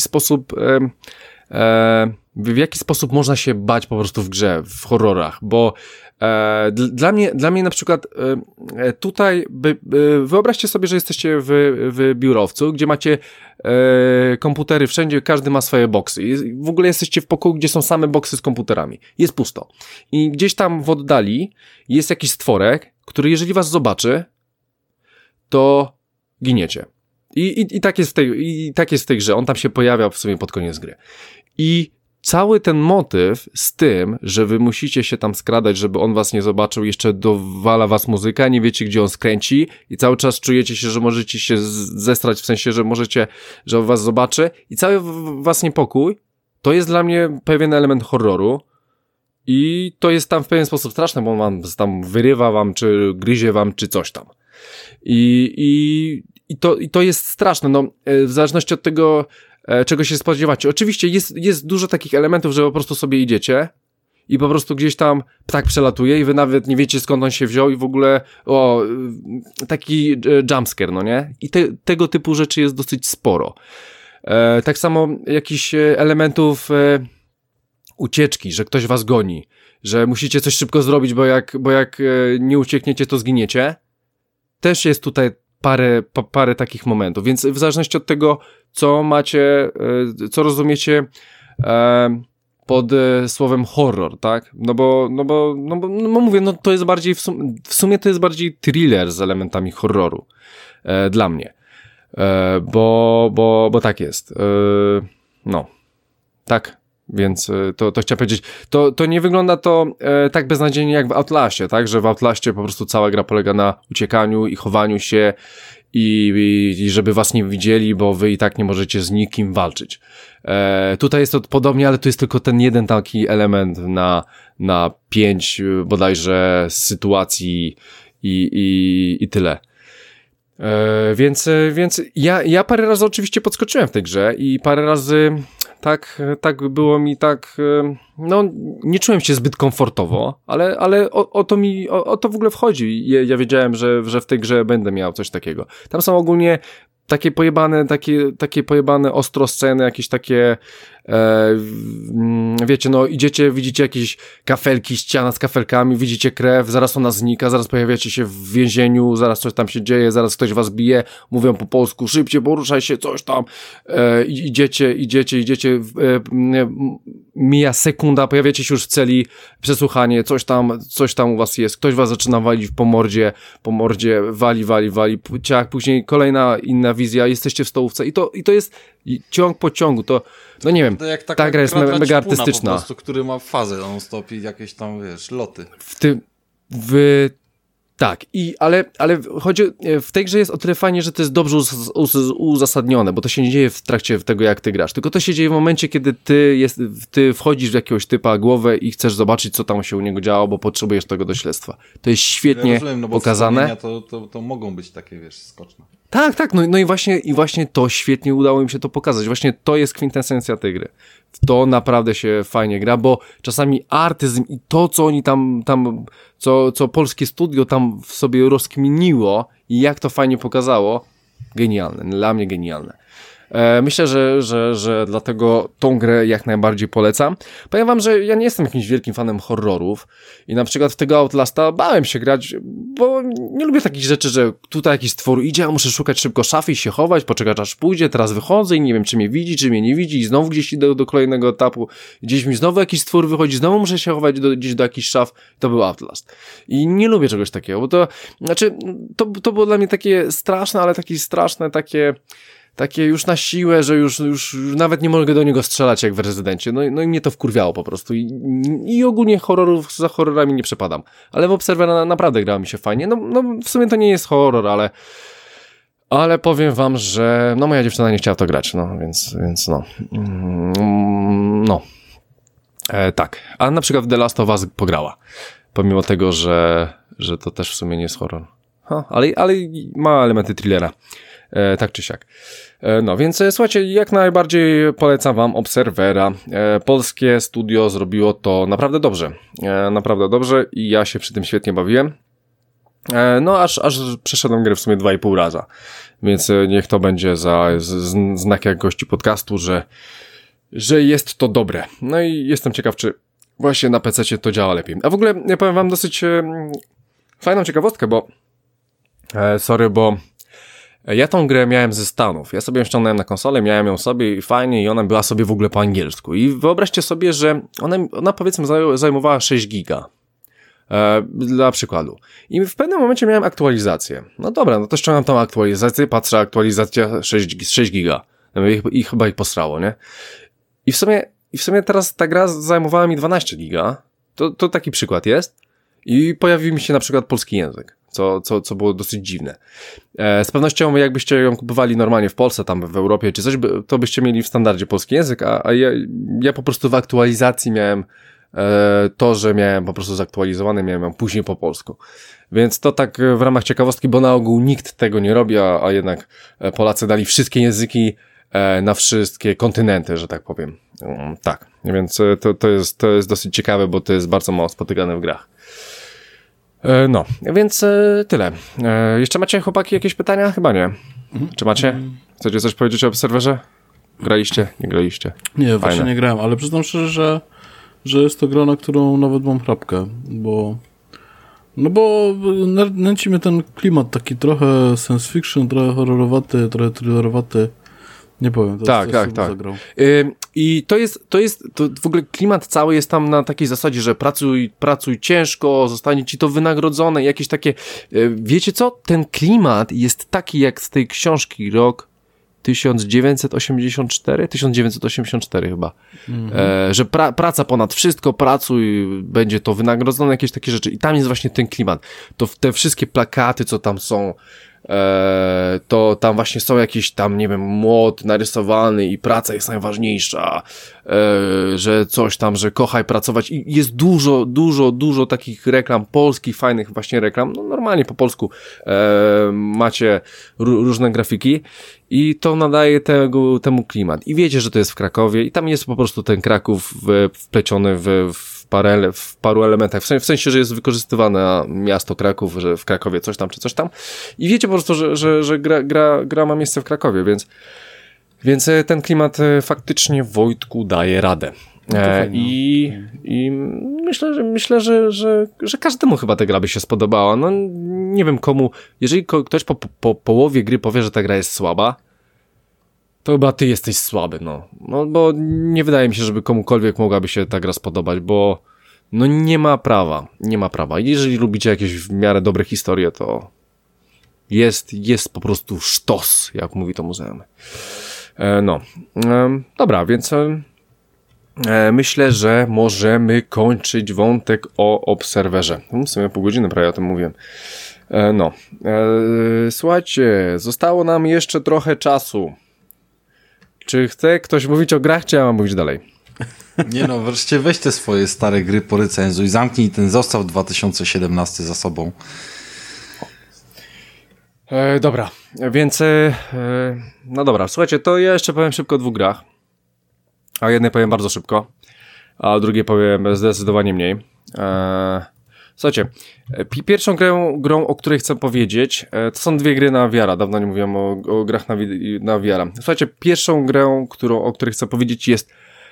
jaki sposób można się bać po prostu w grze, w horrorach, bo dla mnie na przykład tutaj wyobraźcie sobie, że jesteście w biurowcu, gdzie macie komputery wszędzie, każdy ma swoje boksy i w ogóle jesteście w pokoju, gdzie są same boksy z komputerami. Jest pusto. I gdzieś tam w oddali jest jakiś stworek, który jeżeli was zobaczy, to giniecie. I tak jest w tej grze. On tam się pojawia w sumie pod koniec gry. I cały ten motyw z tym, że wy musicie się tam skradać, żeby on was nie zobaczył, jeszcze dowala was muzyka, nie wiecie, gdzie on skręci i cały czas czujecie się, że możecie się zestrać, w sensie, że was zobaczy i cały was niepokój, to jest dla mnie pewien element horroru i to jest tam w pewien sposób straszne, bo on wam tam wyrywa wam, czy gryzie wam, czy coś tam. I to jest straszne, w zależności od tego, czego się spodziewacie. Oczywiście jest dużo takich elementów, że po prostu sobie idziecie i po prostu gdzieś tam ptak przelatuje i wy nawet nie wiecie, skąd on się wziął i w ogóle taki jumpscare, nie? I tego typu rzeczy jest dosyć sporo. Tak samo jakichś elementów ucieczki, że ktoś was goni, że musicie coś szybko zrobić, bo jak nie uciekniecie, to zginiecie. Też jest tutaj parę takich momentów, więc w zależności od tego, co macie, co rozumiecie pod słowem horror, tak? No bo mówię, no to jest bardziej, w sumie to jest bardziej thriller z elementami horroru dla mnie. Bo tak jest. No. Tak. Więc to chciałem powiedzieć. To nie wygląda to tak beznadziejnie jak w Outlastie, tak? Że w Outlastie po prostu cała gra polega na uciekaniu i chowaniu się i żeby was nie widzieli, bo wy i tak nie możecie z nikim walczyć. Tutaj jest to podobnie, ale tu jest tylko ten jeden taki element na 5 bodajże sytuacji i tyle. Więc ja parę razy oczywiście podskoczyłem w tej grze i parę razy tak było mi tak, no nie czułem się zbyt komfortowo, ale o to w ogóle wchodzi. Ja wiedziałem, że w tej grze będę miał coś takiego. Tam są ogólnie takie pojebane ostro sceny, jakieś takie wiecie, no idziecie, widzicie jakieś kafelki, ściana z kafelkami, widzicie krew, zaraz ona znika, zaraz pojawiacie się w więzieniu, zaraz coś tam się dzieje, zaraz ktoś was bije, mówią po polsku, szybciej, poruszaj się, coś tam, idziecie, mija sekunda, pojawiacie się już w celi, przesłuchanie, coś tam u was jest, ktoś was zaczyna walić po mordzie, wali, ciach, później kolejna inna wizja, jesteście w stołówce i to jest ciąg po ciągu, to no nie wiem, ta gra jest mega artystyczna. Po prostu, który ma fazę non-stop i jakieś tam, wiesz, loty. Tak, ale chodzi, w tej grze jest o tyle fajnie, że to jest dobrze uzasadnione, bo to się nie dzieje w trakcie tego, jak ty grasz, tylko to się dzieje w momencie, kiedy ty wchodzisz w jakiegoś typa głowę i chcesz zobaczyć, co tam się u niego działo, bo potrzebujesz tego do śledztwa. To jest świetnie rozumiem, no bo pokazane. To mogą być takie, wiesz, skoczne. Tak, no i właśnie to świetnie udało im się to pokazać. Właśnie to jest kwintesencja tej gry. To naprawdę się fajnie gra, bo czasami artyzm i to, co oni co polskie studio tam w sobie rozkminiło i jak to fajnie pokazało, genialne, dla mnie genialne. Myślę, że dlatego tą grę jak najbardziej polecam. Powiem wam, że ja nie jestem jakimś wielkim fanem horrorów i na przykład w tego Outlasta bałem się grać, bo nie lubię takich rzeczy, że tutaj jakiś stwór idzie, a muszę szukać szybko szafy i się chować, poczekać aż pójdzie, teraz wychodzę i nie wiem, czy mnie widzi, czy mnie nie widzi i znowu gdzieś idę do kolejnego etapu, gdzieś mi znowu jakiś stwór wychodzi, znowu muszę się chować gdzieś do jakichś szaf. To był Outlast. I nie lubię czegoś takiego, bo to było dla mnie takie straszne, ale takie straszne, takie już na siłę, że już nawet nie mogę do niego strzelać jak w Rezydencie. No i mnie to wkurwiało po prostu. I ogólnie za horrorami nie przepadam. Ale w Observera naprawdę grała mi się fajnie. No w sumie to nie jest horror, ale powiem wam, że no moja dziewczyna nie chciała w to grać, no więc no. Tak. A na przykład w The Last of Us pograła. Pomimo tego, że to też w sumie nie jest horror. Ale ma elementy thrillera. Tak czy siak. No więc słuchajcie, jak najbardziej polecam wam Observera. Polskie studio zrobiło to naprawdę dobrze i ja się przy tym świetnie bawiłem. No aż przeszedłem grę w sumie 2,5 raza, więc niech to będzie za znak jakości podcastu, że jest to dobre. No i jestem ciekaw, czy właśnie na PC-cie to działa lepiej. A w ogóle ja powiem wam dosyć fajną ciekawostkę, bo bo ja tą grę miałem ze Stanów. Ja sobie ją ściągnąłem na konsolę, miałem ją sobie i fajnie i ona była sobie w ogóle po angielsku. I wyobraźcie sobie, że ona powiedzmy zajmowała 6 giga. Dla przykładu. I w pewnym momencie miałem aktualizację. No dobra, no to ściągam tą aktualizację, patrzę, aktualizacja 6 giga. I chyba ich posrało, nie? I w sumie teraz ta gra zajmowała mi 12 giga. To taki przykład jest. I pojawił mi się na przykład polski język. Co było dosyć dziwne. Z pewnością jakbyście ją kupowali normalnie w Polsce, tam w Europie czy coś, to byście mieli w standardzie polski język, a ja po prostu w aktualizacji miałem to, że miałem po prostu zaktualizowany, miałem ją później po polsku. Więc to tak w ramach ciekawostki, bo na ogół nikt tego nie robi, a jednak Polacy dali wszystkie języki na wszystkie kontynenty, że tak powiem. Tak, więc to jest dosyć ciekawe, bo to jest bardzo mało spotykane w grach. No, więc tyle. Jeszcze macie, chłopaki, jakieś pytania? Chyba nie. Czy macie? Chcecie coś powiedzieć o Observerze? Graliście? Nie graliście? Nie, właśnie nie grałem, ale przyznam szczerze, że jest to gra, na którą nawet mam chrapkę, bo nęci mnie ten klimat taki trochę science fiction, trochę horrorowaty, trochę thrillerowaty. Nie powiem, to tak. zagrał. I to w ogóle klimat cały jest tam na takiej zasadzie, że pracuj ciężko, zostanie ci to wynagrodzone, jakieś takie, wiecie co? Ten klimat jest taki jak z tej książki rok 1984 chyba, że praca ponad wszystko, pracuj, będzie to wynagrodzone, jakieś takie rzeczy i tam jest właśnie ten klimat, to te wszystkie plakaty, co tam są, to tam właśnie są jakieś tam, nie wiem, młot narysowany i praca jest najważniejsza, że coś tam, że kochaj pracować i jest dużo takich reklam polskich, fajnych właśnie reklam, no normalnie po polsku macie różne grafiki i to nadaje temu klimat i wiecie, że to jest w Krakowie i tam jest po prostu ten Kraków wpleciony w paru elementach, w sensie, że jest wykorzystywane miasto Kraków, że w Krakowie coś tam, czy coś tam i wiecie po prostu, że gra ma miejsce w Krakowie, więc ten klimat faktycznie Wojtku daje radę. I myślę, że każdemu chyba ta gra by się spodobała. No nie wiem komu, jeżeli ktoś po połowie gry powie, że ta gra jest słaba, to chyba ty jesteś słaby, no bo nie wydaje mi się, żeby komukolwiek mogłaby się ta gra spodobać, bo no nie ma prawa. Jeżeli lubicie jakieś w miarę dobre historie, to jest po prostu sztos, jak mówi to muzeum. Dobra, więc myślę, że możemy kończyć wątek o Obserwerze. W sumie pół godziny prawie o tym mówiłem. Słuchajcie, zostało nam jeszcze trochę czasu. Czy chce ktoś mówić o grach, czy ja mam mówić dalej? Nie no, wreszcie weź te swoje stare gry po recenzuj, zamknij ten został 2017 za sobą. Dobra, więc no dobra, słuchajcie, to ja jeszcze powiem szybko o 2 grach. A jednej powiem bardzo szybko, a o drugiej powiem zdecydowanie mniej. Słuchajcie, pierwszą grą, o której chcę powiedzieć, to są 2 gry na VR-a. Dawno nie mówiłem o grach na VR-a. Słuchajcie, pierwszą grą, o której chcę powiedzieć jest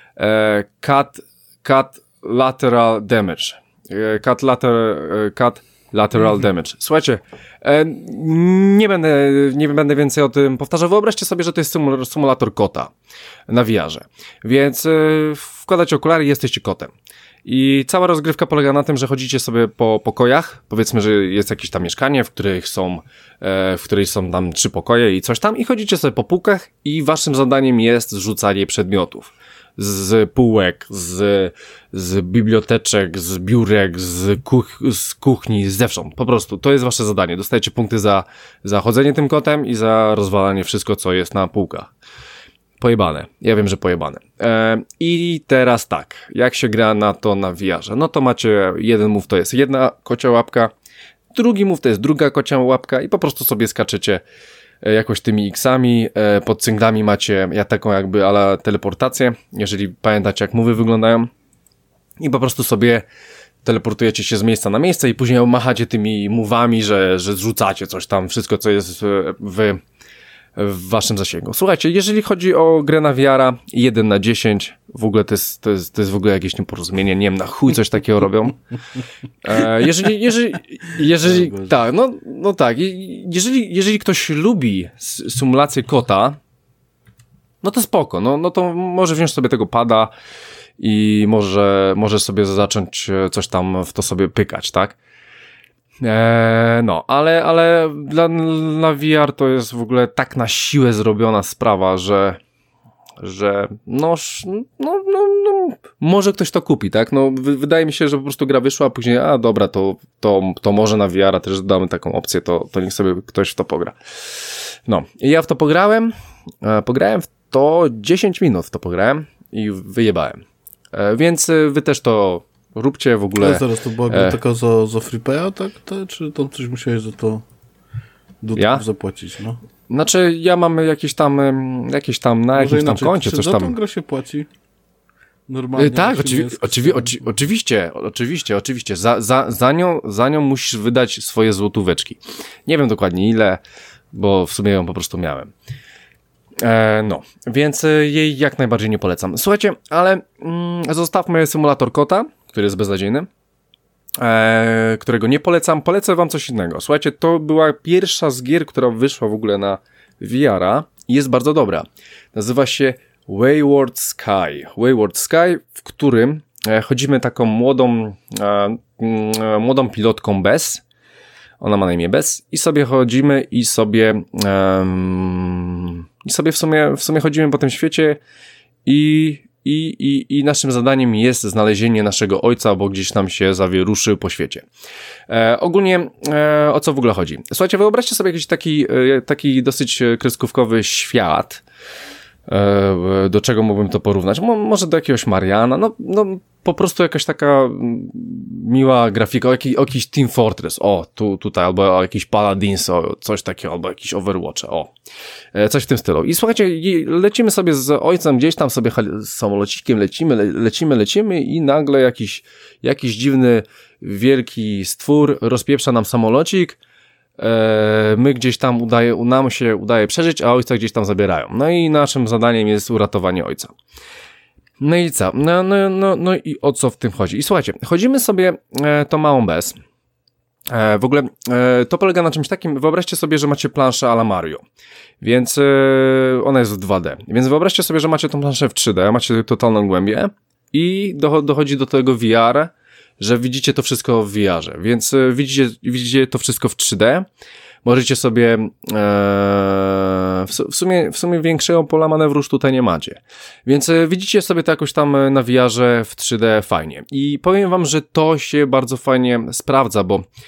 Cat Lateral Damage. Cat Lateral Damage. Słuchajcie, nie będę więcej o tym powtarzał. Wyobraźcie sobie, że to jest symulator kota na VR-ze. Więc wkładacie okulary i jesteście kotem. I cała rozgrywka polega na tym, że chodzicie sobie po pokojach. Powiedzmy, że jest jakieś tam mieszkanie, w której są tam 3 pokoje i coś tam. I chodzicie sobie po półkach i waszym zadaniem jest zrzucanie przedmiotów. Z półek, z biblioteczek, z biurek, z kuchni, zewsząd. Po prostu, to jest wasze zadanie. Dostajecie punkty za chodzenie tym kotem i za rozwalanie wszystko, co jest na półkach. Pojebane. Ja wiem, że pojebane. I teraz tak, jak się gra na to na VR-ze? No to macie jeden move, to jest jedna kocia łapka, drugi move to jest druga kocia łapka i po prostu sobie skaczecie jakoś tymi X-ami, pod cynglami macie taką jakby ala teleportację, jeżeli pamiętacie jak move'y wyglądają i po prostu sobie teleportujecie się z miejsca na miejsce i później machacie tymi move'ami, że zrzucacie coś tam, wszystko co jest w waszym zasięgu. Słuchajcie, jeżeli chodzi o grę na VR-a 1/10, w ogóle to jest w ogóle jakieś nieporozumienie, nie wiem, na chuj coś takiego robią. Jeżeli tak, no tak, jeżeli ktoś lubi symulację kota, no to spoko, no to może wziąć sobie tego pada i może sobie zacząć coś tam w to sobie pykać, tak? Ale na VR to jest w ogóle tak na siłę zrobiona sprawa, że może ktoś to kupi, tak? No, wydaje mi się, że po prostu gra wyszła, a później, dobra, to może na VR-a też damy taką opcję, to niech sobie ktoś w to pogra. No, i ja w to pograłem w to 10 minut w to pograłem i wyjebałem. Więc wy też to róbcie w ogóle. Ale zaraz, to była gra taka za free paya, tak? Czy tam coś musiałeś za to zapłacić, no? Znaczy, ja mam jakieś tam na jakimś tam koncie coś tam. Za tą grę się płaci? Normalnie. Tak, oczywiście. Za nią musisz wydać swoje złotóweczki. Nie wiem dokładnie ile, bo w sumie ją po prostu miałem. Więc jej jak najbardziej nie polecam. Słuchajcie, ale zostawmy symulator kota, który jest beznadziejny, którego nie polecam. Polecę wam coś innego. Słuchajcie, to była pierwsza z gier, która wyszła w ogóle na VR-a i jest bardzo dobra. Nazywa się Wayward Sky. Wayward Sky, w którym chodzimy taką młodą pilotką Bess. Ona ma na imię Bess i sobie chodzimy i sobie w sumie chodzimy po tym świecie i naszym zadaniem jest znalezienie naszego ojca, bo gdzieś tam się zawieruszył po świecie. Ogólnie o co w ogóle chodzi? Słuchajcie, wyobraźcie sobie jakiś taki dosyć kreskówkowy świat. Do czego mógłbym to porównać? Może do jakiegoś Mariana, no po prostu jakaś taka miła grafika, jakiś Team Fortress, tutaj, albo jakiś Paladins, coś takiego, albo jakiś Overwatch, coś w tym stylu. I słuchajcie, lecimy sobie z ojcem gdzieś tam sobie z samolocikiem, lecimy i nagle jakiś dziwny, wielki stwór rozpieprza nam samolocik. My gdzieś tam nam się udaje przeżyć, a ojca gdzieś tam zabierają. No i naszym zadaniem jest uratowanie ojca. No i co? No i o co w tym chodzi? I słuchajcie, chodzimy sobie tą małą Bess. W ogóle to polega na czymś takim, wyobraźcie sobie, że macie planszę a la Mario, więc ona jest w 2D, więc wyobraźcie sobie, że macie tą planszę w 3D, macie totalną głębię i dochodzi do tego VR, że widzicie to wszystko w VR-ze, więc widzicie to wszystko w 3D, możecie sobie w sumie większego pola manewru już tutaj nie macie, więc widzicie sobie to jakoś tam na VR-ze w 3D fajnie i powiem wam, że to się bardzo fajnie sprawdza,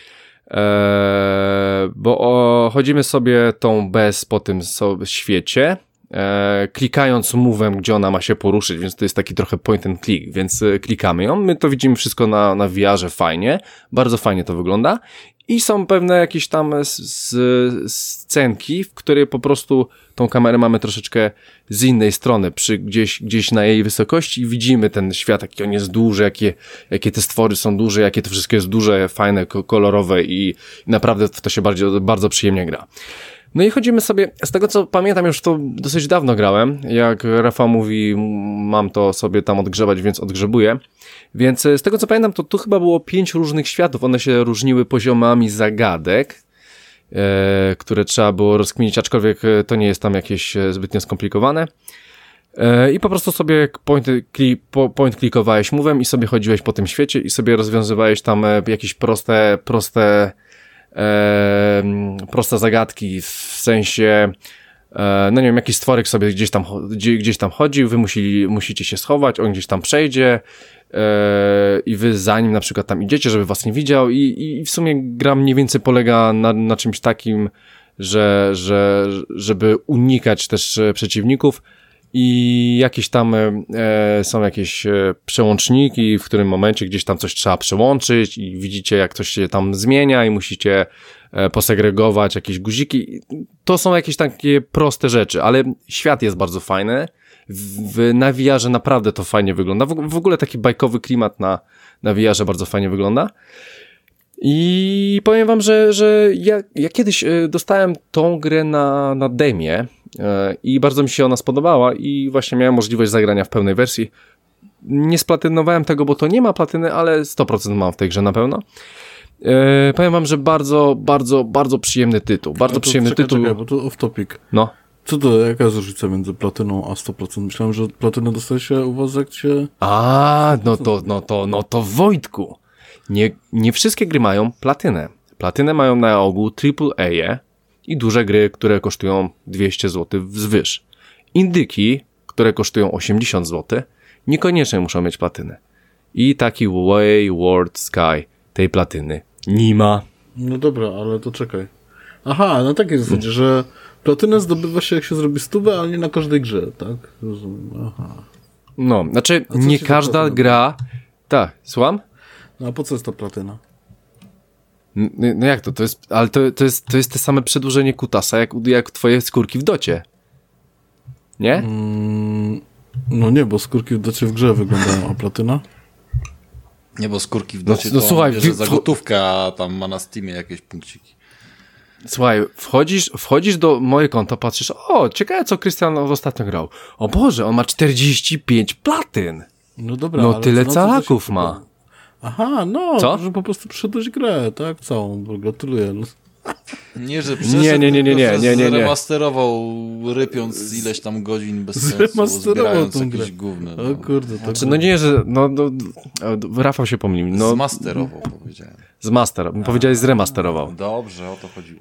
bo chodzimy sobie tą Bess po tym świecie, klikając move'em, gdzie ona ma się poruszyć, więc to jest taki trochę point and click, więc klikamy ją, my to widzimy wszystko na VR-ze fajnie, bardzo fajnie to wygląda i są pewne jakieś tam scenki, w której po prostu tą kamerę mamy troszeczkę z innej strony, gdzieś na jej wysokości i widzimy ten świat, jaki on jest duży, jakie te stwory są duże, jakie to wszystko jest duże, fajne, kolorowe i naprawdę w to się bardzo przyjemnie gra. No i chodzimy sobie, z tego co pamiętam, już to dosyć dawno grałem, jak Rafał mówi, mam to sobie tam odgrzebać, więc odgrzebuję, więc z tego co pamiętam, to tu chyba było 5 różnych światów, one się różniły poziomami zagadek, które trzeba było rozkminić, aczkolwiek to nie jest tam jakieś zbytnio skomplikowane. I po prostu sobie point klikowałeś move'em i sobie chodziłeś po tym świecie i sobie rozwiązywałeś tam jakieś proste zagadki, w sensie no nie wiem, jakiś stworek sobie gdzieś tam chodzi, wy musicie się schować, on gdzieś tam przejdzie i wy za nim na przykład tam idziecie, żeby was nie widział i w sumie gra mniej więcej polega na czymś takim, żeby unikać też przeciwników i jakieś tam są jakieś przełączniki, w którym momencie gdzieś tam coś trzeba przełączyć i widzicie, jak coś się tam zmienia i musicie posegregować jakieś guziki. To są jakieś takie proste rzeczy, ale świat jest bardzo fajny. Na VR-ze naprawdę to fajnie wygląda. W ogóle taki bajkowy klimat na VR-ze bardzo fajnie wygląda. I powiem wam, że ja kiedyś dostałem tą grę na demie i bardzo mi się ona spodobała i właśnie miałem możliwość zagrania w pełnej wersji. Nie splatynowałem tego, bo to nie ma platyny, ale 100% mam w tej grze na pewno. Powiem wam, że bardzo, bardzo, bardzo przyjemny tytuł. Bardzo przyjemny tytuł. Czekaj, bo to off topic. No. Jaka jest różnica między platyną a 100%? Myślałem, że platynę dostaje się u was, jak się... No to Wojtku. Nie wszystkie gry mają platynę. Platynę mają na ogół AAA i duże gry, które kosztują 200 zł wzwyż. Indyki, które kosztują 80 zł, niekoniecznie muszą mieć platynę. I taki Wayward Sky tej platyny nie ma. No dobra, ale to czekaj. Aha, na takiej zasadzie, że platynę zdobywa się, jak się zrobi 100, ale nie na każdej grze, tak? Rozumiem, aha. No, znaczy nie każda gra... Tak, słucham? No a po co jest ta platyna? No jak to? Ale to jest te same przedłużenie kutasa, jak twoje skórki w docie. Nie? No nie, bo skórki w docie w grze wyglądają, a platyna? Nie, bo skórki w docie no, słuchaj, bierze za gotówkę, a tam ma na Steamie jakieś punkciki. Słuchaj, wchodzisz do moje konto, patrzysz, ciekawe co Krystian ostatnio grał. O Boże, on ma 45 platyn. No dobra, no ale tyle calaków ma. Aha, no, co? że po prostu przyszedłeś grę, tak? Całą, gratuluję. Nie, że przeszedł, Nie. zremasterował, rypiąc ileś tam godzin bez sensu, zbierając jakieś gówno. O kurde, to Znaczy, no nie, że... Rafał się pomylił. No, Zmasterował, powiedziałem. Powiedziałeś zremasterował. Dobrze, o to chodziło.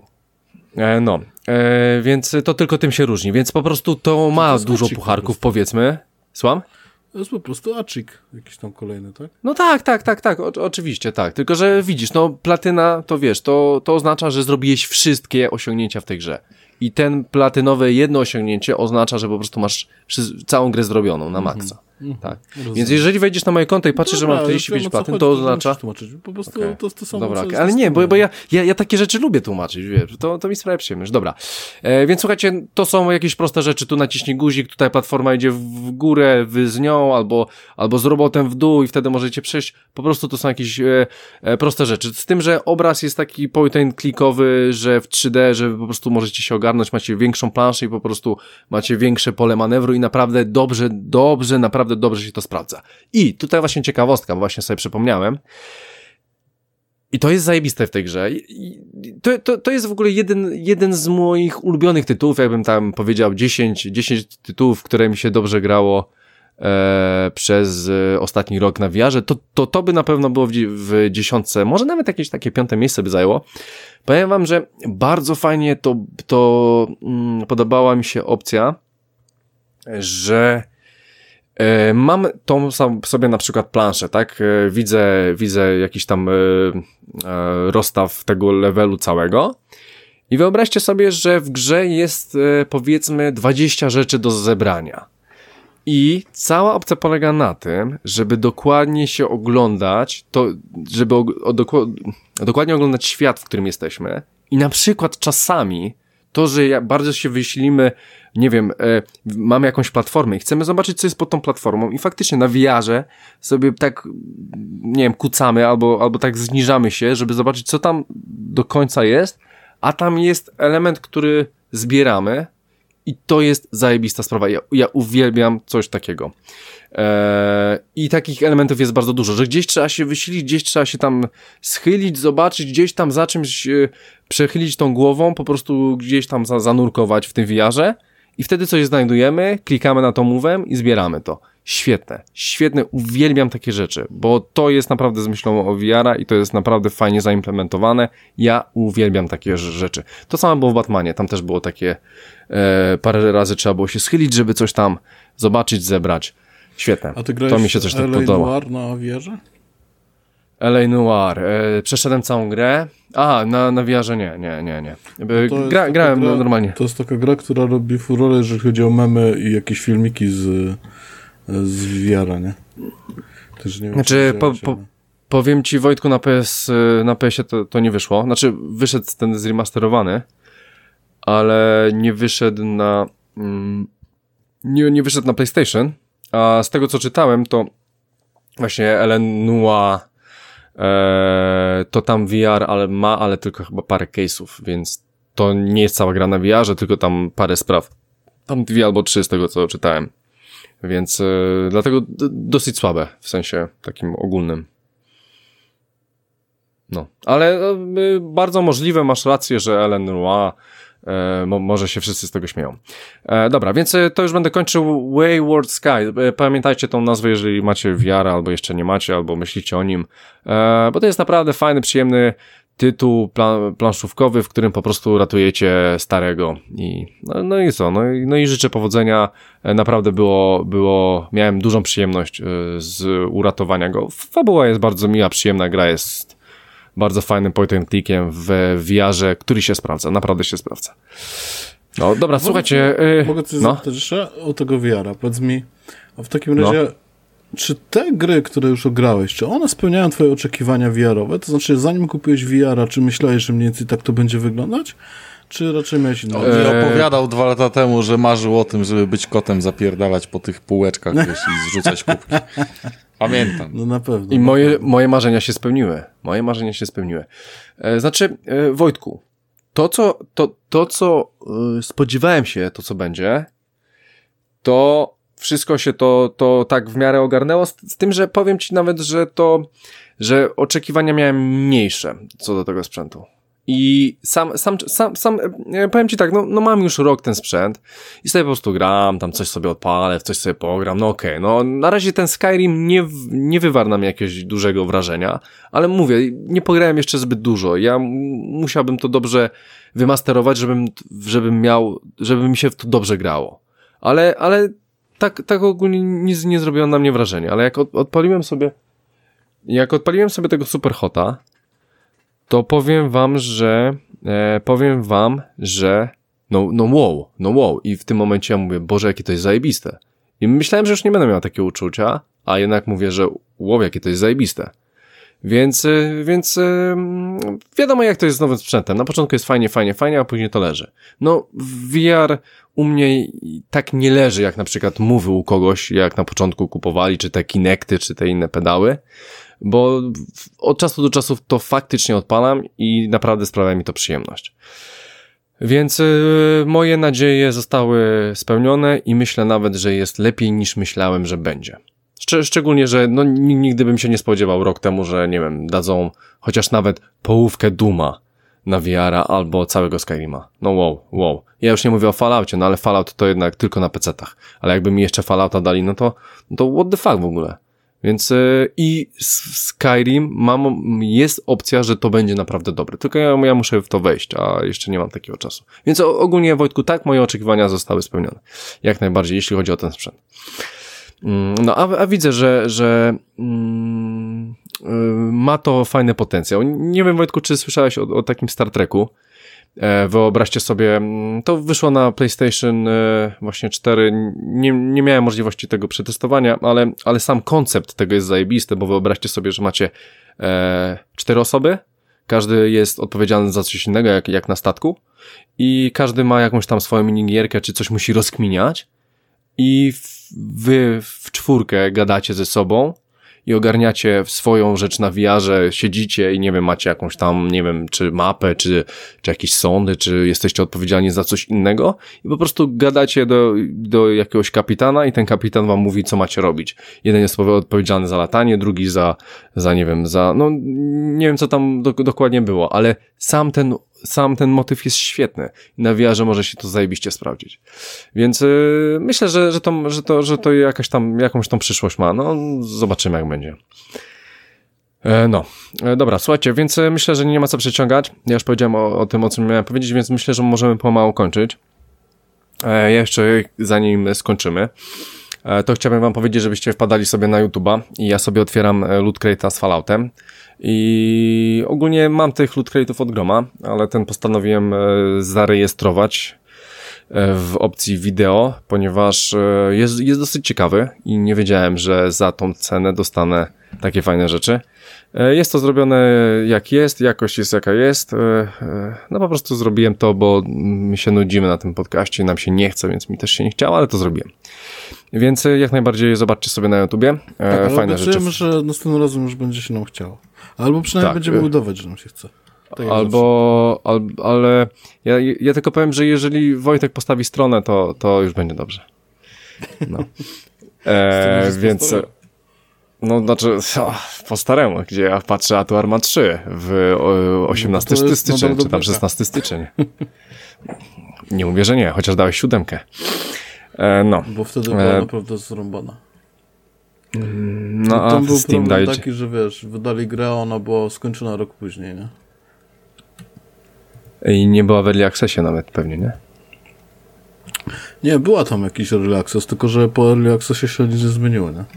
Więc to tylko tym się różni. Więc po prostu to ma dużo pucharków, powiedzmy. Słucham? To jest po prostu acik jakiś tam kolejny, tak? No tak, oczywiście, tak. Tylko, że widzisz, no platyna, to wiesz, to oznacza, że zrobiłeś wszystkie osiągnięcia w tej grze. I ten platynowe jedno osiągnięcie oznacza, że po prostu masz całą grę zrobioną na maksa. Tak. Więc jeżeli wejdziesz na moje konto i patrzysz, że mam 45 platyn, to oznacza... Po prostu to samo, dobra, co ale nie, bo ja takie rzeczy lubię tłumaczyć, wiesz, to mi sprawia przyjemność. Dobra, więc słuchajcie, to są jakieś proste rzeczy, tu naciśnij guzik, tutaj platforma idzie w górę, wy z nią, albo z robotem w dół i wtedy możecie przejść, po prostu to są jakieś proste rzeczy, z tym, że obraz jest taki point and clickowy, że w 3D, że po prostu możecie się ogarnąć, macie większą planszę i po prostu macie większe pole manewru i naprawdę naprawdę dobrze się to sprawdza. I tutaj właśnie ciekawostka, bo właśnie sobie przypomniałem. I to jest zajebiste w tej grze. To jest w ogóle jeden z moich ulubionych tytułów, jakbym tam powiedział 10 tytułów, które mi się dobrze grało przez ostatni rok na VR-ze. To by na pewno było w 10, może nawet jakieś takie 5. miejsce by zajęło. Powiem wam, że bardzo fajnie to podobała mi się opcja, że mam tą sobie na przykład planszę, tak? Widzę jakiś tam rozstaw tego levelu całego i wyobraźcie sobie, że w grze jest powiedzmy 20 rzeczy do zebrania. I cała opcja polega na tym, żeby dokładnie się oglądać, żeby dokładnie oglądać świat, w którym jesteśmy i na przykład czasami to, że bardzo się wysilimy, nie wiem, mamy jakąś platformę i chcemy zobaczyć, co jest pod tą platformą i faktycznie na VR-ze sobie tak, nie wiem, kucamy albo tak zniżamy się, żeby zobaczyć, co tam do końca jest, a tam jest element, który zbieramy i to jest zajebista sprawa. Ja uwielbiam coś takiego. I takich elementów jest bardzo dużo, że gdzieś trzeba się wysilić, gdzieś trzeba się tam schylić, zobaczyć, gdzieś tam za czymś przechylić tą głową, po prostu gdzieś tam zanurkować w tym VR-ze i wtedy coś znajdujemy, klikamy na to move'em i zbieramy to. Świetne, uwielbiam takie rzeczy, bo to jest naprawdę z myślą o VR-a i to jest naprawdę fajnie zaimplementowane. Ja uwielbiam takie rzeczy. To samo było w Batmanie, tam też było takie parę razy trzeba było się schylić, żeby coś tam zobaczyć, zebrać. Świetne. A ty grałeś to mi się coś tak podoba. Noir na VR-ze? LA Noir. Przeszedłem całą grę. Na VR-ze nie. Grałem normalnie. To jest taka gra, która robi furorę, jeżeli chodzi o memy i jakieś filmiki z VR-a, nie? Też nie wiem, znaczy, powiem ci, Wojtku, na PS-ie to nie wyszło. Znaczy, wyszedł ten zremasterowany, ale nie wyszedł nie wyszedł na PlayStation. A z tego, co czytałem, to właśnie Ellen Noir to tam VR ale tylko chyba parę case'ów, więc to nie jest cała gra na VR-ze, tylko tam parę spraw. Tam 2 albo 3 z tego, co czytałem. Więc dlatego dosyć słabe, w sensie takim ogólnym. No, ale bardzo możliwe, masz rację, że Ellen Noir może się wszyscy z tego śmieją. Dobra, więc to już będę kończył. Wayward Sky. Pamiętajcie tą nazwę, jeżeli macie VR albo jeszcze nie macie, albo myślicie o nim, bo to jest naprawdę fajny, przyjemny tytuł planszówkowy, w którym po prostu ratujecie starego i no i co, no i życzę powodzenia. Naprawdę miałem dużą przyjemność z uratowania go. Fabuła jest bardzo miła, przyjemna, gra jest bardzo fajnym point and clickiem w VR-ze, który się sprawdza, naprawdę się sprawdza. No dobra, słuchajcie. Mogę coś zapytać jeszcze o tego VR-a? Powiedz mi, a w takim razie, czy te gry, które już ograłeś, czy one spełniają twoje oczekiwania VR-owe? To znaczy, zanim kupiłeś VR-a, czy myślałeś, że mniej więcej tak to będzie wyglądać? Czy raczej miałeś inne? Opowiadał 2 lata temu, że marzył o tym, żeby być kotem, zapierdalać po tych półeczkach wiesz, i zrzucać kubki. Pamiętam. No na pewno. I moje marzenia się spełniły. Znaczy, Wojtku, to co spodziewałem się, to co będzie, to wszystko się to tak w miarę ogarnęło, z tym, że powiem ci nawet, że oczekiwania miałem mniejsze co do tego sprzętu. I sam powiem ci tak, no mam już rok ten sprzęt i sobie po prostu gram, tam coś sobie odpalę, w coś sobie pogram, no okej, no na razie ten Skyrim nie wywarł na mnie jakiegoś dużego wrażenia, ale mówię, nie pograłem jeszcze zbyt dużo, ja musiałbym to dobrze wymasterować, żeby mi się w to dobrze grało, ale tak ogólnie nic nie zrobiło na mnie wrażenia, ale jak odpaliłem sobie tego Superhota, to powiem wam, że no wow. I w tym momencie ja mówię, Boże, jakie to jest zajebiste. I myślałem, że już nie będę miał takiego uczucia, a jednak mówię, że wow, jakie to jest zajebiste. Więc wiadomo, jak to jest z nowym sprzętem. Na początku jest fajnie, a później to leży. No, VR u mnie tak nie leży, jak na przykład Move'y u kogoś, jak na początku kupowali, czy te Kinecty, czy te inne pedały, bo od czasu do czasu to faktycznie odpalam i naprawdę sprawia mi to przyjemność. Więc moje nadzieje zostały spełnione i myślę nawet, że jest lepiej niż myślałem, że będzie. Szczególnie, że no nigdy bym się nie spodziewał rok temu, że nie wiem, dadzą chociaż nawet połówkę Dooma na VR-a albo całego Skyrima. No wow. Ja już nie mówię o Falloutie, no ale Fallout to jednak tylko na PC-tach. Ale jakby mi jeszcze Fallouta dali, no to what the fuck w ogóle. Więc i Skyrim jest opcja, że to będzie naprawdę dobre. Tylko ja muszę w to wejść, a jeszcze nie mam takiego czasu. Więc ogólnie, Wojtku, tak, moje oczekiwania zostały spełnione. Jak najbardziej, jeśli chodzi o ten sprzęt. No, a widzę, że ma to fajny potencjał. Nie wiem, Wojtku, czy słyszałeś o takim Star Treku. Wyobraźcie sobie, to wyszło na PlayStation właśnie 4, nie miałem możliwości tego przetestowania, ale sam koncept tego jest zajebisty, bo wyobraźcie sobie, że macie 4 osoby, każdy jest odpowiedzialny za coś innego, jak na statku i każdy ma jakąś tam swoją minigierkę, czy coś musi rozkminiać i wy w 4 gadacie ze sobą i ogarniacie swoją rzecz na VR-ze, siedzicie i nie wiem, macie jakąś tam, nie wiem, czy mapę, czy jakieś sądy, czy jesteście odpowiedzialni za coś innego i po prostu gadacie do jakiegoś kapitana i ten kapitan wam mówi, co macie robić. Jeden jest odpowiedzialny za latanie, drugi za nie wiem, no nie wiem, co tam dokładnie było, ale sam ten motyw jest świetny i na VR-ze może się to zajebiście sprawdzić. Więc myślę, że to jakąś tą przyszłość ma. No, zobaczymy, jak będzie. Dobra, słuchajcie, więc myślę, że nie ma co przeciągać. Ja już powiedziałem o tym, o czym miałem powiedzieć, więc myślę, że możemy pomału kończyć. Ja jeszcze, zanim skończymy, to chciałbym wam powiedzieć, żebyście wpadali sobie na YouTube'a i ja sobie otwieram Loot Crate'a z Falloutem i ogólnie mam tych Loot Crate'ów od groma, ale ten postanowiłem zarejestrować w opcji wideo, ponieważ jest dosyć ciekawy i nie wiedziałem, że za tą cenę dostanę takie fajne rzeczy. Jest to zrobione jak jest, jakość jest jaka jest. No po prostu zrobiłem to, bo my się nudzimy na tym podcaście i nam się nie chce, więc mi też się nie chciało, ale to zrobiłem. Więc jak najbardziej zobaczcie sobie na YouTubie. Tak, fajne rzeczy. Ale że następnym razem już będzie się nam chciało. Albo przynajmniej będziemy udawać, że nam się chce. Tak ale ja tylko powiem, że jeżeli Wojtek postawi stronę, to już będzie dobrze. No. Więc... No, znaczy, po staremu, gdzie ja patrzę, a tu Arma 3 w 18 styczeń, czy tam 16 styczeń. Nie mówię, że nie, chociaż dałeś 7. No. Bo wtedy była naprawdę zrąbana. No, a tam był Steam problem daje... taki, że wiesz, wydali grę, a ona była skończona rok później, nie? I nie była w Early Accessie nawet pewnie, nie? Nie, była tam jakiś Early Access, tylko że po Early Accessie się nic nie zmieniło, nie?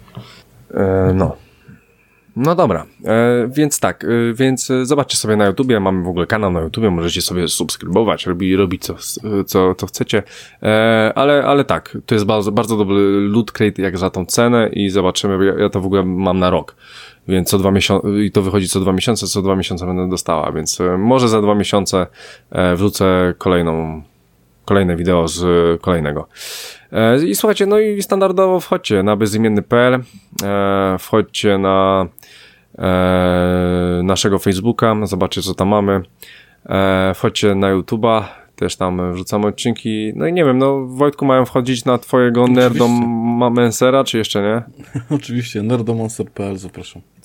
No dobra, więc tak, więc zobaczcie sobie na YouTubie, mamy w ogóle kanał na YouTubie, możecie sobie subskrybować, robić co chcecie, ale tak, to jest bardzo, bardzo dobry Loot Crate jak za tą cenę i zobaczymy, ja to w ogóle mam na rok, więc co 2 miesiące, i to wychodzi co 2 miesiące będę dostała, więc może za 2 miesiące wrzucę kolejne wideo z kolejnego. I słuchajcie, no i standardowo wchodźcie na bezimienny.pl, wchodźcie na naszego Facebooka, zobaczcie co tam mamy, wchodźcie na YouTube'a, też tam wrzucamy odcinki, no i nie wiem, no Wojtku, mają wchodzić na twojego Nerdomancera, czy jeszcze nie? Oczywiście, nerdomancer.pl, zapraszam.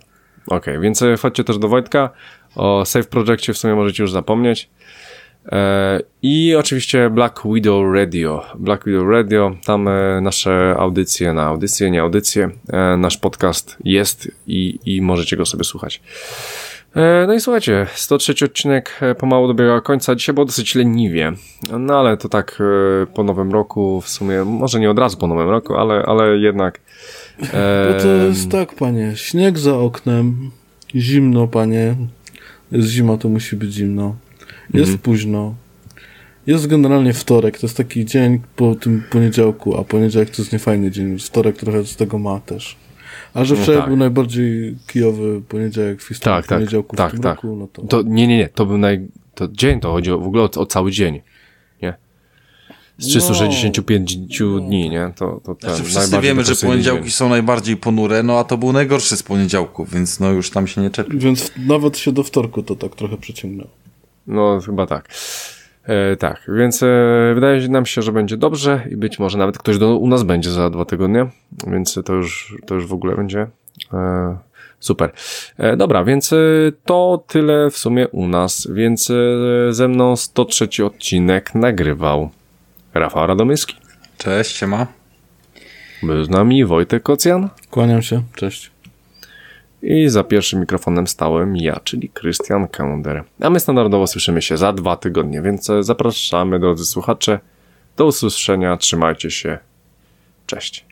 Okej, więc wchodźcie też do Wojtka. O Save Projectie w sumie możecie już zapomnieć. I oczywiście Black Widow Radio. Black Widow Radio, tam nasze audycje, nasz podcast jest i możecie go sobie słuchać. No i słuchajcie, 103 odcinek pomału dobiega końca. Dzisiaj było dosyć leniwie, no ale to tak po nowym roku, w sumie, może nie od razu po nowym roku, ale jednak. Bo to jest tak, panie, śnieg za oknem, zimno, panie, jest zima, to musi być zimno, jest późno, jest generalnie wtorek, to jest taki dzień po tym poniedziałku, a poniedziałek to jest niefajny dzień, wtorek trochę z tego ma też. A że wczoraj był najbardziej kijowy poniedziałek w historii poniedziałku w tym roku, no to... Nie, to był dzień, to chodzi w ogóle o cały dzień, nie? Z 365 dni, nie? To znaczy wszyscy wiemy, że poniedziałki są najbardziej ponure, no a to był najgorszy z poniedziałków, więc no już tam się nie czepi. Więc nawet się do wtorku to tak trochę przeciągnęło. No chyba tak. Tak, więc wydaje nam się, że będzie dobrze i być może nawet ktoś u nas będzie za 2 tygodnie, więc to już w ogóle będzie super. Dobra, więc to tyle w sumie u nas, więc ze mną 103 odcinek nagrywał Rafał Radomyski. Cześć, siema. Był z nami Wojtek Kocjan. Kłaniam się, cześć. I za pierwszym mikrofonem stałem ja, czyli Krystian Kender. A my standardowo słyszymy się za 2 tygodnie, więc zapraszamy, drodzy słuchacze. Do usłyszenia, trzymajcie się. Cześć.